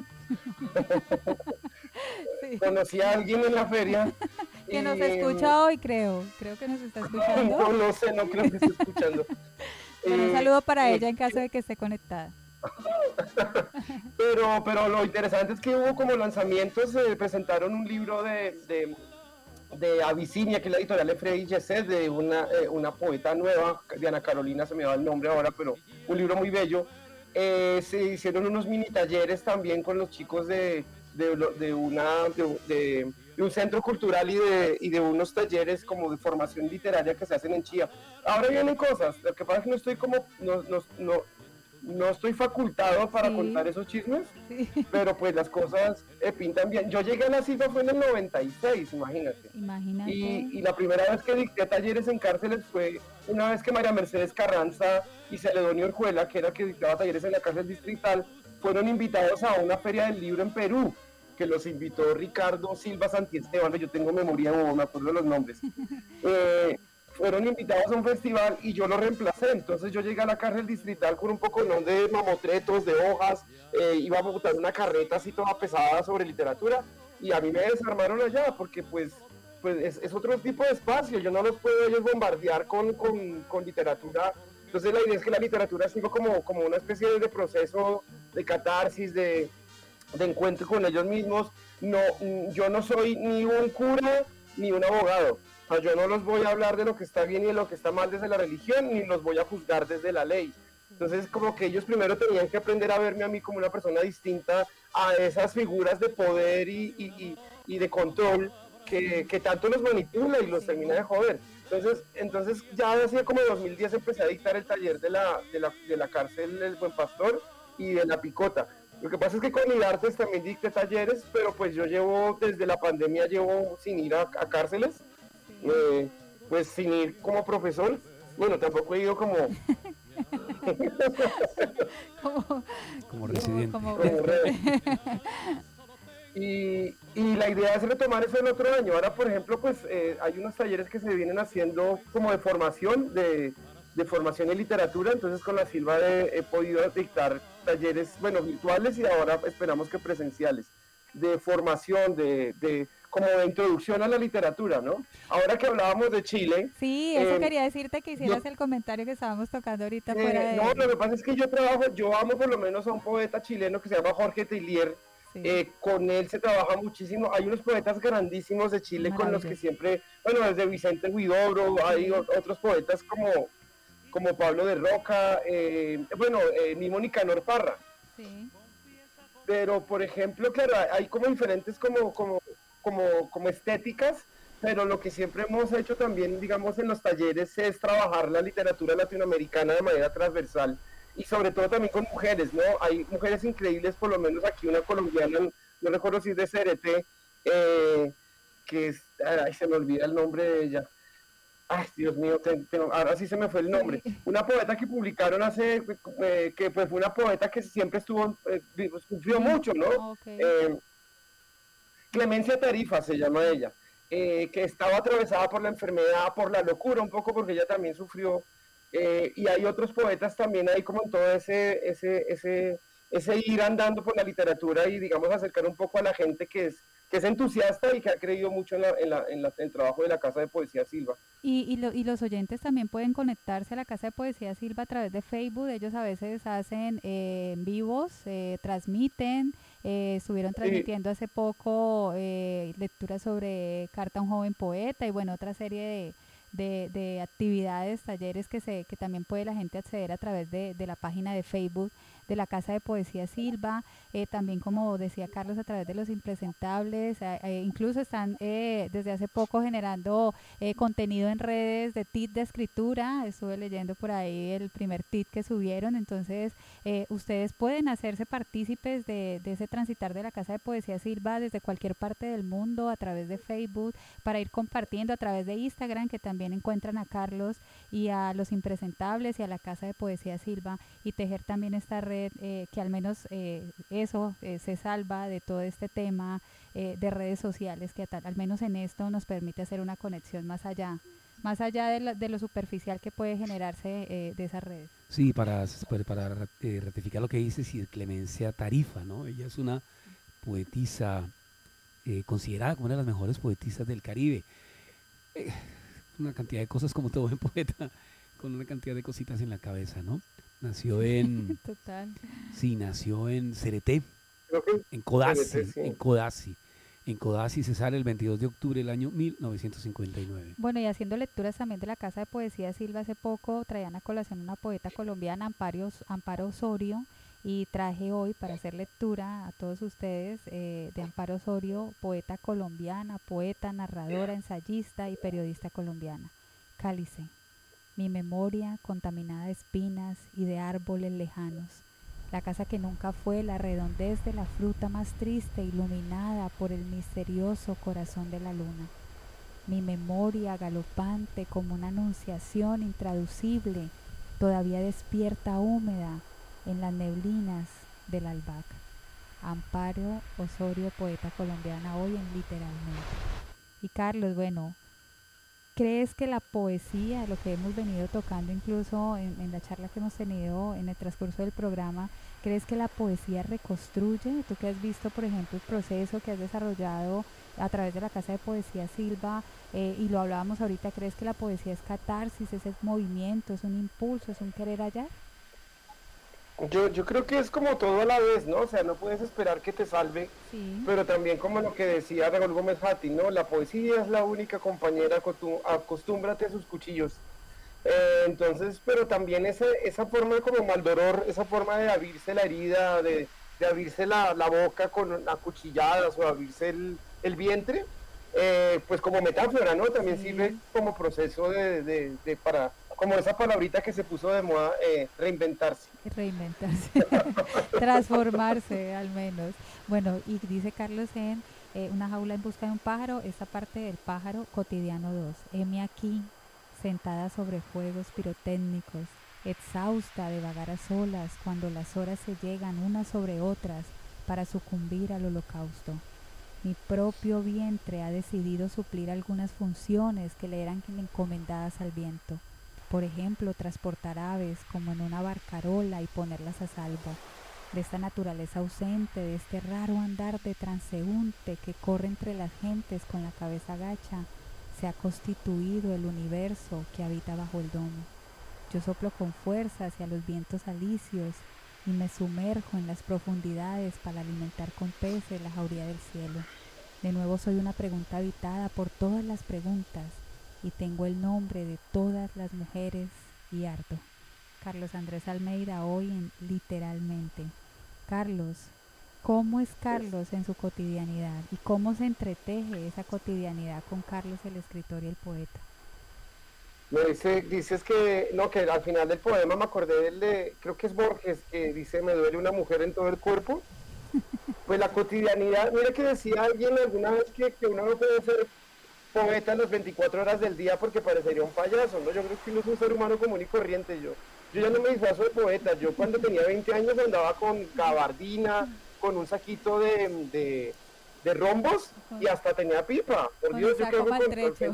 Sí. Conocí a alguien en la feria. Que y, nos escucha hoy, creo, creo que nos está escuchando. No, no sé, no creo que esté escuchando. Bueno, un saludo para eh, ella en caso de que esté conectada. pero, pero lo interesante es que hubo como lanzamientos, se eh, presentaron un libro de... de de Abisinia, que es la editorial de Freddy Gesset, de una, eh, una poeta nueva, de Ana Carolina, se me va el nombre ahora, pero un libro muy bello. Eh, se hicieron unos mini talleres también con los chicos de, de, de, una, de, de, de un centro cultural y de, y de unos talleres como de formación literaria que se hacen en Chía. Ahora vienen cosas, lo que pasa es que no estoy como, no, no, no, no estoy facultado para sí. contar esos chismes, sí. pero pues las cosas eh, pintan bien. Yo llegué a la cifra fue en el noventa y seis, imagínate. Imagínate. Y, y la primera vez que dicté talleres en cárceles fue una vez que María Mercedes Carranza y Celedonio Orjuela, que era que dictaba talleres en la cárcel distrital, fueron invitados a una feria del libro en Perú, que los invitó Ricardo Silva Santiesteban, yo tengo memoria, no me acuerdo los nombres. eh, fueron invitados a un festival y yo lo reemplacé, entonces yo llegué a la cárcel distrital con un poco ¿no? de mamotretos, de hojas, eh, iba a montar una carreta así toda pesada sobre literatura y a mí me desarmaron allá porque pues, pues es, es otro tipo de espacio, yo no los puedo ellos bombardear con, con, con literatura, entonces la idea es que la literatura siga como, como una especie de proceso de catarsis, de, de encuentro con ellos mismos. No, yo no soy ni un cura ni un abogado. O sea, yo no los voy a hablar de lo que está bien y de lo que está mal desde la religión, ni los voy a juzgar desde la ley. Entonces, como que ellos primero tenían que aprender a verme a mí como una persona distinta a esas figuras de poder y, y, y, y de control que, que tanto los manipula y los termina de joder. Entonces, entonces ya hace como dos mil diez empecé a dictar el taller de la, de la, de la cárcel del Buen Pastor y de la Picota. Lo que pasa es que con Midartes también dicté talleres, pero pues yo llevo, desde la pandemia llevo sin ir a, a cárceles. Eh, pues sin ir como profesor, bueno, tampoco he ido como como, como residente como, como re... y, y la idea es retomar eso el otro año. Ahora por ejemplo pues eh, hay unos talleres que se vienen haciendo como de formación de, de formación en literatura, entonces con la Silva de, he podido dictar talleres, bueno, virtuales y ahora esperamos que presenciales, de formación, de, de como de introducción a la literatura, ¿no? Ahora que hablábamos de Chile... Sí, eso eh, quería decirte que hicieras yo, el comentario que estábamos tocando ahorita eh, fuera de... No, lo que pasa es que yo trabajo, yo amo por lo menos a un poeta chileno que se llama Jorge Teillier. Sí. Eh, con él se trabaja muchísimo. Hay unos poetas grandísimos de Chile con los que siempre, bueno, desde Vicente Huidobro, sí. Hay o, otros poetas como, como Pablo de Roca, eh, bueno, eh, mismo Nicanor Parra. Sí. Pero, por ejemplo, claro, hay como diferentes como, como, como, como estéticas, pero lo que siempre hemos hecho también, digamos, en los talleres es trabajar la literatura latinoamericana de manera transversal y sobre todo también con mujeres, ¿no? Hay mujeres increíbles, por lo menos aquí una colombiana, no recuerdo si es de C R T, eh, que es, ay, se me olvida el nombre de ella. Ay, Dios mío, te, te, ahora sí se me fue el nombre. Sí. Una poeta que publicaron hace, eh, que pues fue una poeta que siempre estuvo, eh, sufrió mucho, ¿no? Okay. Eh, Clemencia Tarifa se llama ella, eh, que estaba atravesada por la enfermedad, por la locura, un poco porque ella también sufrió, eh, y hay otros poetas también ahí como en todo ese, ese, ese, ese ir andando por la literatura y digamos acercar un poco a la gente que es que es entusiasta y que ha creído mucho en, la, en, la, en, la, en el trabajo de la Casa de Poesía Silva. Y, y, lo, y los oyentes también pueden conectarse a la Casa de Poesía Silva a través de Facebook. Ellos a veces hacen eh, en vivos, eh, transmiten, eh, estuvieron transmitiendo sí. hace poco eh, lecturas sobre Carta a un joven poeta y bueno, otra serie de, de, de actividades, talleres que, se, que también puede la gente acceder a través de, de la página de Facebook de la Casa de Poesía Silva, eh, también como decía Carlos a través de los impresentables, eh, eh, incluso están eh, desde hace poco generando eh, contenido en redes de tit de escritura, estuve leyendo por ahí el primer tit que subieron, entonces eh, ustedes pueden hacerse partícipes de, de ese transitar de la Casa de Poesía Silva desde cualquier parte del mundo a través de Facebook, para ir compartiendo a través de Instagram, que también encuentran a Carlos y a los impresentables y a la Casa de Poesía Silva, y tejer también esta red Eh, que al menos eh, eso eh, se salva de todo este tema eh, de redes sociales, que tal, al menos en esto nos permite hacer una conexión más allá, más allá de, la, de lo superficial que puede generarse eh, de esas redes. Sí, para, para eh, ratificar lo que dice sí, Clemencia Tarifa, ¿no? Ella es una poetisa eh, considerada como una de las mejores poetisas del Caribe. Eh, una cantidad de cosas como todo buen poeta, con una cantidad de cositas en la cabeza, ¿no? Nació en... Total. Sí, nació en Cereté, en Codazzi, Cereté, sí. en Codazzi. En Codazzi se sale el veintidós de octubre del año mil novecientos cincuenta y nueve. Bueno, y haciendo lecturas también de la Casa de Poesía Silva, hace poco traían a colación una poeta colombiana, Amparo, Amparo Osorio, y traje hoy para hacer lectura a todos ustedes eh, de Amparo Osorio, poeta colombiana, poeta, narradora, ensayista y periodista colombiana. Cálice. Mi memoria contaminada de espinas y de árboles lejanos, la casa que nunca fue, la redondez de la fruta más triste iluminada por el misterioso corazón de la luna. Mi memoria galopante como una anunciación intraducible, todavía despierta húmeda en las neblinas del albahaca. Amparo Osorio, poeta colombiana, hoy en Literalmente. Y Carlos, bueno, ¿crees que la poesía, lo que hemos venido tocando incluso en, en la charla que hemos tenido en el transcurso del programa, crees que la poesía reconstruye? Tú que has visto, por ejemplo, el proceso que has desarrollado a través de la Casa de Poesía Silva, eh, y lo hablábamos ahorita, ¿crees que la poesía es catarsis, es movimiento, es un impulso, es un querer hallar? Yo, yo creo que es como todo a la vez, ¿no? O sea, no puedes esperar que te salve, sí. Pero también como lo que decía Raúl Gómez Fati, ¿no? La poesía es la única compañera, acostúmbrate a sus cuchillos. Eh, entonces, pero también esa, esa forma como Maldoror, esa forma de abrirse la herida, de, de abrirse la, la boca con acuchilladas o abrirse el, el vientre, eh, pues como metáfora, ¿no? También sí. Sirve como proceso de, de, de para... como esa palabrita que se puso de moda, eh, reinventarse. Reinventarse, transformarse al menos. Bueno, y dice Carlos en eh, Una jaula en busca de un pájaro, esta parte del pájaro, cotidiano dos. Heme aquí, sentada sobre fuegos pirotécnicos, exhausta de vagar a solas cuando las horas se llegan unas sobre otras para sucumbir al holocausto. Mi propio vientre ha decidido suplir algunas funciones que le eran encomendadas al viento. Por ejemplo, transportar aves como en una barcarola y ponerlas a salvo. de esta naturaleza ausente, de este raro andar de transeúnte que corre entre las gentes con la cabeza gacha, se ha constituido el universo que habita bajo el domo. Yo soplo con fuerza hacia los vientos alisios y me sumerjo en las profundidades para alimentar con peces la jauría del cielo. De nuevo soy una pregunta habitada por todas las preguntas y tengo el nombre de todas las mujeres y ardo. Carlos Andrés Almeida, hoy en Literalmente. Carlos, ¿cómo es Carlos en su cotidianidad? ¿Y cómo se entreteje esa cotidianidad con Carlos, el escritor y el poeta? Me dice, dices que, no, que al final del poema me acordé del de, creo que es Borges, que dice, me duele una mujer en todo el cuerpo. Pues la cotidianidad, mira que decía alguien alguna vez que, que uno no puede ser poeta las veinticuatro horas del día porque parecería un payaso, ¿no? Yo creo que uno es un ser humano común y corriente. Yo, yo ya no me disfrazo de poeta. Yo cuando tenía veinte años andaba con gabardina, con un saquito de, de, de rombos y hasta tenía pipa. Por con Dios, el yo saco creo que maltrecho.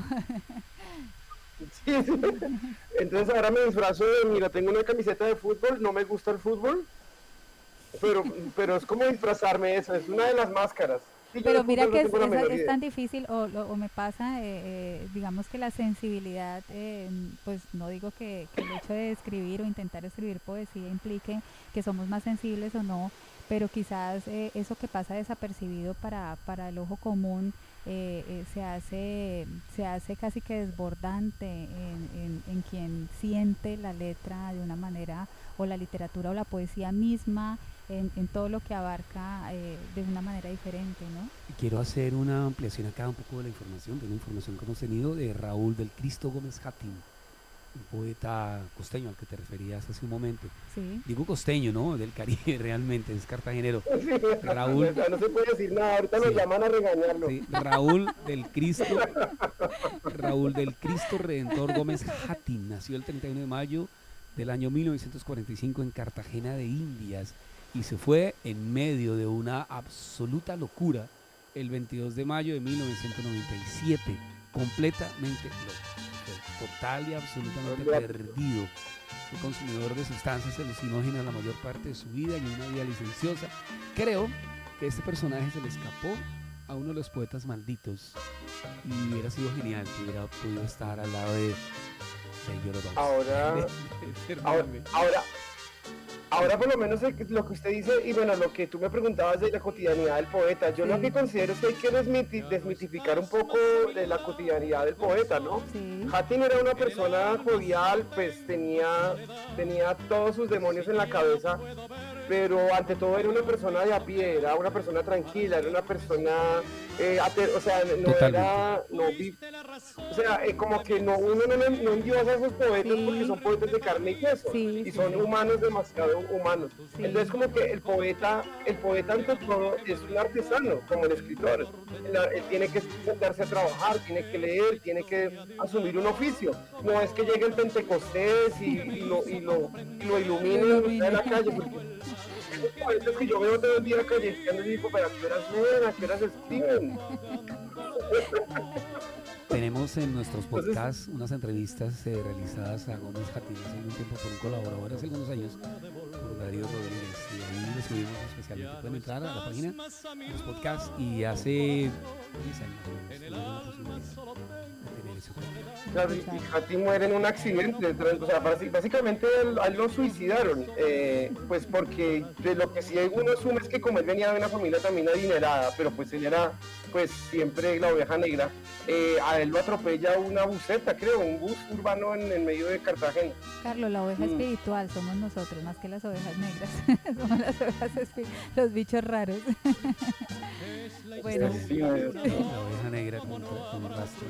Sí, sí. Entonces ahora me disfrazo de, mira, tengo una camiseta de fútbol, no me gusta el fútbol, pero, pero es como disfrazarme eso, es una de las máscaras. Sí, pero mira que no es, es, es tan difícil, o, o, o me pasa, eh, eh, digamos que la sensibilidad, eh, pues no digo que, que el hecho de escribir o intentar escribir poesía implique que somos más sensibles o no, pero quizás eh, eso que pasa desapercibido para, para el ojo común eh, eh, se hace se hace casi que desbordante en, en, en quien siente la letra de una manera, o la literatura o la poesía misma, en, en todo lo que abarca eh, de una manera diferente, ¿no? Quiero hacer una ampliación acá un poco de la información, de una información que hemos tenido de Raúl del Cristo Gómez Hattin, un poeta costeño al que te referías hace un momento. Sí. Digo costeño, ¿no? Del Caribe, realmente, es cartagenero. Sí, Raúl. no se puede decir nada, ahorita sí. Nos llaman a regañarlo. Sí, Raúl del Cristo, Raúl del Cristo Redentor Gómez Hattin nació el treinta y uno de mayo del año mil novecientos cuarenta y cinco en Cartagena de Indias y se fue en medio de una absoluta locura el veintidós de mayo de mil novecientos noventa y siete, completamente loco, total y absolutamente perdido. Fue consumidor de sustancias alucinógenas la mayor parte de su vida y una vida licenciosa. Creo que este personaje se le escapó a uno de los poetas malditos y hubiera sido genial que hubiera podido estar al lado de Ahora, ahora, ahora, ahora por lo menos lo que usted dice, y bueno, lo que tú me preguntabas de la cotidianidad del poeta, yo sí. Lo que considero es que hay que desmiti desmitificar un poco de la cotidianidad del poeta, ¿no? Sí. Hattin era una persona jovial, pues tenía, tenía todos sus demonios en la cabeza, pero ante todo era una persona de a pie, era una persona tranquila, era una persona, eh, o sea, no Totalmente. era, no, o sea, eh, como que no, uno no, no endiosa a esos poetas sí. porque son poetas de carne y queso, sí, y son sí. humanos, demasiado humanos. Sí. Entonces como que el poeta, el poeta ante todo es un artesano, como el escritor. Él, él tiene que sentarse a trabajar, tiene que leer, tiene que asumir un oficio. No es que llegue el Pentecostés y, y, lo, y, lo, y lo ilumine en la calle, porque esos poetas que yo veo todo el día callejeando y digo, pero ¿a qué horas leen? ¿A qué horas escriben? Tenemos en nuestros podcasts unas entrevistas eh, realizadas a Gómez Hattin hace un tiempo por un colaborador, hace algunos años, por Darío Rodríguez, y ahí lo subimos especialmente. Pueden entrar a la página, a los podcasts, y hace diez años tuvieron la posibilidad de tener ese podcast. Claro, y Hattin muere en un accidente, o sea, básicamente a él lo suicidaron, eh, pues porque de lo que sí uno asume es que como él venía de una familia también adinerada, pero pues él era pues siempre la oveja negra, eh, a él lo atropella una buseta, creo, un bus urbano en el medio de Cartagena. Carlos, la oveja mm. espiritual somos nosotros, más que las ovejas negras, somos las ovejas los bichos raros. Bueno, sí, la oveja negra con, con rastros.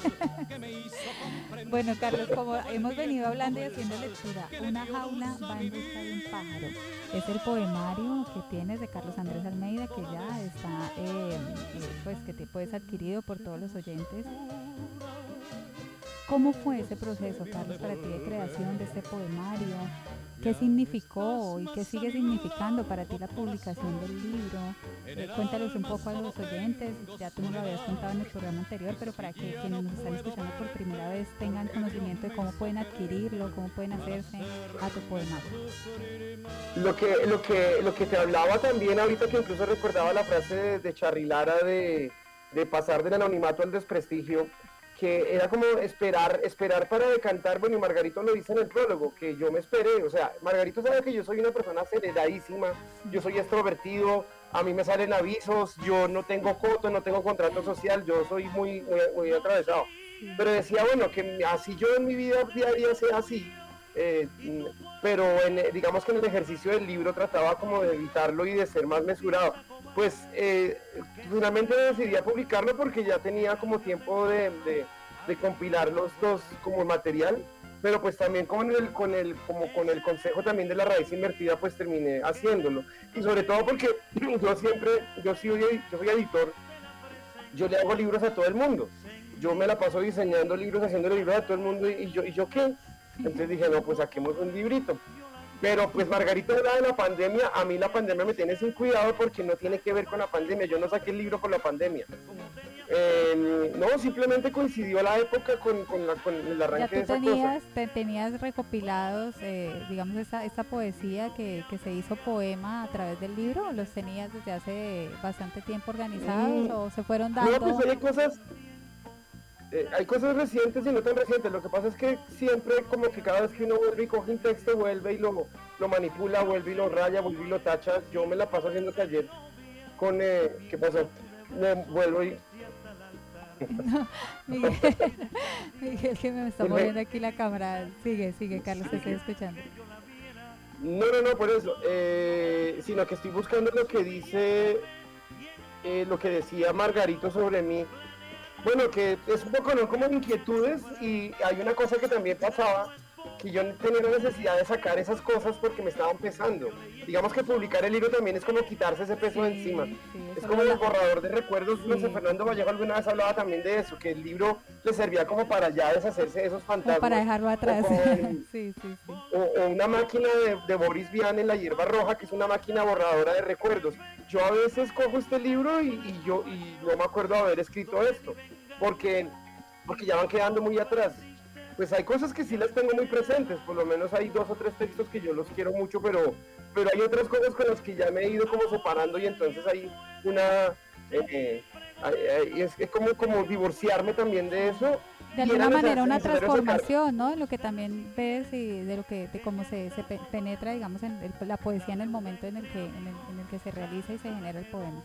Bueno, Carlos, como hemos venido hablando y haciendo lectura, Una jaula va en busca de un pájaro. Es el poemario que tienes de Carlos Andrés Almeida, que ya está, eh, pues que te puedes adquirido por todos los oyentes. ¿Cómo fue ese proceso, Carlos, para ti de creación de este poemario? qué significó y qué sigue significando para ti la publicación del libro. Eh, cuéntales un poco a los oyentes, ya tú nos lo habías contado en el programa anterior, pero para que quienes nos están escuchando por primera vez tengan conocimiento de cómo pueden adquirirlo, cómo pueden hacerse a tu poemario. Lo que, lo que, lo que te hablaba también ahorita, que incluso recordaba la frase de, de Charly Lara de, de pasar del anonimato al desprestigio, que era como esperar, esperar para decantar. Bueno, y Margarito lo dice en el prólogo, que yo me esperé, o sea, Margarito sabe que yo soy una persona aceleradísima, yo soy extrovertido, a mí me salen avisos, yo no tengo coto, no tengo contrato social, yo soy muy, muy, muy atravesado, pero decía, bueno, que así yo en mi vida diaria sea así, eh, pero en, digamos que en el ejercicio del libro trataba como de evitarlo y de ser más mesurado. Pues eh, finalmente decidí a publicarlo porque ya tenía como tiempo de, de, de compilar los dos como material, pero pues también con el, con el, como con el consejo también de la raíz invertida, pues terminé haciéndolo. Y sobre todo porque yo siempre, yo soy, yo soy editor, yo le hago libros a todo el mundo. Yo me la paso diseñando libros, haciendo libros a todo el mundo, y yo, ¿y yo qué? Entonces dije, no, pues saquemos un librito. Pero pues Margarita hablaba de la pandemia, a mí la pandemia me tiene sin cuidado porque no tiene que ver con la pandemia, yo no saqué el libro por la pandemia. Eh, no, simplemente coincidió la época con, con, la, con el arranque de esa tenías, cosa. Te, tenías recopilados, eh, digamos, esa, esa poesía que, que se hizo poema a través del libro, ¿o los tenías desde hace bastante tiempo organizados mm. o se fueron dando? No, pues hay cosas... Eh, hay cosas recientes y no tan recientes. Lo que pasa es que siempre como que cada vez que uno vuelve y coge un texto, vuelve y lo, lo manipula, vuelve y lo raya, vuelve y lo tacha. Yo me la paso haciendo taller con... Eh, ¿qué pasó? Me vuelvo y... No, Miguel, Miguel, que me está moviendo aquí la cámara. Sigue, sigue, Carlos, te estoy escuchando. No, no, no, por eso. Eh, sino que estoy buscando lo que dice... Eh, lo que decía Margarito sobre mí. Bueno, que es un poco, ¿no?, como inquietudes, y hay una cosa que también pasaba, que yo tenía la necesidad de sacar esas cosas porque me estaban pesando. Digamos que publicar el libro también es como quitarse ese peso sí, de encima. Sí, es como el borrador de recuerdos. Sí. No sé, Fernando Vallejo alguna vez hablaba también de eso, que el libro le servía como para ya deshacerse de esos fantasmas. O para dejarlo atrás. O, sí, sí, sí. O, o una máquina de, de Boris Vian en La Hierba Roja, que es una máquina borradora de recuerdos. Yo a veces cojo este libro y, y yo y no me acuerdo haber escrito esto, porque, porque ya van quedando muy atrás. Pues hay cosas que sí las tengo muy presentes, por lo menos hay dos o tres textos que yo los quiero mucho, pero, pero hay otras cosas con las que ya me he ido como separando, y entonces hay una... Eh, eh, es, es como, como divorciarme también de eso. De alguna manera una transformación, ¿no? Lo que también ves y de lo que de cómo se, se penetra, digamos, en el, la poesía en el momento en el que en el, en el que se realiza y se genera el poema.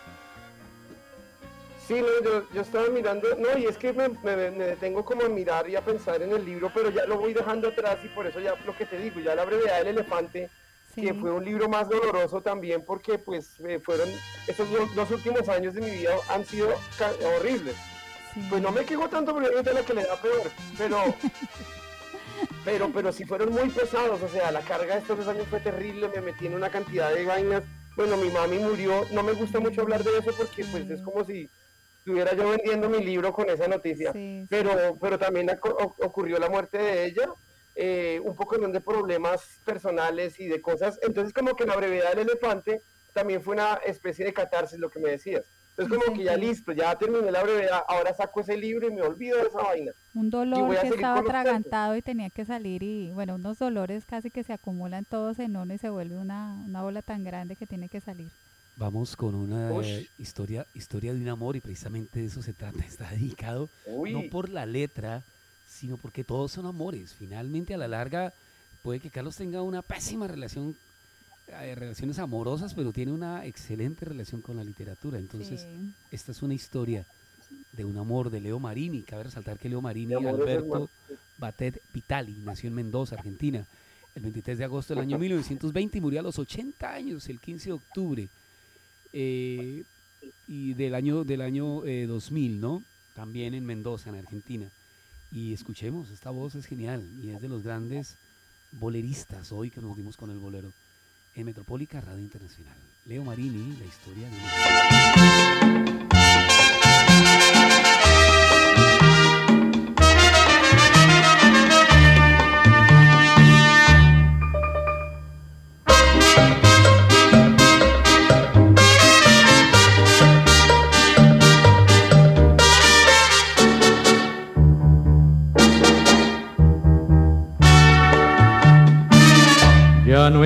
Sí, no, yo, yo estaba mirando, no, y es que me, me, me detengo como a mirar y a pensar en el libro, pero ya lo voy dejando atrás, y por eso ya lo que te digo, ya La brevedad del elefante, sí, que fue un libro más doloroso también, porque pues eh, fueron, esos dos, dos últimos años de mi vida han sido horribles. Sí. Pues no me quejo tanto porque es de la que le da peor, pero, pero, pero sí fueron muy pesados, o sea, la carga de estos dos años fue terrible, me metí en una cantidad de vainas. Bueno, mi mami murió, no me gusta mucho hablar de eso porque pues es como si estuviera yo vendiendo mi libro con esa noticia, sí, sí. Pero, pero también ocurrió la muerte de ella, eh, un poco de problemas personales y de cosas, entonces como que La brevedad del elefante también fue una especie de catarsis, lo que me decías. Entonces como sí, que ya listo, ya terminé la brevedad, ahora saco ese libro y me olvido de esa vaina. Un dolor que estaba atragantado y tenía que salir, y bueno, unos dolores casi que se acumulan todos en uno y se vuelve una, una bola tan grande que tiene que salir. Vamos con una eh, historia, historia de un amor, y precisamente de eso se trata. Está dedicado Uy. no por la letra, sino porque todos son amores. Finalmente, a la larga, puede que Carlos tenga una pésima relación, eh, relaciones amorosas, pero tiene una excelente relación con la literatura. Entonces, sí. Esta es una historia de un amor de Leo Marini. Cabe resaltar que Leo Marini, Alberto Batet Vitali, nació en Mendoza, Argentina, el veintitrés de agosto del año mil novecientos veinte, y murió a los ochenta años, el quince de octubre. Eh, y del año del año eh, dos mil, ¿no? También en Mendoza, en Argentina. Y escuchemos, esta voz es genial y es de los grandes boleristas hoy que nos dimos con el bolero en Metropólica Radio Internacional. Leo Marini, la historia de...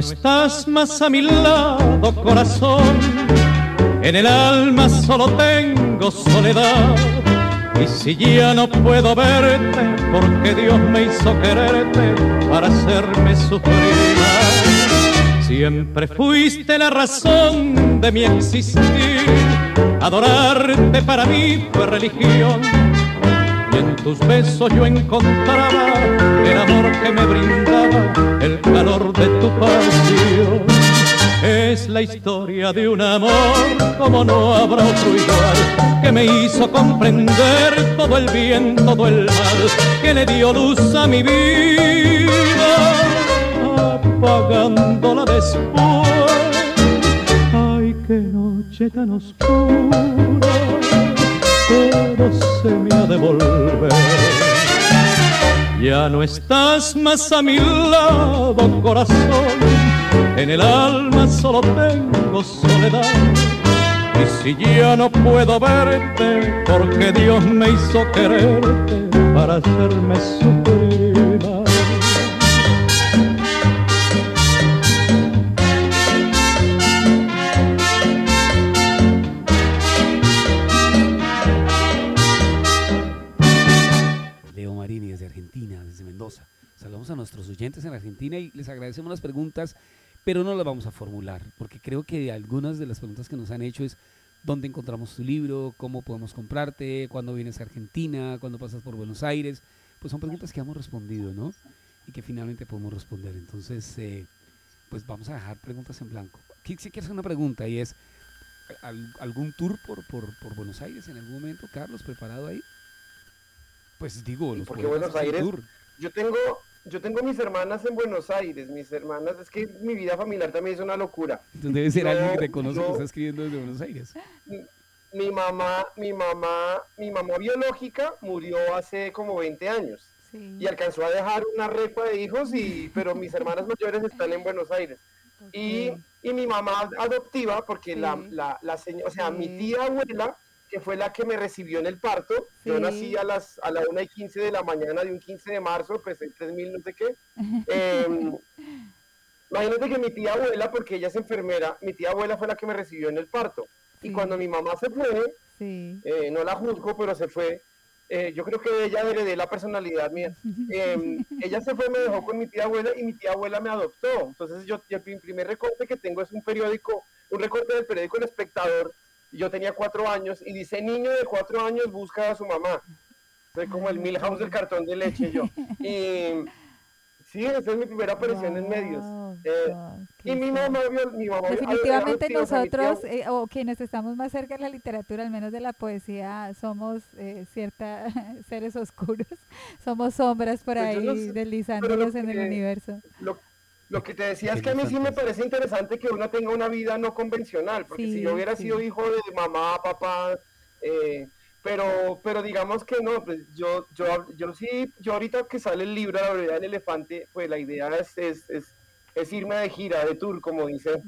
estás más a mi lado, corazón. En el alma solo tengo soledad. Y si ya no puedo verte, porque Dios me hizo quererte para hacerme sufrir más. Siempre fuiste la razón de mi existir. Adorarte para mí fue religión. Y en tus besos yo encontraba el amor que me brindaba, el calor de tu pasión. Es la historia de un amor como no habrá otro igual, que me hizo comprender todo el bien, todo el mal, que le dio luz a mi vida, apagándola después. Ay, qué noche tan oscura, todo se me ha de volver. Ya no estás más a mi lado, corazón. En el alma solo tengo soledad. Y si ya no puedo verte, porque Dios me hizo quererte para hacerme sufrir más. Leo Marini desde Argentina, desde Mendoza. Saludamos a nuestros oyentes en Argentina y les agradecemos las preguntas, pero no las vamos a formular, porque creo que algunas de las preguntas que nos han hecho es ¿dónde encontramos tu libro? ¿Cómo podemos comprarte? ¿Cuándo vienes a Argentina? ¿Cuándo pasas por Buenos Aires? Pues son preguntas que hemos respondido, ¿no? Y que finalmente podemos responder. Entonces, eh, pues vamos a dejar preguntas en blanco. Si quieres hacer una pregunta y es ¿algún tour por, por, por Buenos Aires en algún momento, Carlos, preparado ahí? Pues digo, los porque Buenos Aires, tour. yo tengo... Yo tengo mis hermanas en Buenos Aires, mis hermanas, es que mi vida familiar también es una locura. Entonces debe ser yo, alguien que te conoce yo, que está escribiendo desde Buenos Aires. Mi, mi mamá, mi mamá, mi mamá biológica murió hace como veinte años. Sí. Y alcanzó a dejar una repa de hijos, y, pero mis hermanas mayores están en Buenos Aires. Okay. Y, y mi mamá adoptiva, porque sí. la, la, la señora, o sea, sí. mi tía abuela, que fue la que me recibió en el parto. Sí. Yo nací a las a la una y quince de la mañana de un quince de marzo, pues en tres mil no sé qué. Eh, imagínate que mi tía abuela, porque ella es enfermera, mi tía abuela fue la que me recibió en el parto. Sí. Y cuando mi mamá se fue, sí. eh, no la juzgo, pero se fue, eh, yo creo que de ella heredé la personalidad mía. Eh, ella se fue, me dejó con mi tía abuela y mi tía abuela me adoptó. Entonces yo, yo el primer recorte que tengo es un periódico, un recorte del periódico El Espectador. Yo tenía cuatro años y dice, niño de cuatro años busca a su mamá. Soy como el Milhouse del cartón de leche yo. Y sí, esa es mi primera aparición wow, en medios. Eh, wow, y mi mamá, mi mamá... Definitivamente había, nosotros, eh, o quienes estamos más cerca de la literatura, al menos de la poesía, somos eh, cierta seres oscuros. Somos sombras por ahí no sé, deslizándonos en el que, universo. Lo, Lo que te decía es que a mí sí me parece interesante que uno tenga una vida no convencional, porque sí, si yo hubiera sí. sido hijo de mamá, papá, eh, pero, pero digamos que no, pues yo, yo, yo sí, yo ahorita que sale el libro La Brevedad del Elefante, pues la idea es, es, es, es irme de gira, de tour, como dice.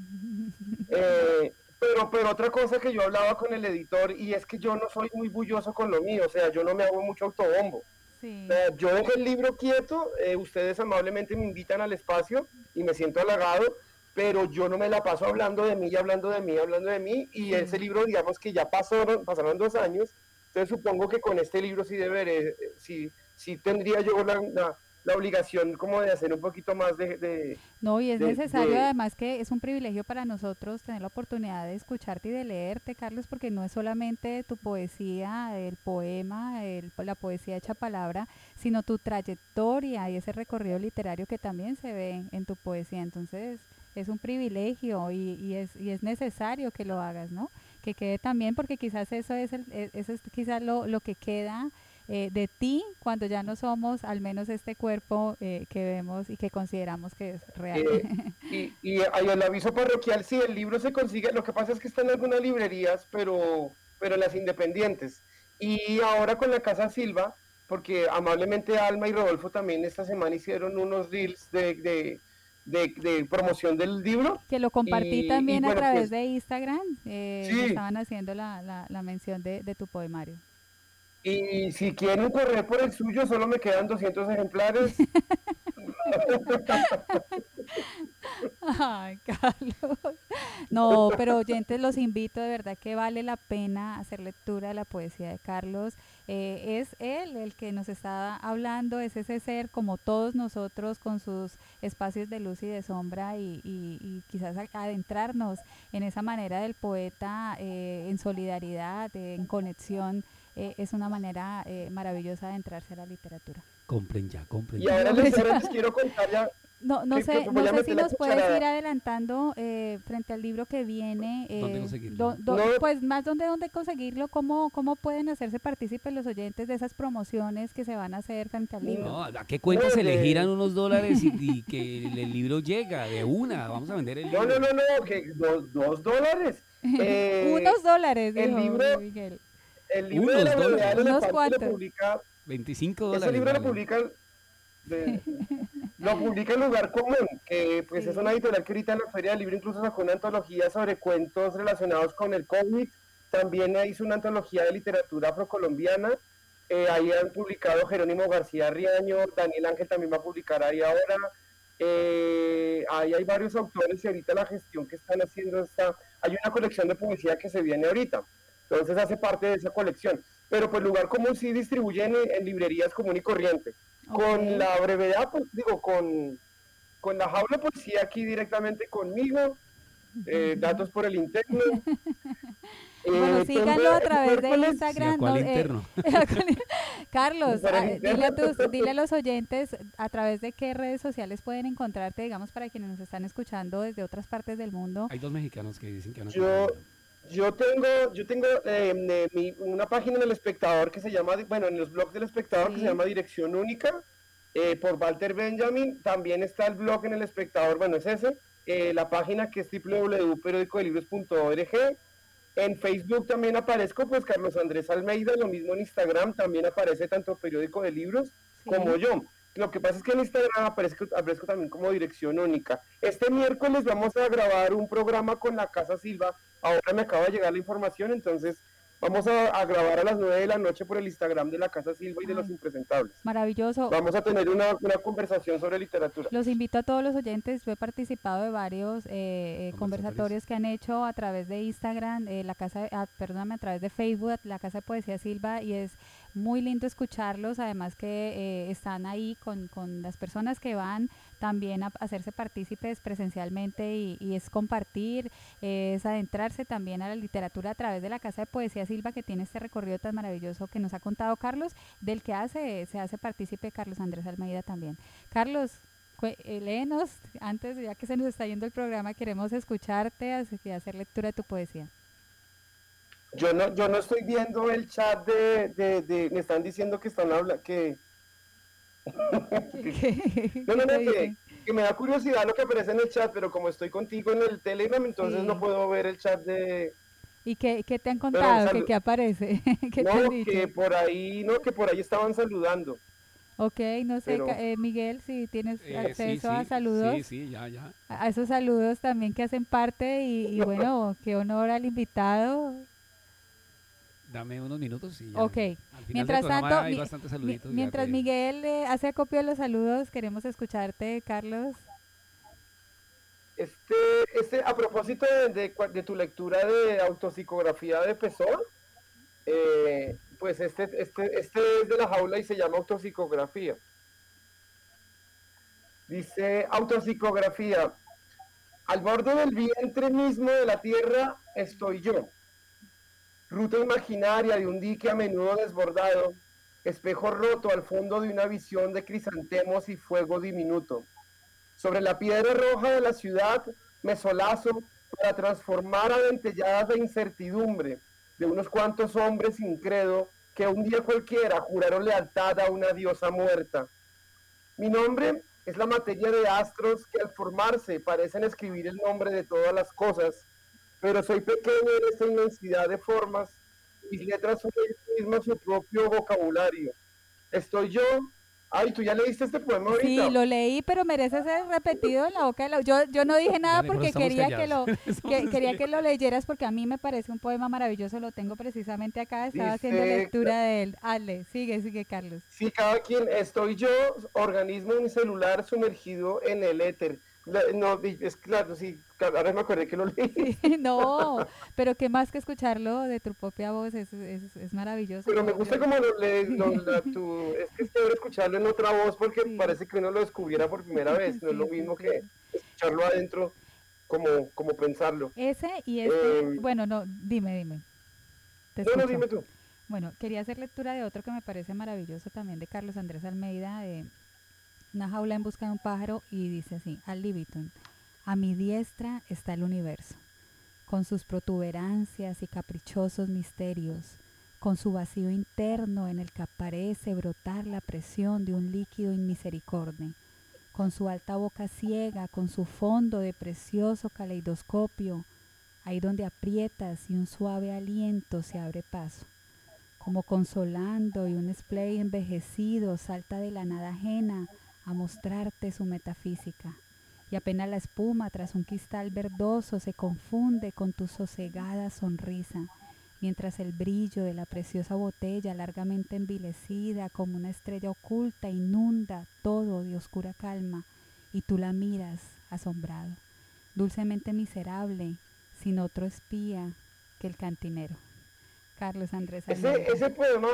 Eh, pero, pero otra cosa que yo hablaba con el editor, y es que yo no soy muy bulloso con lo mío, o sea, yo no me hago mucho autobombo. Sí. Eh, yo dejo el libro quieto, eh, ustedes amablemente me invitan al espacio y me siento halagado, pero yo no me la paso hablando de mí, hablando de mí, hablando de mí, y sí. ese libro, digamos que ya pasaron, pasaron dos años, entonces supongo que con este libro sí deberé, sí, sí tendría yo la, la, la obligación como de hacer un poquito más de... de no, y es de, necesario de... además que es un privilegio para nosotros tener la oportunidad de escucharte y de leerte, Carlos, porque no es solamente tu poesía, el poema, el, la poesía hecha palabra, sino tu trayectoria y ese recorrido literario que también se ve en, en tu poesía. Entonces es un privilegio y, y, es, y es necesario que lo hagas, ¿no? Que quede también, porque quizás eso es, el, eso es quizás lo, lo que queda Eh, de ti cuando ya no somos al menos este cuerpo eh, que vemos y que consideramos que es real. Eh, y, y hay el aviso parroquial, sí, el libro se consigue, lo que pasa es que está en algunas librerías, pero, pero en las independientes. Y ahora con la Casa Silva, porque amablemente Alma y Rodolfo también esta semana hicieron unos reels de, de, de, de promoción del libro. Que lo compartí y, también y, bueno, a través pues, de Instagram, eh, sí. estaban haciendo la, la, la mención de, de tu poemario. Y si quieren correr por el suyo, solo me quedan doscientos ejemplares. Ay, Carlos. No, pero oyentes, los invito, de verdad que vale la pena hacer lectura de la poesía de Carlos. Eh, es él el que nos está hablando, es ese ser como todos nosotros con sus espacios de luz y de sombra y, y, y quizás adentrarnos en esa manera del poeta eh, en solidaridad, eh, en conexión. Eh, es una manera eh, maravillosa de adentrarse a la literatura. Compren ya, compren Y ya. ahora les, ahora les quiero contar ya. No, no que- sé, que voy no a sé meter si la nos puedes cucharada. ir adelantando eh, frente al libro que viene. Eh, ¿Dónde conseguirlo? do- do- No. Pues más dónde, dónde conseguirlo, cómo, cómo pueden hacerse partícipes los oyentes de esas promociones que se van a hacer frente al libro. No, ¿a qué cuenta No, se le de- giran unos dólares y, y que el, el libro llega de una? Vamos a vender el libro. No, no, no, no, que dos, dos dólares. Eh, Unos dólares, el dijo libro- Miguel. El libro de la Unos brevedad del dólares. Unos elefante cuantos. lo publica. veinticinco Ese dólares. libro lo vale. publica. de- lo publica el Lugar Común, que pues Sí. es una editorial que ahorita en la Feria del Libro incluso sacó una antología sobre cuentos relacionados con el COVID. También hizo una antología de literatura afrocolombiana. Eh, ahí han publicado Jerónimo García Riaño, Daniel Ángel también va a publicar ahí ahora. Eh, ahí hay varios autores y ahorita la gestión que están haciendo está. Hay una colección de poesía que se viene ahorita, entonces hace parte de esa colección. Pero pues Lugar Común sí distribuye en, en librerías común y corriente. Ok. Con la brevedad, pues digo, con, con la jaula poesía aquí directamente conmigo, eh, datos por el interno. Bueno, Eh, síganlo a pues, través de miércoles- Instagram. Sí, ¿a cuál no, eh, interno? Carlos, Para ah, el dile, a interno. tus- dile a los oyentes a través de qué redes sociales pueden encontrarte, digamos, para quienes nos están escuchando desde otras partes del mundo. Hay dos mexicanos que dicen que van a Yo, comprar. yo tengo, yo tengo eh, eh, mi- una página en El Espectador que se llama, bueno, en los blogs del Espectador que Sí. se llama Dirección Única, eh, por Walter Benjamin. También está el blog en El Espectador, bueno, es ese. Eh, la página que es doble u doble u doble u punto periódico de libros punto org. En Facebook también aparezco, pues Carlos Andrés Almeida, lo mismo en Instagram, también aparece tanto Periódico de Libros Sí. como yo. Lo que pasa es que en Instagram aparezco, aparezco también como Dirección Única. Este miércoles vamos a grabar un programa con la Casa Silva. Ahora me acaba de llegar la información, entonces vamos a, a grabar a las nueve de la noche por el Instagram de la Casa Silva y de Ay. Los Impresentables. Maravilloso. Vamos a tener una, una conversación sobre literatura. Los invito a todos los oyentes. Yo he participado de varios eh, eh, conversatorios que han hecho a través de Instagram, eh, la casa, de- ah, perdóname, a través de Facebook, la Casa de Poesía Silva, y es muy lindo escucharlos. Además que eh, están ahí con, con las personas que van también a hacerse partícipes presencialmente y, y es compartir, eh, es adentrarse también a la literatura a través de la Casa de Poesía Silva, que tiene este recorrido tan maravilloso que nos ha contado Carlos, del que hace se hace partícipe Carlos Andrés Almeida también. Carlos, cue- eh, léenos, antes, ya que se nos está yendo el programa, queremos escucharte así que hacer lectura de tu poesía. Yo no, yo no estoy viendo el chat de, de, de- me están diciendo que están hablando, que, ¿Qué, no, no, qué no, te que, dicen? que me da curiosidad lo que aparece en el chat, pero como estoy contigo en el Telegram, entonces Sí. no puedo ver el chat de, ¿Y qué, qué te han contado? ¿Qué, salu- qué aparece? ¿Qué te han no, dicho? que por ahí, no, que por ahí estaban saludando. Ok, no sé, pero- ca- eh, Miguel, si tienes Eh, acceso sí, a sí, saludos. Sí, sí, ya, ya. A esos saludos también que hacen parte y, y bueno, qué honor al invitado. Dame unos minutos y ya. Ok, Al final mientras del programa tanto, hay mi- bastantes mi- saluditos. ya mientras que- Miguel eh, hace acopio de los saludos, queremos escucharte, Carlos. Este, este, a propósito de, de cua- de tu lectura de autopsicografía de Pessoa, eh, pues este, este, este es de la jaula y se llama autopsicografía. Dice autopsicografía. Al borde del vientre mismo de la tierra estoy yo. Ruta imaginaria de un dique a menudo desbordado, espejo roto al fondo de una visión de crisantemos y fuego diminuto. Sobre la piedra roja de la ciudad me solazo para transformar a dentelladas de incertidumbre de unos cuantos hombres sin credo que un día cualquiera juraron lealtad a una diosa muerta. Mi nombre es la materia de astros que al formarse parecen escribir el nombre de todas las cosas, pero soy pequeño en esta inmensidad de formas. Mis letras son ellas mismas su propio vocabulario. Estoy yo. Ay, ¿tú ya leíste este poema ahorita? Sí, lo leí, pero merece ser repetido en la boca de la... Yo, yo no dije nada Dale, pero porque estamos quería que lo callados. que, Estamos quería así. que lo leyeras porque a mí me parece un poema maravilloso, lo tengo precisamente acá, estaba haciendo Dice- lectura de él. Hazle, sigue, sigue, Carlos. Sí, cada quien, estoy yo, organismo unicelular sumergido en el éter. La- no, di- es claro, sí, claro, ahora me acordé que lo leí. Sí, no, pero qué más que escucharlo de tu propia voz, es, es, es maravilloso. Pero me Yo, gusta yo, como lo lees, lo- la- tu, es que es chévere escucharlo en otra voz porque sí, parece que uno lo descubriera por primera vez, no es lo sí, sí, mismo sí, que sí. escucharlo adentro como, como pensarlo. Ese y este, Eh, bueno, no, dime, dime, te no, no, escucho. dime tú. Bueno, quería hacer lectura de otro que me parece maravilloso también de Carlos Andrés Almeida, de Una jaula en busca de un pájaro, y dice así, al libitum, a mi diestra está el universo, con sus protuberancias y caprichosos misterios, con su vacío interno en el que parece brotar la presión de un líquido inmisericorde, con su alta boca ciega, con su fondo de precioso caleidoscopio, ahí donde aprietas y un suave aliento se abre paso, como consolando y un splay envejecido salta de la nada ajena a mostrarte su metafísica. Y apenas la espuma tras un cristal verdoso se confunde con tu sosegada sonrisa, mientras el brillo de la preciosa botella largamente envilecida como una estrella oculta inunda todo de oscura calma, y tú la miras asombrado, dulcemente miserable, sin otro espía que el cantinero. Carlos Andrés Ese, Almeida. ese poema,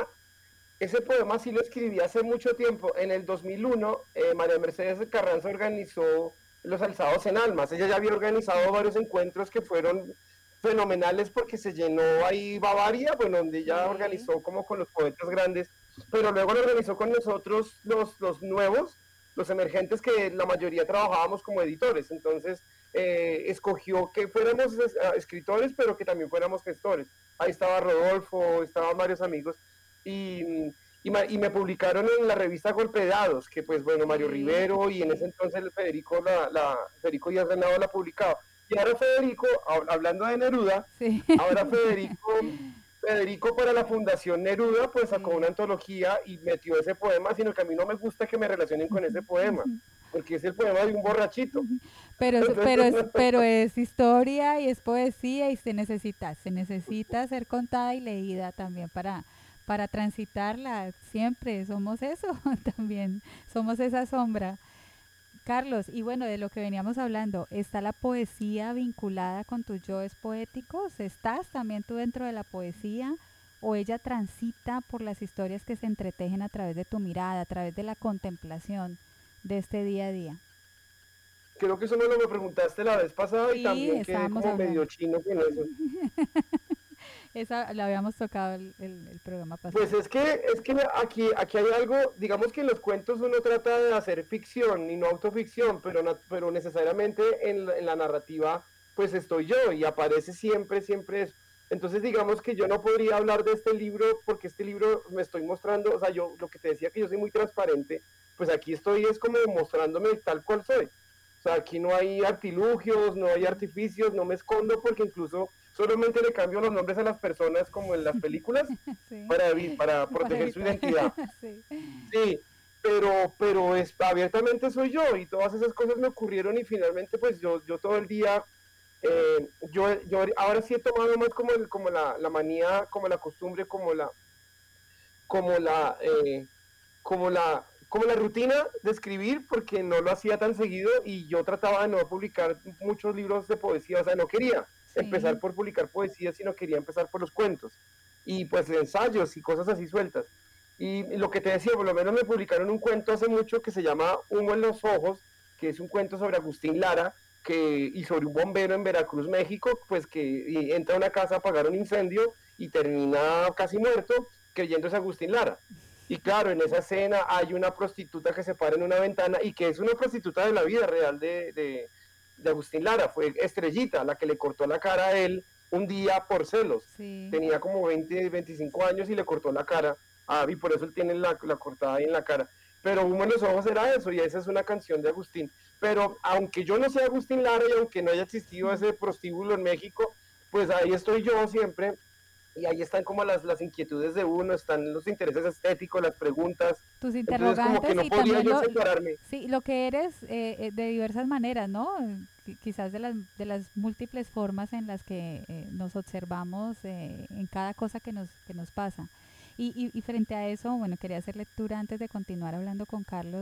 ese poema sí lo escribí hace mucho tiempo. En el dos mil uno, eh, María Mercedes Carranza organizó los Alzados en Almas. Ella ya había organizado varios encuentros que fueron fenomenales porque se llenó ahí Bavaria, bueno, donde ella Sí, organizó como con los poetas grandes, pero luego lo organizó con nosotros los, los nuevos, los emergentes, que la mayoría trabajábamos como editores. Entonces, eh, escogió que fuéramos es, escritores, pero que también fuéramos gestores. Ahí estaba Rodolfo, estaban varios amigos, y, y, y, me publicaron en la revista Golpe de Dados, que pues bueno, Mario sí, Rivero y en ese sí, entonces el Federico, la, la, Federico Díaz Renado la publicaba. Y ahora Federico, hablando de Neruda, sí, ahora Federico, Federico para la Fundación Neruda pues sacó una sí. antología y metió ese poema, sino que a mí no me gusta que me relacionen con ese poema, porque es el poema de un borrachito. Pero es, pero Entonces, es, pero es historia y es poesía y se necesita, se necesita ser contada y leída también para, para transitarla. Siempre somos eso, también somos esa sombra. Carlos, y bueno, de lo que veníamos hablando, ¿está la poesía vinculada con tus yoes poéticos? ¿Estás también tú dentro de la poesía? ¿O ella transita por las historias que se entretejen a través de tu mirada, a través de la contemplación de este día a día? creo que eso me lo me preguntaste la vez pasada y Sí, también quedé estábamos como medio hablando. chino con eso. Esa la habíamos tocado el, el, el programa Pues pasado. es que, es que aquí, aquí hay algo, digamos que en los cuentos uno trata de hacer ficción y no autoficción, pero, na- pero necesariamente en, la- en la narrativa pues estoy yo y aparece siempre, siempre eso. Entonces digamos que yo no podría hablar de este libro porque este libro me estoy mostrando, o sea, yo lo que te decía que yo soy muy transparente, pues aquí estoy es como mostrándome tal cual soy. O sea, aquí no hay artilugios, no hay artificios, no me escondo porque incluso solamente le cambio los nombres a las personas como en las películas Sí, para, para para proteger su evitar. identidad. Sí. Sí, pero, pero es, abiertamente soy yo y todas esas cosas me ocurrieron y finalmente pues yo, yo todo el día, eh, yo, yo ahora sí he tomado más como, el, como la, la manía, como la costumbre, como la, como la, eh, como la, como la rutina de escribir porque no lo hacía tan seguido y yo trataba de no publicar muchos libros de poesía, o sea, no quería empezar Sí. por publicar poesía, sino quería empezar por los cuentos y pues ensayos y cosas así sueltas. Y, y lo que te decía, por lo menos me publicaron un cuento hace mucho que se llama Humo en los Ojos, que es un cuento sobre Agustín Lara, que, y sobre un bombero en Veracruz, México, pues que entra a una casa a apagar un incendio y termina casi muerto creyéndose Agustín Lara. Y claro, en esa escena hay una prostituta que se para en una ventana y que es una prostituta de la vida real de, de, de Agustín Lara. Fue Estrellita la que le cortó la cara a él un día por celos. Sí. Tenía como veinte, veinticinco años y le cortó la cara. Ah, y por eso él tiene la, la cortada ahí en la cara. Pero Humo en los Ojos era eso, y esa es una canción de Agustín. Pero aunque yo no sea Agustín Lara y aunque no haya existido ese prostíbulo en México, pues ahí estoy yo siempre y ahí están como las, las inquietudes de uno, están los intereses estéticos, las preguntas, Tus entonces como que interrogantes no y podía también yo lo, separarme. sí, lo que eres eh, eh, de diversas maneras, ¿no? Qui- Quizás de las, de las múltiples formas en las que eh, nos observamos eh, en cada cosa que nos, que nos pasa. Y, y, y frente a eso, bueno, quería hacer lectura antes de continuar hablando con Carlos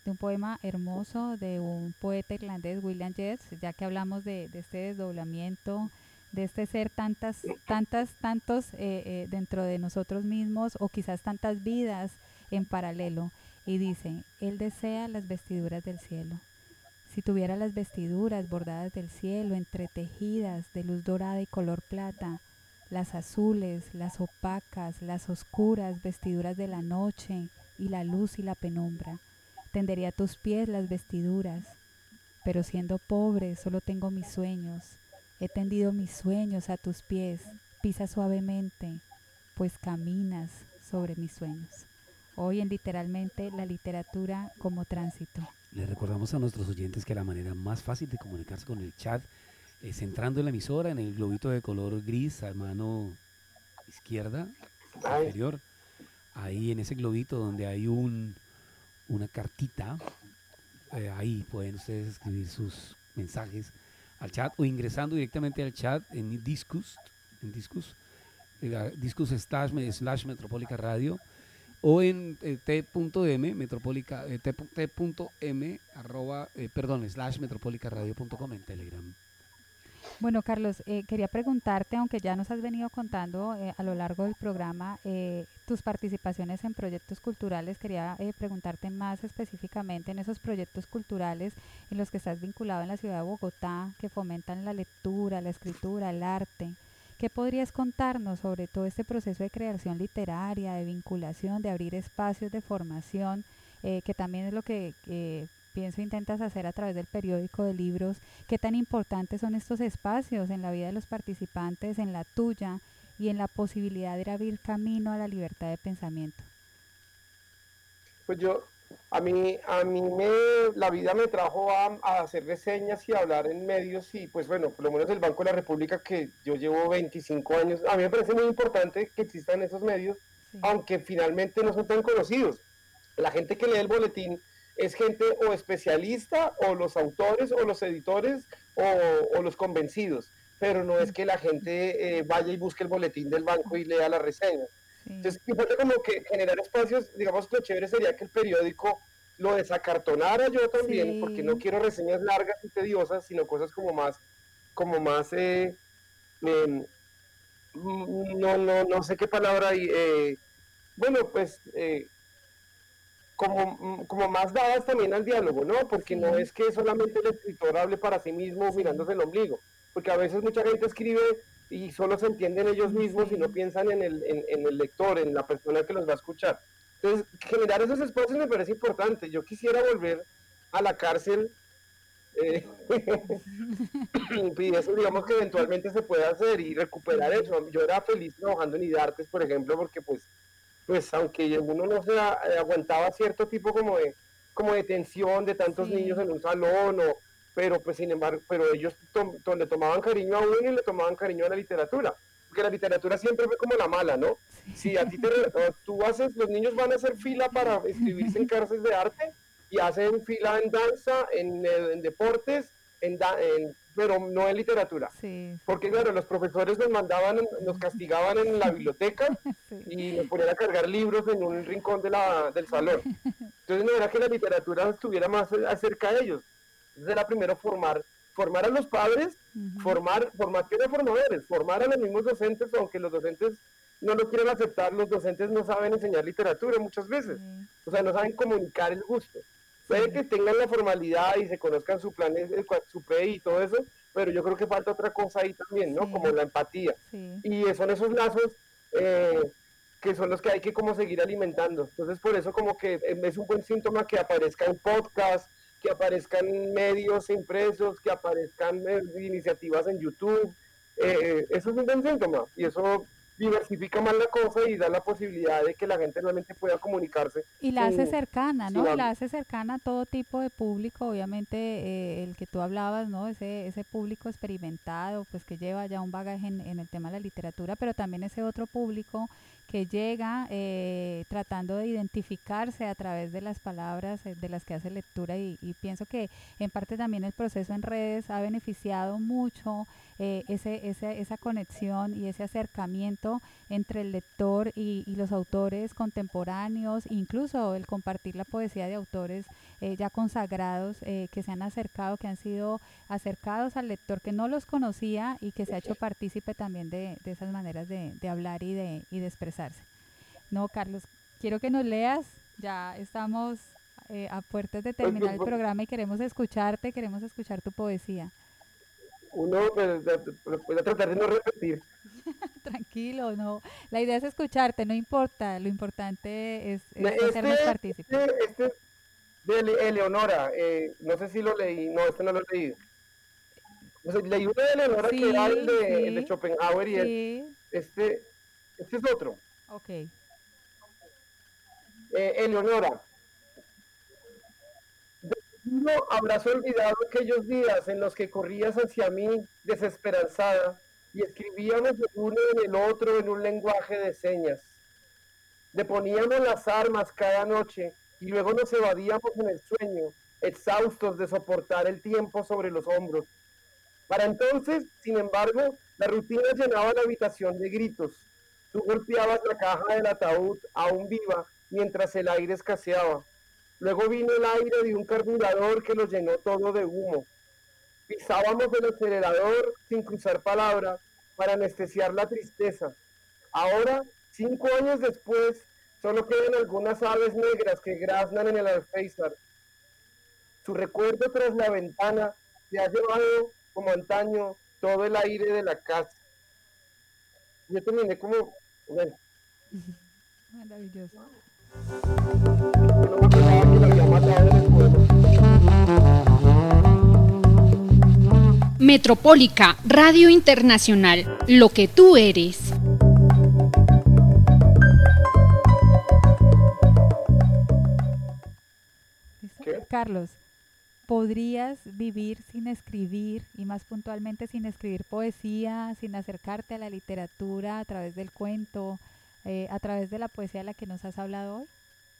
de un poema hermoso de un poeta irlandés, William Yeats, ya que hablamos de, de este desdoblamiento, de este ser tantas, tantas, tantos eh, eh, dentro de nosotros mismos, o quizás tantas vidas en paralelo. Y dice, él desea las vestiduras del cielo. Si tuviera las vestiduras bordadas del cielo, entretejidas de luz dorada y color plata, las azules, las opacas, las oscuras vestiduras de la noche y la luz y la penumbra, tendería a tus pies las vestiduras. Pero siendo pobre, solo tengo mis sueños. He tendido mis sueños a tus pies. Pisa suavemente, pues caminas sobre mis sueños. Hoy en Literalmente, la literatura como tránsito. Les recordamos a nuestros oyentes que la manera más fácil de comunicarse con el chat es entrando en la emisora, en el globito de color gris a mano izquierda inferior. Ahí en ese globito donde hay un una cartita, eh, ahí pueden ustedes escribir sus mensajes al chat o ingresando directamente al chat en Discus, en Discus, eh, Discus slash, slash Metropólica Radio, o en eh, t.m metropólica eh, t.m arroba eh, perdón slash metropólicaradio punto com en Telegram. Bueno, Carlos, eh, quería preguntarte, aunque ya nos has venido contando eh, a lo largo del programa eh, tus participaciones en proyectos culturales, quería eh, preguntarte más específicamente en esos proyectos culturales en los que estás vinculado en la ciudad de Bogotá, que fomentan la lectura, la escritura, el arte. ¿Qué podrías contarnos sobre todo este proceso de creación literaria, de vinculación, de abrir espacios de formación, eh, que también es lo que eh, pienso intentas hacer a través del periódico de libros? ¿Qué tan importantes son estos espacios en la vida de los participantes, en la tuya y en la posibilidad de abrir camino a la libertad de pensamiento? Pues yo, a mí, a mí me, la vida me trajo a, a hacer reseñas y a hablar en medios, y pues bueno, por lo menos el Banco de la República, que yo llevo veinticinco años, a mí me parece muy importante que existan esos medios, sí, aunque finalmente no son tan conocidos. La gente que lee el boletín es gente o especialista, o los autores, o los editores, o, o los convencidos, pero no es que la gente eh, vaya y busque el boletín del banco y lea la reseña. Sí. Entonces, importa como que generar espacios, digamos, lo chévere sería que el periódico lo desacartonara yo también, sí, porque no quiero reseñas largas y tediosas, sino cosas como más, como más, eh, eh, no, no, no sé qué palabra hay, eh, bueno, pues, eh, como, como más dadas también al diálogo, ¿no? Porque sí, no es que solamente el escritor hable para sí mismo, sí, mirándose el ombligo, porque a veces mucha gente escribe y solo se entienden ellos mismos, sí, y no piensan en el, en, en el lector, en la persona que los va a escuchar. Entonces, generar esos espacios me parece importante. Yo quisiera volver a la cárcel, eh, y eso digamos que eventualmente se puede hacer y recuperar eso. Yo era feliz trabajando en IDARTES, por ejemplo, porque pues, pues aunque uno no se eh, aguantaba cierto tipo como de, como de tensión de tantos sí, niños en un salón, o, pero pues sin embargo, pero ellos to, to, le tomaban cariño a uno y le tomaban cariño a la literatura, porque la literatura siempre fue como la mala, ¿no? Si a ti te, tú haces, los niños van a hacer fila para inscribirse en clases de arte, y hacen fila en danza, en, en deportes, en, da, en pero no en literatura, sí, porque claro, los profesores nos mandaban, nos castigaban en la biblioteca, sí, y nos ponían a cargar libros en un rincón de la, del salón. Entonces no era que la literatura estuviera más cerca de ellos. Entonces era primero formar, formar a los padres, uh-huh, formar, formar que eran formadores, formar a los mismos docentes, aunque los docentes no lo quieren aceptar, los docentes no saben enseñar literatura muchas veces, uh-huh, o sea, no saben comunicar el gusto. Puede que tengan la formalidad y se conozcan su plan, su P I y todo eso, pero yo creo que falta otra cosa ahí también, ¿no? Sí. Como la empatía. Sí. Y son esos lazos eh, que son los que hay que como seguir alimentando. Entonces, por eso como que es un buen síntoma que aparezcan podcasts, que aparezcan medios impresos, que aparezcan eh, iniciativas en YouTube. Eh, eso es un buen síntoma, y eso diversifica más la cosa y da la posibilidad de que la gente realmente pueda comunicarse. Y la hace cercana, ¿no? Y la hace cercana a todo tipo de público, obviamente eh, el que tú hablabas, ¿no? Ese ese público experimentado, pues que lleva ya un bagaje en, en el tema de la literatura, pero también ese otro público que llega eh, tratando de identificarse a través de las palabras de las que hace lectura, y, y pienso que en parte también el proceso en redes ha beneficiado mucho eh, ese, ese, esa conexión y ese acercamiento entre el lector y, y los autores contemporáneos, incluso el compartir la poesía de autores eh, ya consagrados eh, que se han acercado, que han sido acercados al lector que no los conocía y que se ha hecho partícipe también de, de esas maneras de, de hablar y de, y de expresarse. No, Carlos, quiero que nos leas, ya estamos eh, a puertas de terminar el programa y queremos escucharte, queremos escuchar tu poesía. Uno, pues, voy a tratar de no repetir. Tranquilo, no. La idea es escucharte, no importa. Lo importante es, es este, hacernos partícipes. Este, este de Eleonora, eh, no sé si lo leí, no, este no lo he leído. O sea, leí uno de Eleonora sí, que era el de, sí, el de Schopenhauer y sí. el, este, este es otro. Ok. Eh, Eleonora. No habrás olvidado aquellos días en los que corrías hacia mí desesperanzada y escribíamos el uno en el otro en un lenguaje de señas. Deponíamos las armas cada noche y luego nos evadíamos en el sueño, exhaustos de soportar el tiempo sobre los hombros. Para entonces, sin embargo, la rutina llenaba la habitación de gritos. Tú golpeabas la caja del ataúd aún viva mientras el aire escaseaba. Luego vino el aire de un carburador que lo llenó todo de humo. Pisábamos el acelerador sin cruzar palabra para anestesiar la tristeza. Ahora, cinco años después, solo quedan algunas aves negras que graznan en el alféizar. Su recuerdo tras la ventana se ha llevado, como antaño, todo el aire de la casa. Yo terminé como... Bueno. Maravilloso. Metropólica, Radio Internacional, lo que tú eres. ¿Qué? Carlos, ¿podrías vivir sin escribir y más puntualmente sin escribir poesía, sin acercarte a la literatura a través del cuento, eh, a través de la poesía de la que nos has hablado hoy?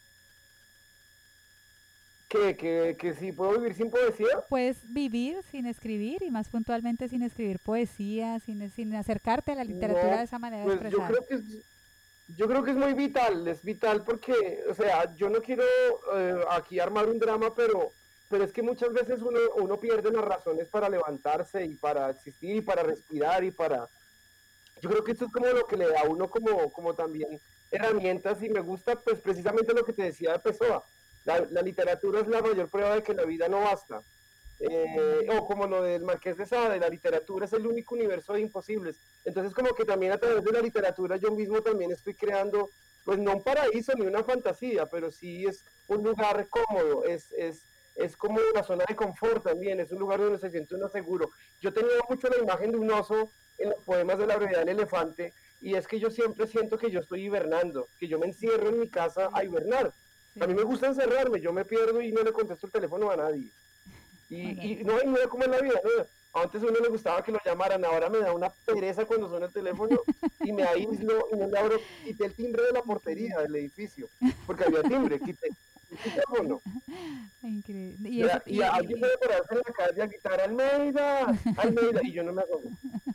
¿Que, que, que si puedo vivir sin poesía? Puedes vivir sin escribir y más puntualmente sin escribir poesía, sin, sin acercarte a la literatura no, de esa manera pues de expresar. Yo creo que es, yo creo que es muy vital, es vital porque, o sea, yo no quiero eh, aquí armar un drama, pero, pero es que muchas veces uno, uno pierde las razones para levantarse y para existir y para respirar y para... Yo creo que esto es como lo que le da a uno como, como también herramientas y me gusta pues precisamente lo que te decía de Pessoa. La, la literatura es la mayor prueba de que la vida no basta. Eh, o como lo del Marqués de Sade, la literatura es el único universo de imposibles. Entonces como que también a través de la literatura yo mismo también estoy creando, pues no un paraíso ni una fantasía, pero sí es un lugar cómodo, es, es, es como una zona de confort también, es un lugar donde se siente uno seguro. Yo tenía mucho la imagen de un oso en los poemas de La brevedad del elefante, y es que yo siempre siento que yo estoy hibernando, que yo me encierro en mi casa a hibernar. A mí me gusta encerrarme, yo me pierdo y no le contesto el teléfono a nadie. Y, y no, y no es como en la vida, ¿no? Antes a uno le gustaba que lo llamaran, ahora me da una pereza cuando suena el teléfono y me aíslo y no le abro, quité el timbre de la portería del edificio, porque había timbre, quité el teléfono. Increíble. Y, eso, y, y, y alguien puede pararse en la calle a gritar, Almeida, Almeida, y yo no me asomo.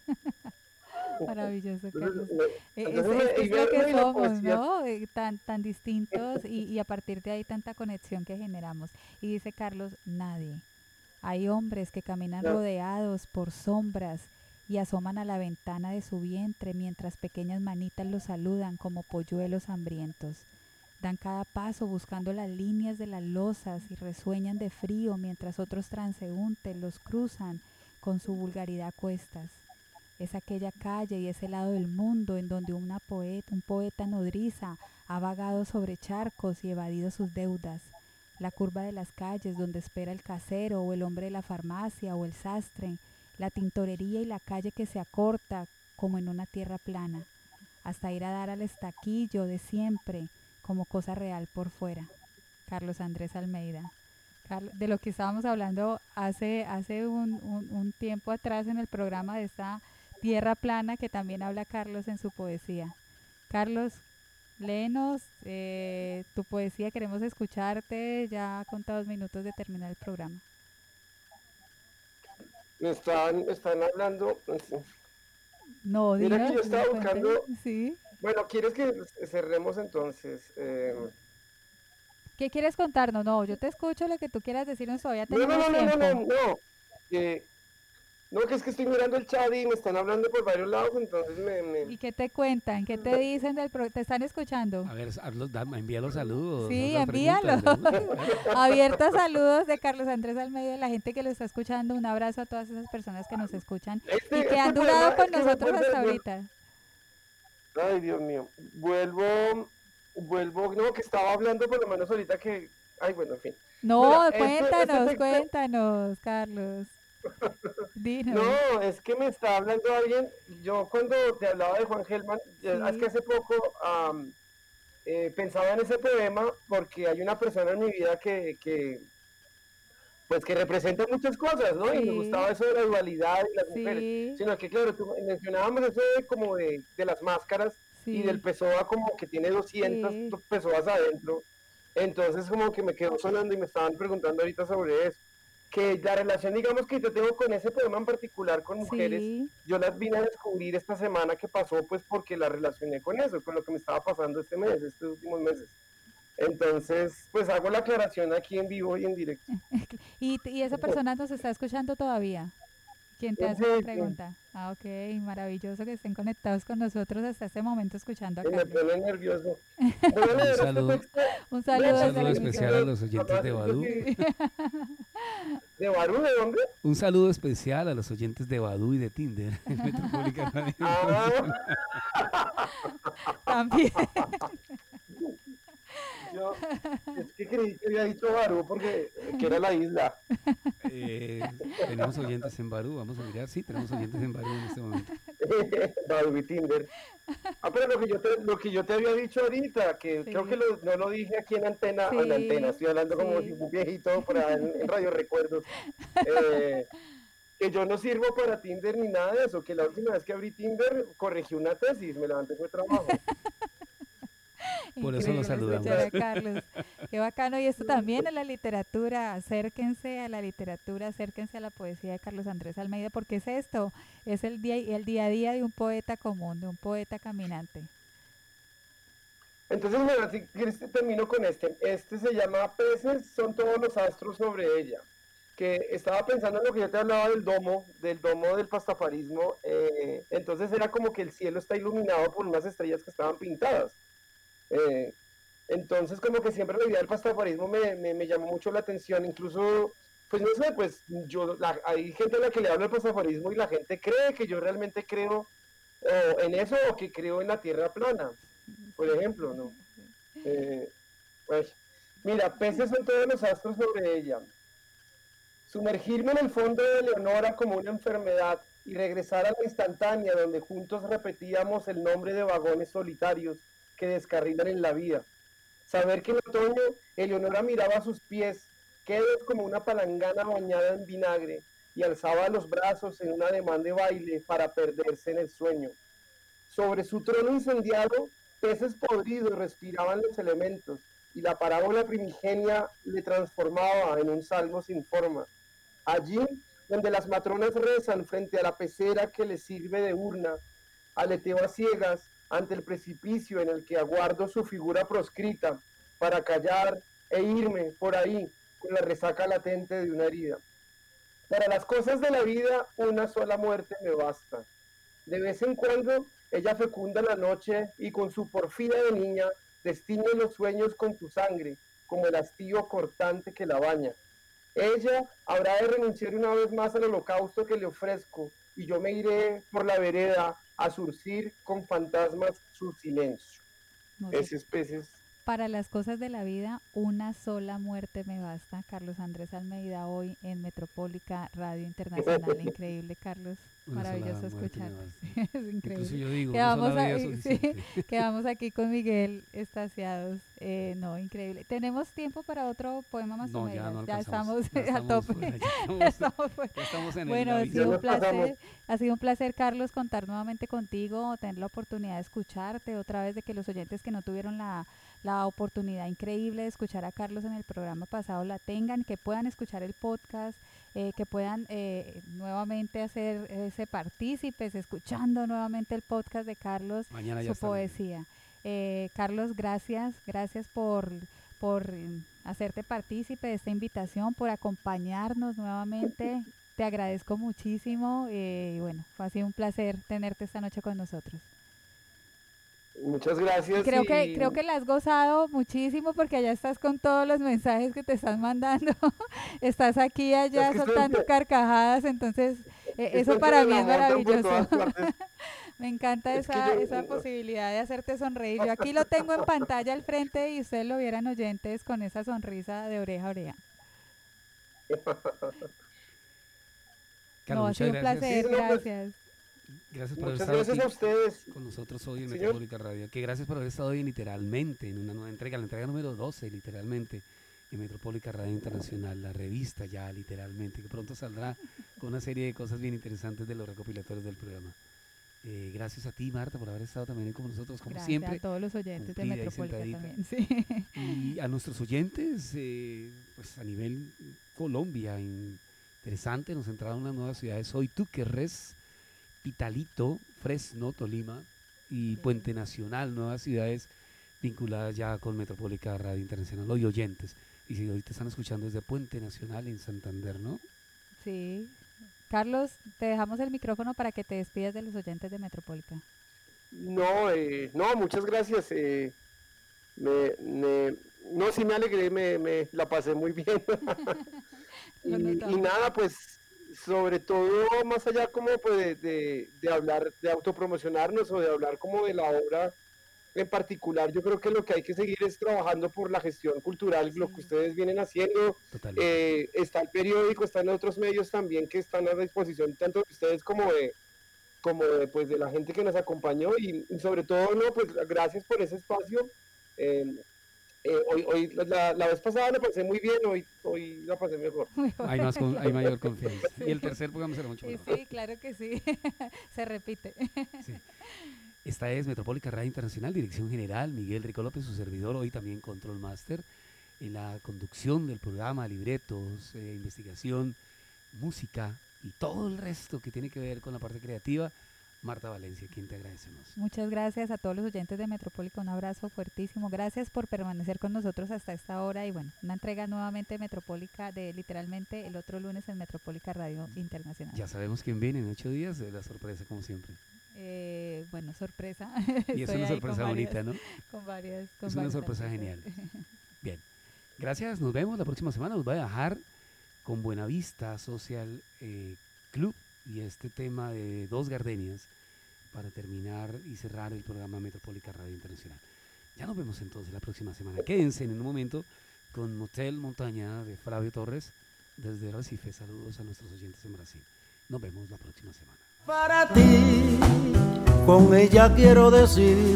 Maravilloso, Carlos. Eh, es, es, es lo que somos, ¿no? Eh, tan, tan distintos y, y a partir de ahí tanta conexión que generamos. Y dice Carlos, nadie. Hay hombres que caminan no. rodeados por sombras y asoman a la ventana de su vientre mientras pequeñas manitas los saludan como polluelos hambrientos. Dan cada paso buscando las líneas de las losas y resueñan de frío mientras otros transeúntes los cruzan con su vulgaridad a cuestas. Es aquella calle y ese lado del mundo en donde una poeta, un poeta nodriza ha vagado sobre charcos y evadido sus deudas. La curva de las calles donde espera el casero o el hombre de la farmacia o el sastre. La tintorería y la calle que se acorta como en una tierra plana. Hasta ir a dar al estaquillo de siempre como cosa real por fuera. Carlos Andrés Almeida. De lo que estábamos hablando hace, hace un, un, un tiempo atrás en el programa de esta tierra plana que también habla Carlos en su poesía. Carlos, léenos eh, tu poesía, queremos escucharte ya con dos minutos de terminar el programa. Me están, me están hablando. No, Mira diga, que yo estaba cuente. buscando. Sí. Bueno, ¿quieres que cerremos entonces? Eh, ¿Qué quieres contarnos? No, yo te escucho lo que tú quieras decirnos, todavía no, no, tenemos no, no, no, no, tiempo. no. Eh, no, que es que estoy mirando el chat y me están hablando por varios lados, entonces me... me... ¿Y qué te cuentan? ¿Qué te dicen del pro? ¿Te están escuchando? A ver, hazlos, da- envía los saludos. Sí, haz las envíalo. preguntas, ¿no? Abiertos saludos de Carlos Andrés Almeida, la gente que lo está escuchando. Un abrazo a todas esas personas que nos escuchan Este, y que este han poema durado con es que me nosotros vuelve- hasta vuelve- ahorita. Ay, Dios mío. Vuelvo, vuelvo, no, que estaba hablando por lo menos ahorita que... Ay, bueno, en fin. No, Mira, este- cuéntanos, este texto- cuéntanos, Carlos. Dinos. No, es que me está hablando alguien. Yo cuando te hablaba de Juan Gelman, eh, Sí. es que hace poco am, eh, pensaba en ese poema porque hay una persona en mi vida que, que pues que representa muchas cosas, ¿no? Y Sí. me gustaba eso de la dualidad y las Sí. mujeres. Sino que, claro, tú mencionábamos eso de como de, de las máscaras Sí. y del Pessoa como que tiene doscientas Sí. Pessoas adentro. Entonces como que me quedó sonando y me estaban preguntando ahorita sobre eso. Que la relación, digamos, que yo tengo con ese poema en particular con mujeres, Sí. yo las vine a descubrir esta semana que pasó, pues porque la relacioné con eso, con lo que me estaba pasando este mes, estos últimos meses. Entonces, pues hago la aclaración aquí en vivo y en directo. Y, y esa persona nos está escuchando todavía. ¿Quién te hace Sí, la sí. pregunta? Ah, ok, maravilloso que estén conectados con nosotros hasta este momento escuchando a Y me Carlos. pone nervioso. Voy a leer Un este saludo. texto. Un saludo, Vean, Un desde saludo el especial a micrófono. los oyentes de Badoo. ¿De Barú? ¿De dónde? Un saludo especial a los oyentes de Badoo y de Tinder. en Metropólica Radio. Ah, También. yo es que creí que había dicho Barú porque que era la isla. Eh, tenemos oyentes en Badoo, vamos a mirar. Sí, tenemos oyentes en Badoo en este momento. Barú y Tinder. Ah, pero lo que yo te, lo que yo te había dicho ahorita, que Sí. creo que lo- no lo dije aquí en antena, Sí, en la antena, estoy hablando como sí. si un viejito por ahí en, en Radio Recuerdos. Eh, que yo no sirvo para Tinder ni nada de eso, que la última vez que abrí Tinder corregí una tesis, me levanté fue trabajo. Por eso lo Increíble saludamos. escuchar a Carlos. Qué bacano. Y esto también es la literatura. Acérquense a la literatura, acérquense a la poesía de Carlos Andrés Almeida, porque es esto, es el día, el día a día de un poeta común, de un poeta caminante. Entonces, bueno, si quieres termino con este. Este se llama Peces, son todos los astros sobre ella. Que estaba pensando en lo que yo te hablaba del domo, del domo del pastafarismo. Eh, entonces era como que el cielo está iluminado por unas estrellas que estaban pintadas. Eh, entonces como que siempre la idea del pastafarismo me, me, me llamó mucho la atención, incluso, pues no sé, pues yo, la, hay gente a la que le hablo del pastafarismo y la gente cree que yo realmente creo eh, en eso o que creo en la tierra plana, por ejemplo, ¿no? Eh, pues, mira, peces son todos los astros sobre ella. Sumergirme en el fondo de Leonora como una enfermedad y regresar a la instantánea donde juntos repetíamos el nombre de vagones solitarios que descarrilan en la vida. Saber que en otoño Eleonora miraba a sus pies, quedos como una palangana bañada en vinagre, y alzaba los brazos en un ademán de baile para perderse en el sueño. Sobre su trono incendiado, peces podridos respiraban los elementos, y la parábola primigenia le transformaba en un salmo sin forma. Allí, donde las matronas rezan frente a la pecera que les sirve de urna, aleteo a ciegas ante el precipicio en el que aguardo su figura proscrita para callar e irme por ahí con la resaca latente de una herida. Para las cosas de la vida, una sola muerte me basta. De vez en cuando, ella fecunda la noche y con su porfía de niña destiñe los sueños con tu sangre, como el hastío cortante que la baña. Ella habrá de renunciar una vez más al holocausto que le ofrezco, y yo me iré por la vereda a surcir con fantasmas su silencio. No sé. Esos peces. Para las cosas de la vida, una sola muerte me basta. Carlos Andrés Almeida hoy en Metropólica Radio Internacional. Increíble, Carlos. Una Maravilloso sola muerte escuchar. me basta. Es increíble. Incluso yo digo, una Quedamos, sola vida es ahí, sí, suficiente. quedamos aquí con Miguel extasiados. Eh, no, increíble. ¿Tenemos tiempo para otro poema más o No, ya menos? no Ya alcanzamos. estamos Ya a estamos tope. fuera, ya estamos- Ya estamos fuera. Ya estamos en Bueno, el ha aviso. sido un Ya nos pasamos. placer, ha sido un placer, Carlos, contar nuevamente contigo, tener la oportunidad de escucharte, otra vez de que los oyentes que no tuvieron la, la oportunidad increíble de escuchar a Carlos en el programa pasado la tengan, que puedan escuchar el podcast eh, que puedan eh, nuevamente hacer ese partícipes, escuchando nuevamente el podcast de Carlos, Mañana ya su poesía. Eh, Carlos, gracias, gracias por, por hacerte partícipe de esta invitación, por acompañarnos nuevamente. Te agradezco muchísimo eh, y bueno, ha sido un placer tenerte esta noche con nosotros. Muchas gracias. Creo y... que creo que la has gozado muchísimo porque allá estás con todos los mensajes que te están mandando. Estás aquí allá es que soltando estoy... carcajadas, entonces eh, eso para mí es maravilloso. Me encanta es esa yo... esa posibilidad de hacerte sonreír. Yo aquí lo tengo en pantalla al frente y ustedes lo vieran oyentes con esa sonrisa de oreja a oreja. Carlos, no, ha sido un placer, sí, no, gracias. Gracias por Muchas haber estado gracias aquí a ustedes con nosotros hoy en Metropólica Radio. Que gracias por haber estado hoy literalmente en una nueva entrega, la entrega número doce, literalmente, en Metropólica Radio Internacional, la revista ya literalmente, que pronto saldrá con una serie de cosas bien interesantes de los recopilatorios del programa. Eh, gracias a ti, Marta, por haber estado también con nosotros, como gracias siempre. Gracias a todos los oyentes de Metropólica también. Sí. Y a nuestros oyentes, eh, pues a nivel Colombia, interesante, nos entraron unas nuevas ciudades. Hoy tú querés Pitalito, Fresno, Tolima y Puente Nacional, nuevas ciudades vinculadas ya con Metropólica Radio Internacional. Hoy oyentes, y si hoy te están escuchando desde Puente Nacional en Santander, ¿no? Sí. Carlos, te dejamos el micrófono para que te despidas de los oyentes de Metropólica. No, eh, no, muchas gracias. Eh, me, me, no, sí me alegré, me, me la pasé muy bien. y, y nada, pues sobre todo más allá como pues de, de, de hablar, de autopromocionarnos o de hablar como de la obra en particular, yo creo que lo que hay que seguir es trabajando por la gestión cultural, sí. Lo que ustedes vienen haciendo, eh, está el periódico, están otros medios también que están a disposición tanto de ustedes como de, como de, pues, de la gente que nos acompañó y, y sobre todo, no, pues gracias por ese espacio. Eh, Eh, hoy, hoy la, la vez pasada la pasé muy bien, hoy, hoy la pasé mejor. Hay, más con, hay mayor confianza. Sí. Y el tercer programa será mucho mejor. Sí, sí, claro que sí. Se repite. Sí. Esta es Metropólica Radio Internacional, dirección general, Miguel Rico López, su servidor, hoy también Control Master, en la conducción del programa, libretos, eh, investigación, música y todo el resto que tiene que ver con la parte creativa. Marta Valencia, quien te agradecemos. Muchas gracias a todos los oyentes de Metropólica, un abrazo fuertísimo, gracias por permanecer con nosotros hasta esta hora y bueno, una entrega nuevamente de Metropólica, de literalmente el otro lunes en Metropólica Radio Internacional. Ya sabemos quién viene en ocho días, la sorpresa como siempre. Eh, bueno, sorpresa. Y es una sorpresa bonita, varias, ¿no? Con varias. Con es una varias sorpresa sorpresas. genial. Bien, gracias, nos vemos la próxima semana, nos voy a dejar con Buenavista Social eh, Club y este tema de Dos Gardenias para terminar y cerrar el programa Metropólica Radio Internacional. Ya nos vemos entonces la próxima semana. Quédense en un momento con Motel Montaña de Flavio Torres desde Recife. Saludos a nuestros oyentes en Brasil. Nos vemos la próxima semana. Para ti, con ella quiero decir,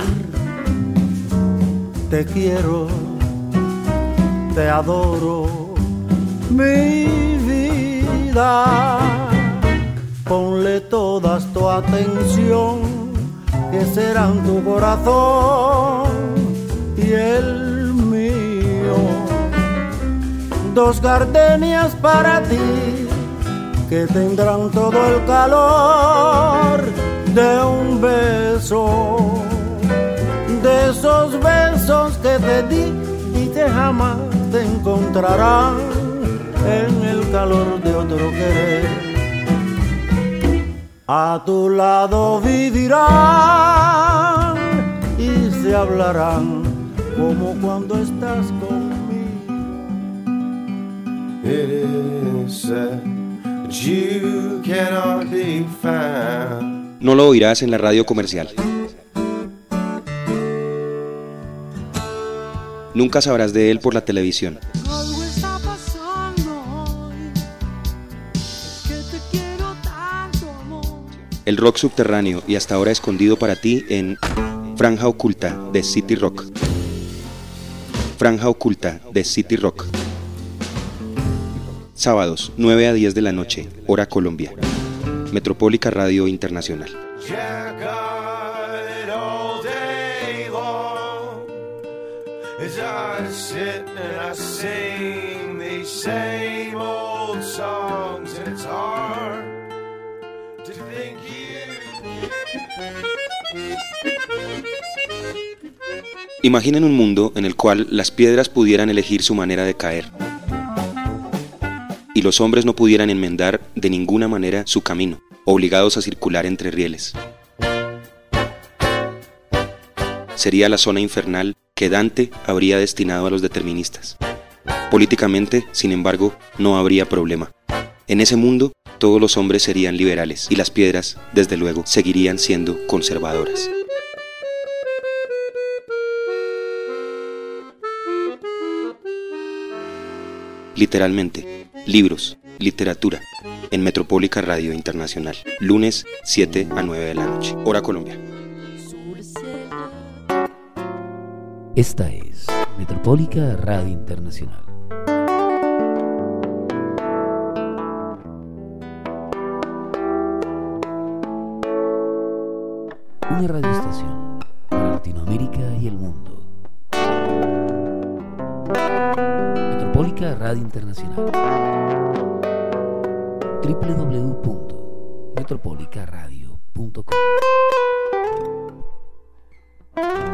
te quiero, te adoro, mi vida. Ponle todas tu atención, que serán tu corazón y el mío. Dos gardenias para ti, que tendrán todo el calor de un beso, de esos besos que te di y que jamás te encontrarán en el calor de otro querer. A tu lado vivirán y se hablarán como cuando estás conmigo. It is said you cannot be found. No lo oirás en la radio comercial. Nunca sabrás de él por la televisión. El rock subterráneo y hasta ahora escondido para ti en Franja Oculta de City Rock. Franja Oculta de City Rock. Sábados, nueve a diez de la noche, hora Colombia. Metropólica Radio Internacional. as I sit and I sing these same old songs, and it's hard to think you. Imaginen un mundo en el cual las piedras pudieran elegir su manera de caer y los hombres no pudieran enmendar de ninguna manera su camino, obligados a circular entre rieles. Sería la zona infernal que Dante habría destinado a los deterministas. Políticamente, sin embargo, no habría problema. En ese mundo, todos los hombres serían liberales y las piedras, desde luego, seguirían siendo conservadoras. Literalmente, libros, literatura, en Metropólica Radio Internacional, lunes siete a nueve de la noche, hora Colombia. Esta es Metropólica Radio Internacional. Una radioestación para Latinoamérica y el mundo. Metropólica Radio Internacional. doble u doble u doble u punto metropólica radio punto com